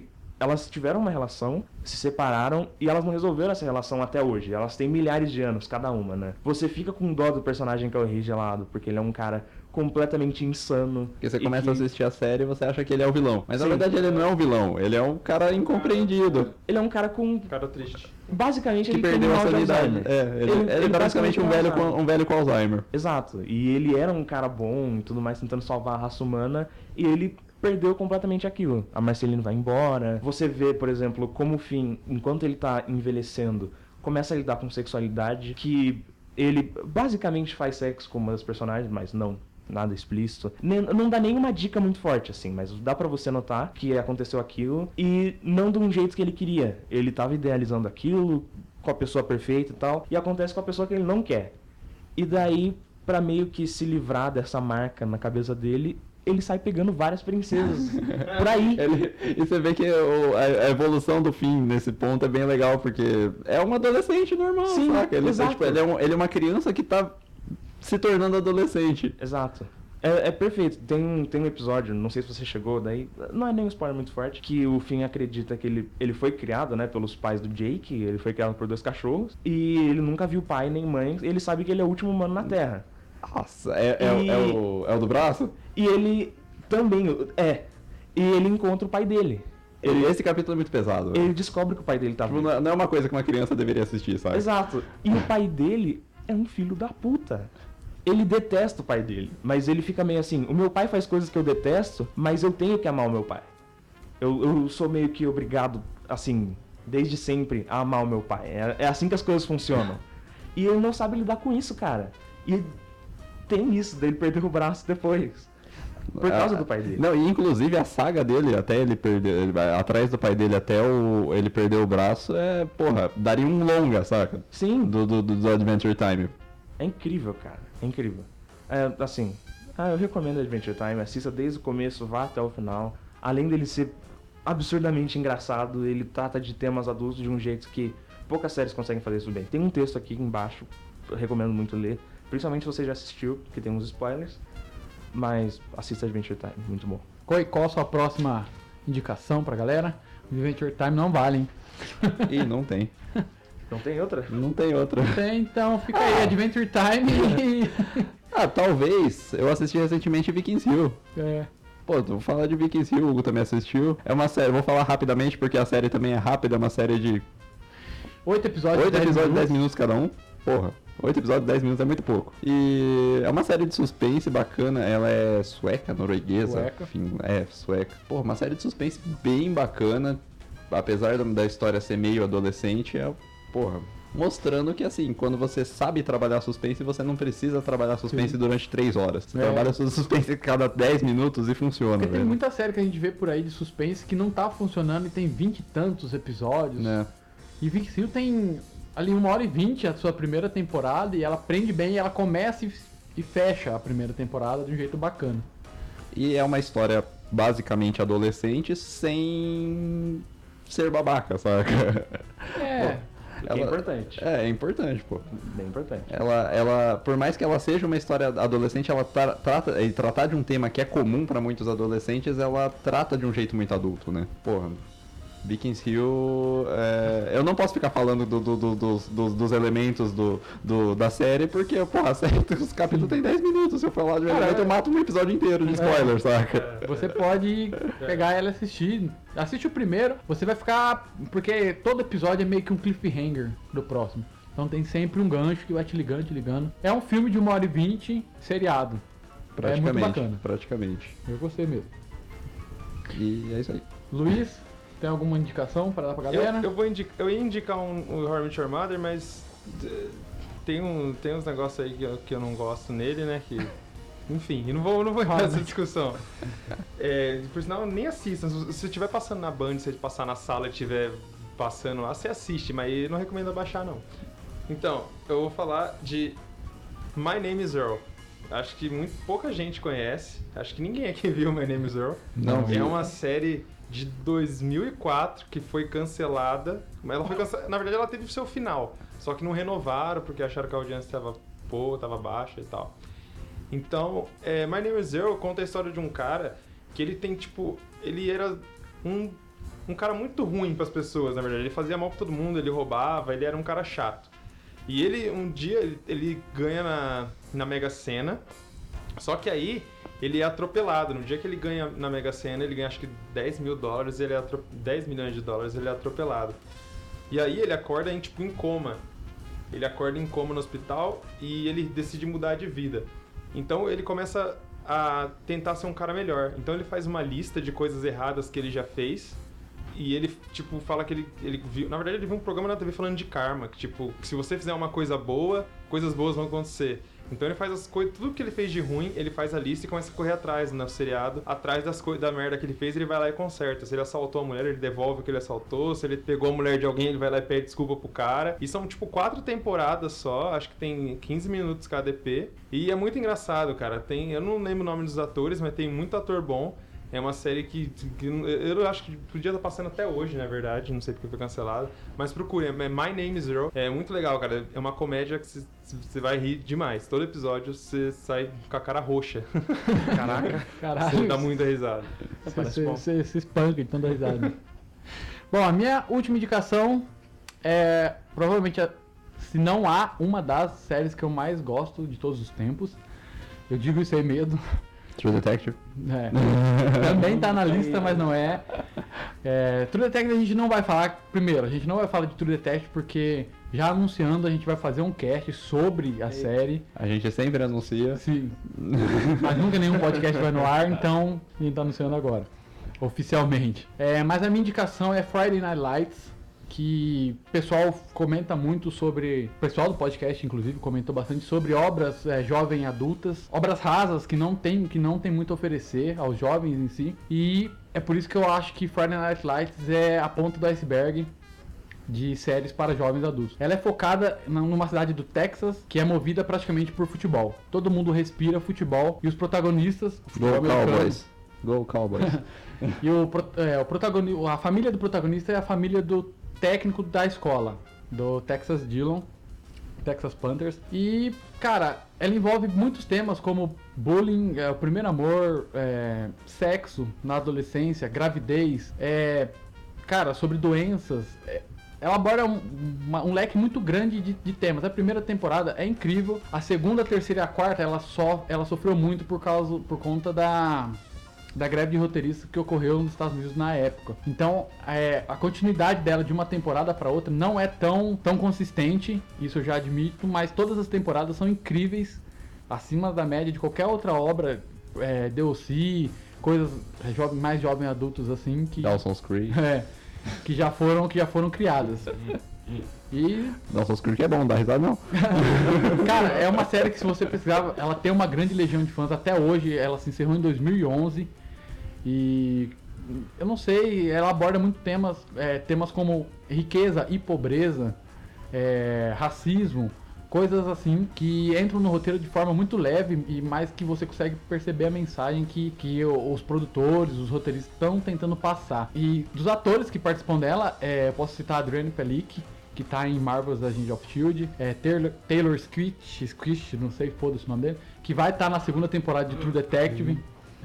elas tiveram uma relação, se separaram e elas não resolveram essa relação até hoje. Elas têm milhares de anos, cada uma, né? Você fica com dó do personagem que é o Rei Gelado, porque ele é um cara completamente insano. Porque você começa a assistir a série e você acha que ele é o vilão. Mas na verdade ele não é um vilão, ele é um cara incompreendido. Ele é um cara com... Cara triste. Basicamente Que ele tem perdeu um a mal de sanidade. Alzheimer. Ele é basicamente um velho com Alzheimer. Exato. E ele era um cara bom e tudo mais, tentando salvar a raça humana, e ele perdeu completamente aquilo. A Marceline vai embora. Você vê, por exemplo, como o Finn, enquanto ele tá envelhecendo, começa a lidar com sexualidade, que ele basicamente faz sexo com uma das personagens, mas não nada explícito. Não dá nenhuma dica muito forte, assim, mas dá pra você notar que aconteceu aquilo e não de um jeito que ele queria. Ele tava idealizando aquilo com a pessoa perfeita e tal, e acontece com a pessoa que ele não quer. E daí, pra meio que se livrar dessa marca na cabeça dele, ele sai pegando várias princesas por aí. E você vê que a evolução do Finn nesse ponto é bem legal, porque é um adolescente normal, Sim, saca? Ele, exato. tipo, ele é uma criança que tá se tornando adolescente. Exato. É perfeito. Tem um episódio, não sei se você chegou, daí não é nem um spoiler muito forte, que o Finn acredita que ele foi criado, né, pelos pais do Jake, ele foi criado por 2 cachorros, e ele nunca viu pai nem mãe, ele sabe que ele é o último humano na Terra. Nossa, é o do braço? E ele também e ele encontra o pai dele. Esse capítulo é muito pesado. Ele descobre que o pai dele tá Tipo, vivo. não é uma coisa que uma criança deveria assistir, sabe? Exato. E o pai dele é um filho da puta. Ele detesta o pai dele, mas ele fica meio assim, o meu pai faz coisas que eu detesto, mas eu tenho que amar o meu pai. Eu sou meio que obrigado, assim, desde sempre, a amar o meu pai. É assim que as coisas funcionam. E ele não sabe lidar com isso, cara. E tem isso, dele perder o braço depois. Por causa do pai dele. Não, e inclusive a saga dele, até ele perder, ele vai atrás do pai dele até ele perder o braço, daria um longa, saca? Sim. Do Adventure Time. É incrível, cara. É incrível. Eu recomendo Adventure Time. Assista desde o começo, vá até o final. Além dele ser absurdamente engraçado, ele trata de temas adultos de um jeito que poucas séries conseguem fazer isso bem. Tem um texto aqui embaixo, eu recomendo muito ler. Principalmente se você já assistiu, porque tem uns spoilers. Mas assista Adventure Time, muito bom. Qual a sua próxima indicação pra galera? Adventure Time não vale, hein? Ih, não tem. Não tem outra? Não tem outra. Tem, então fica aí, Adventure Time e... Talvez. Eu assisti recentemente Vikings Hill. Pô, vou falar de Vikings Hill, o Hugo também assistiu. É uma série, vou falar rapidamente porque a série também é rápida, é uma série de 8 episódios, 10 minutos cada um. Porra, 8 episódios, 10 minutos é muito pouco. E é uma série de suspense bacana, ela é sueca, norueguesa, enfim, sueca. Porra, uma série de suspense bem bacana, apesar da história ser meio adolescente, mostrando que assim, quando você sabe trabalhar suspense, você não precisa trabalhar suspense durante 3 horas. Você trabalha suspense a cada 10 minutos e funciona. Porque tem muita série que a gente vê por aí de suspense que não tá funcionando e tem 20 e tantos episódios. E Vikings Hill tem ali 1h20 a sua primeira temporada e ela prende bem e ela começa e fecha a primeira temporada de um jeito bacana. E é uma história basicamente adolescente sem ser babaca, saca? É importante. É importante, pô. Bem importante. Ela, por mais que ela seja uma história adolescente, ela tratar de um tema que é comum pra muitos adolescentes, ela trata de um jeito muito adulto, né? Porra, Vikings Hill, eu não posso ficar falando dos elementos da série, porque, porra, a série, os capítulos tem 10 minutos, se eu falar de verdade, eu mato um episódio inteiro de spoiler, saca? Você pode pegar ela e assistir. Assiste o primeiro, você vai ficar... Porque todo episódio é meio que um cliffhanger do próximo. Então tem sempre um gancho que vai te ligando. É um filme de 1h20, seriado. É muito bacana. Praticamente. Eu gostei mesmo. E é isso aí. Luiz, tem alguma indicação para dar pra galera? Eu ia indicar o How I Met Your Mother, mas tem uns negócios aí que eu não gosto nele, né? Que, enfim, eu não vou entrar nessa discussão. Por sinal, nem assistam. Se estiver passando na Band, se passar na sala e estiver passando lá, você assiste, mas não recomendo baixar, não. Então, eu vou falar de My Name is Earl. Acho que pouca gente conhece. Acho que ninguém aqui viu My Name is Earl. Não vi. É uma série de 2004 que foi cancelada. Mas ela foi cancelada. Na verdade, ela teve o seu final. Só que não renovaram porque acharam que a audiência estava baixa e tal. Então, My Name is Earl conta a história de um cara que ele tem, tipo... Ele era um um cara muito ruim pras pessoas, na verdade. Ele fazia mal pra todo mundo, ele roubava, ele era um cara chato. E ele, um dia, ele ganha na Mega Sena, só que aí ele é atropelado. No dia que ele ganha na Mega Sena, ele ganha acho que 10 mil dólares, 10 milhões de dólares, ele é atropelado. E aí ele acorda em coma. Ele acorda em coma no hospital e ele decide mudar de vida. Então ele começa a tentar ser um cara melhor. Então ele faz uma lista de coisas erradas que ele já fez. E ele, tipo, fala que ele viu... Na verdade, ele viu um programa na TV falando de karma. Que, tipo, que se você fizer uma coisa boa, coisas boas vão acontecer. Então ele faz as coisas... Tudo que ele fez de ruim, ele faz a lista e começa a correr atrás no seriado. Atrás da merda que ele fez, ele vai lá e conserta. Se ele assaltou a mulher, ele devolve o que ele assaltou. Se ele pegou a mulher de alguém, ele vai lá e pede desculpa pro cara. E são, tipo, 4 temporadas só. Acho que tem 15 minutos cada EP. E é muito engraçado, cara. Eu não lembro o nome dos atores, mas tem muito ator bom. É uma série que eu acho que podia estar passando até hoje, na verdade. Não sei porque foi cancelado. Mas procurem. É My Name is Earl. É muito legal, cara. É uma comédia que você vai rir demais. Todo episódio você sai com a cara roxa. Caraca. Caralho. Você dá muita risada. Você se espanca de tanta risada. Bom, a minha última indicação é provavelmente, se não há, uma das séries que eu mais gosto de todos os tempos. Eu digo isso sem medo. True Detective? Também tá na lista, mas não é. True Detective a gente não vai falar. Primeiro, a gente não vai falar de True Detective porque, já anunciando, a gente vai fazer um cast sobre a série. A gente sempre anuncia. Sim. Mas nunca nenhum podcast vai no ar, então a gente tá anunciando agora. Oficialmente. Mas a minha indicação é Friday Night Lights. Que o pessoal comenta muito sobre... O pessoal do podcast, inclusive, comentou bastante sobre obras jovem adultas. Obras rasas que não tem muito a oferecer aos jovens em si. E é por isso que eu acho que Friday Night Lights é a ponta do iceberg de séries para jovens adultos. Ela é focada numa cidade do Texas que é movida praticamente por futebol. Todo mundo respira futebol e os protagonistas... Go Cowboys! Go Cowboys! E a família do protagonista é a família do técnico da escola, do Texas Dillon, Texas Panthers. E, cara, ela envolve muitos temas como bullying, o primeiro amor, sexo na adolescência, gravidez, cara, sobre doenças. Ela aborda um leque muito grande de temas. A primeira temporada é incrível, a segunda, a terceira e a quarta ela sofreu muito por conta da greve de roteiristas que ocorreu nos Estados Unidos na época. Então, a continuidade dela de uma temporada para outra não é tão consistente, isso eu já admito, mas todas as temporadas são incríveis, acima da média de qualquer outra obra, DLC, coisas mais jovens adultos assim, que Dawson's Creek. Que já foram criadas. E... Dawson's Creek é bom, não dá risada não. Cara, é uma série que, se você pesquisar, ela tem uma grande legião de fãs até hoje. Ela se encerrou em 2011 e eu não sei, ela aborda muito temas como riqueza e pobreza, racismo, coisas assim que entram no roteiro de forma muito leve e mais que você consegue perceber a mensagem que os produtores, os roteiristas estão tentando passar. E dos atores que participam dela, posso citar Adriano Pelic, que tá em Marvel's Agents of S.H.I.E.L.D., Taylor Swift, não sei, foda-se o nome dele, que vai estar na segunda temporada de True Detective.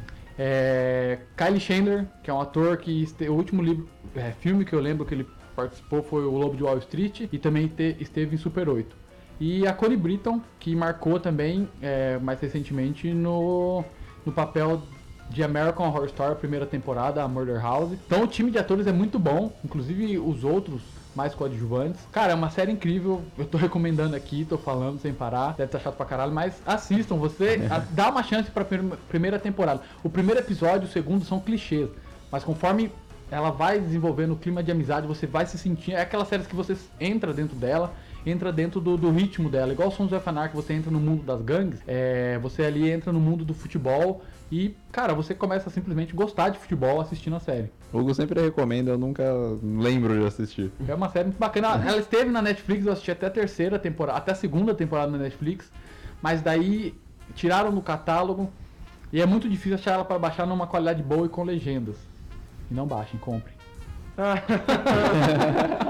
Kyle Chandler, que é um ator que o último filme que eu lembro que ele participou foi O Lobo de Wall Street, e também esteve em Super 8. E a Connie Britton, que marcou também, mais recentemente, no papel de American Horror Story, a primeira temporada, a Murder House. Então o time de atores é muito bom, inclusive os outros mais coadjuvantes. Cara, é uma série incrível, eu tô recomendando aqui, tô falando sem parar, deve estar chato pra caralho, mas assistam, dá uma chance pra primeira temporada. O primeiro episódio, o segundo são clichês, mas conforme ela vai desenvolvendo o clima de amizade, você vai se sentir, é aquelas séries que você entra dentro dela, entra dentro do ritmo dela, igual Sons of Anarchy, você entra no mundo das gangues, você ali entra no mundo do futebol e, cara, você começa a simplesmente gostar de futebol assistindo a série. O Hugo sempre recomenda, eu nunca lembro de assistir. É uma série muito bacana, ela esteve na Netflix, eu assisti até a terceira temporada, até a segunda temporada na Netflix, mas daí tiraram do catálogo e é muito difícil achar ela para baixar numa qualidade boa e com legendas. E não baixem, comprem.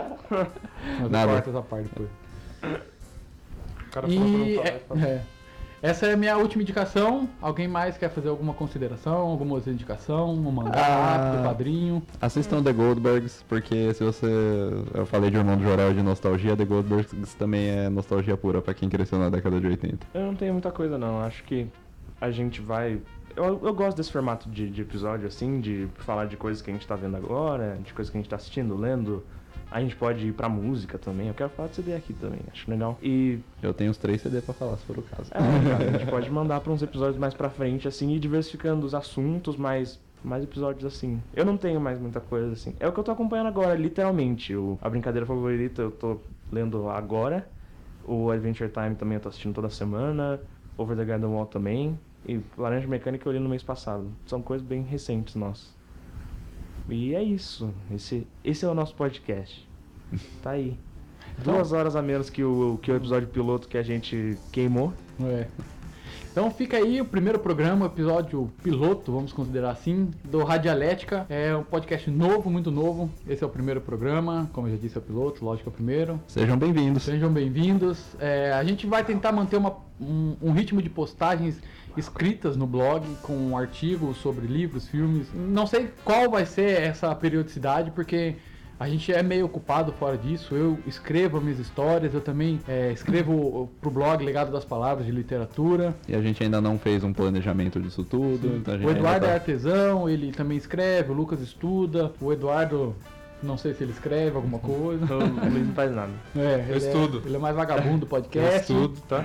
Mas Nada. corta essa parte depois. O cara falou pra não falar. Essa é a minha última indicação. Alguém mais quer fazer alguma consideração, alguma outra indicação? Um mangá rápido, quadrinho? Assistam The Goldbergs, porque se você... Eu falei de Irmão do Jorel de nostalgia, The Goldbergs também é nostalgia pura pra quem cresceu na década de 80. Eu não tenho muita coisa não, acho que a gente vai... Eu gosto desse formato de episódio, assim, de falar de coisas que a gente tá vendo agora, de coisas que a gente tá assistindo, lendo. A gente pode ir pra música também, eu quero falar de CD aqui também, acho legal. E... Eu tenho os 3 CD pra falar, se for o caso. cara, a gente pode mandar pra uns episódios mais pra frente, assim, e diversificando os assuntos, mais episódios assim. Eu não tenho mais muita coisa, assim. É o que eu tô acompanhando agora, literalmente. A brincadeira favorita eu tô lendo agora. O Adventure Time também eu tô assistindo toda semana. Over the Garden Wall também. E Laranja Mecânica eu li no mês passado. São coisas bem recentes nossas. E é isso. Esse é o nosso podcast. Tá aí. 2 horas a menos que o episódio piloto que a gente queimou. É. Então fica aí o primeiro programa, episódio piloto, vamos considerar assim, do Radialética. É um podcast novo, muito novo. Esse é o primeiro programa, como eu já disse, é o piloto, lógico, é o primeiro. Sejam bem-vindos. Sejam bem-vindos. A gente vai tentar manter um ritmo de postagens escritas no blog, com artigos sobre livros, filmes. Não sei qual vai ser essa periodicidade, porque a gente é meio ocupado fora disso. Eu escrevo minhas histórias, eu também escrevo pro blog Legado das Palavras de Literatura. E a gente ainda não fez um planejamento disso tudo. Então a gente O Eduardo é ainda artesão, ele também escreve, o Lucas estuda, o Eduardo... Não sei se ele escreve alguma coisa. O Luiz não faz nada. Eu estudo. Ele é mais vagabundo do Eu podcast. estudo, tá?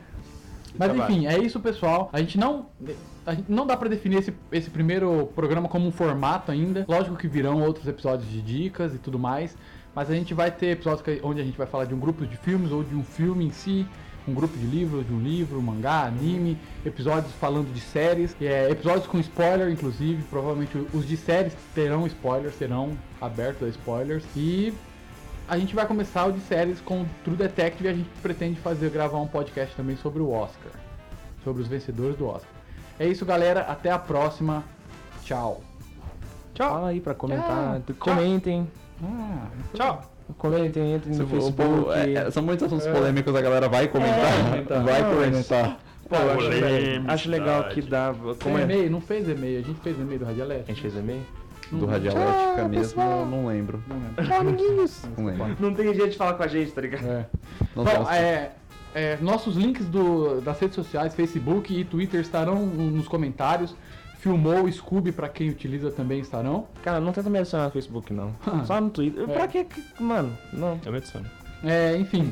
Mas Trabalho. enfim, é isso, pessoal. A gente não dá pra definir esse primeiro programa como um formato ainda. Lógico que virão outros episódios de dicas e tudo mais. Mas a gente vai ter episódios onde a gente vai falar de um grupo de filmes ou de um filme em si. Um grupo de livros, de um livro, mangá, anime. Episódios falando de séries. Episódios com spoiler, inclusive. Provavelmente os de séries terão spoilers, serão abertos a spoilers. E... a gente vai começar o de séries com True Detective e a gente pretende gravar um podcast também sobre o Oscar. Sobre os vencedores do Oscar. É isso, galera. Até a próxima. Tchau. Tchau. Fala aí pra comentar. Tchau. Comentem. Tchau. Comentem, entrem no O Facebook. povo- são muitos assuntos polêmicos, a galera vai comentar. Vai Não, comentar. Pô, eu acho legal que dá. Como é? E-mail? Não fez e-mail. A gente fez e-mail do A Radialete. gente fez e-mail? Do Radialética mesmo, eu não lembro. Não lembro. Não lembro. Não tem jeito de falar com a gente, tá ligado? Não Bom, posso. nossos links das redes sociais, Facebook e Twitter estarão nos comentários. Filmou o Scooby, pra quem utiliza também estarão. Cara, não tenta me adicionar no Facebook, não. Só no Twitter. Pra quê? Mano, não. Eu me adiciono. Enfim.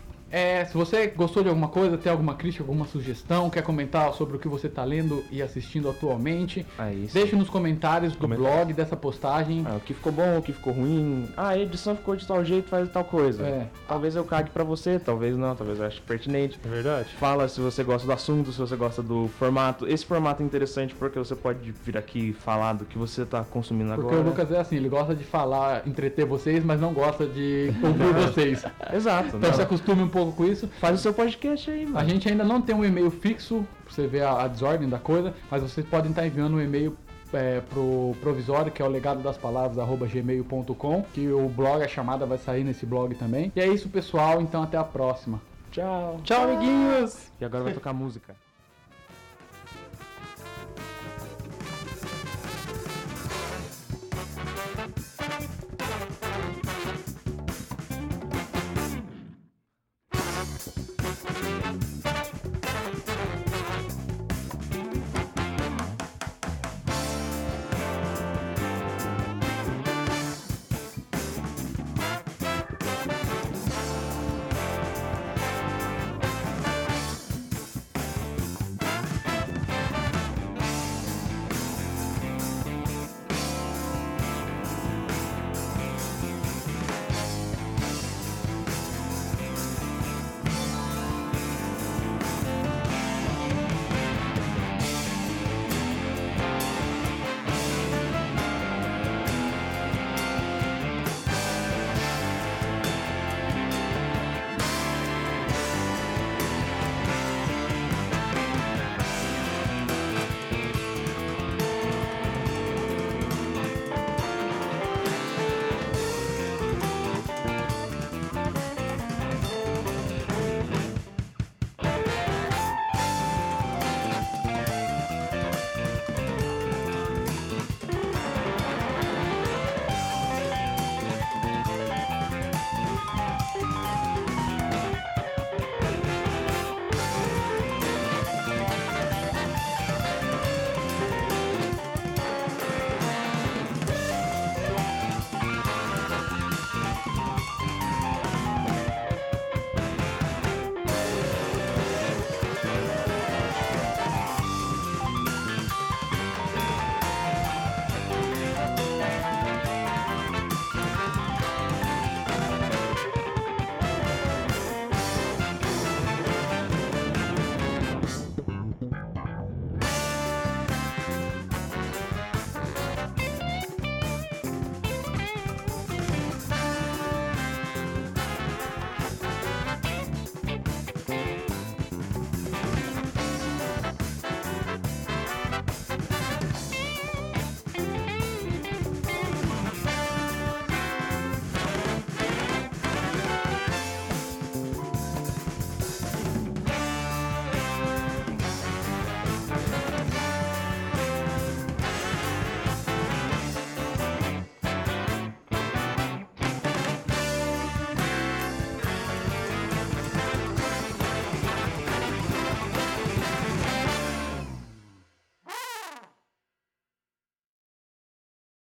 Se você gostou de alguma coisa, tem alguma crítica, alguma sugestão, quer comentar sobre o que você tá lendo e assistindo atualmente, Aí sim. deixe nos comentários do Comentários. blog dessa postagem. O que ficou bom, o que ficou ruim. A edição ficou de tal jeito, faz tal coisa. Talvez eu cague pra você, talvez não, talvez eu ache pertinente. É verdade? Fala se você gosta do assunto, se você gosta do formato. Esse formato é interessante porque você pode vir aqui e falar do que você tá consumindo Porque agora. o Lucas é assim, ele gosta de falar, entreter vocês, mas não gosta de ouvir vocês. Exato. Então se acostume um pouco com isso. Faz o seu podcast aí, mano. A gente ainda não tem um e-mail fixo, pra você ver a desordem da coisa, mas vocês podem estar enviando um e-mail pro provisório, que é o legadodaspalavras@gmail.com, que o blog, a chamada vai sair nesse blog também. E é isso, pessoal, então até a próxima. Tchau. Tchau, amiguinhos! E agora vai tocar música.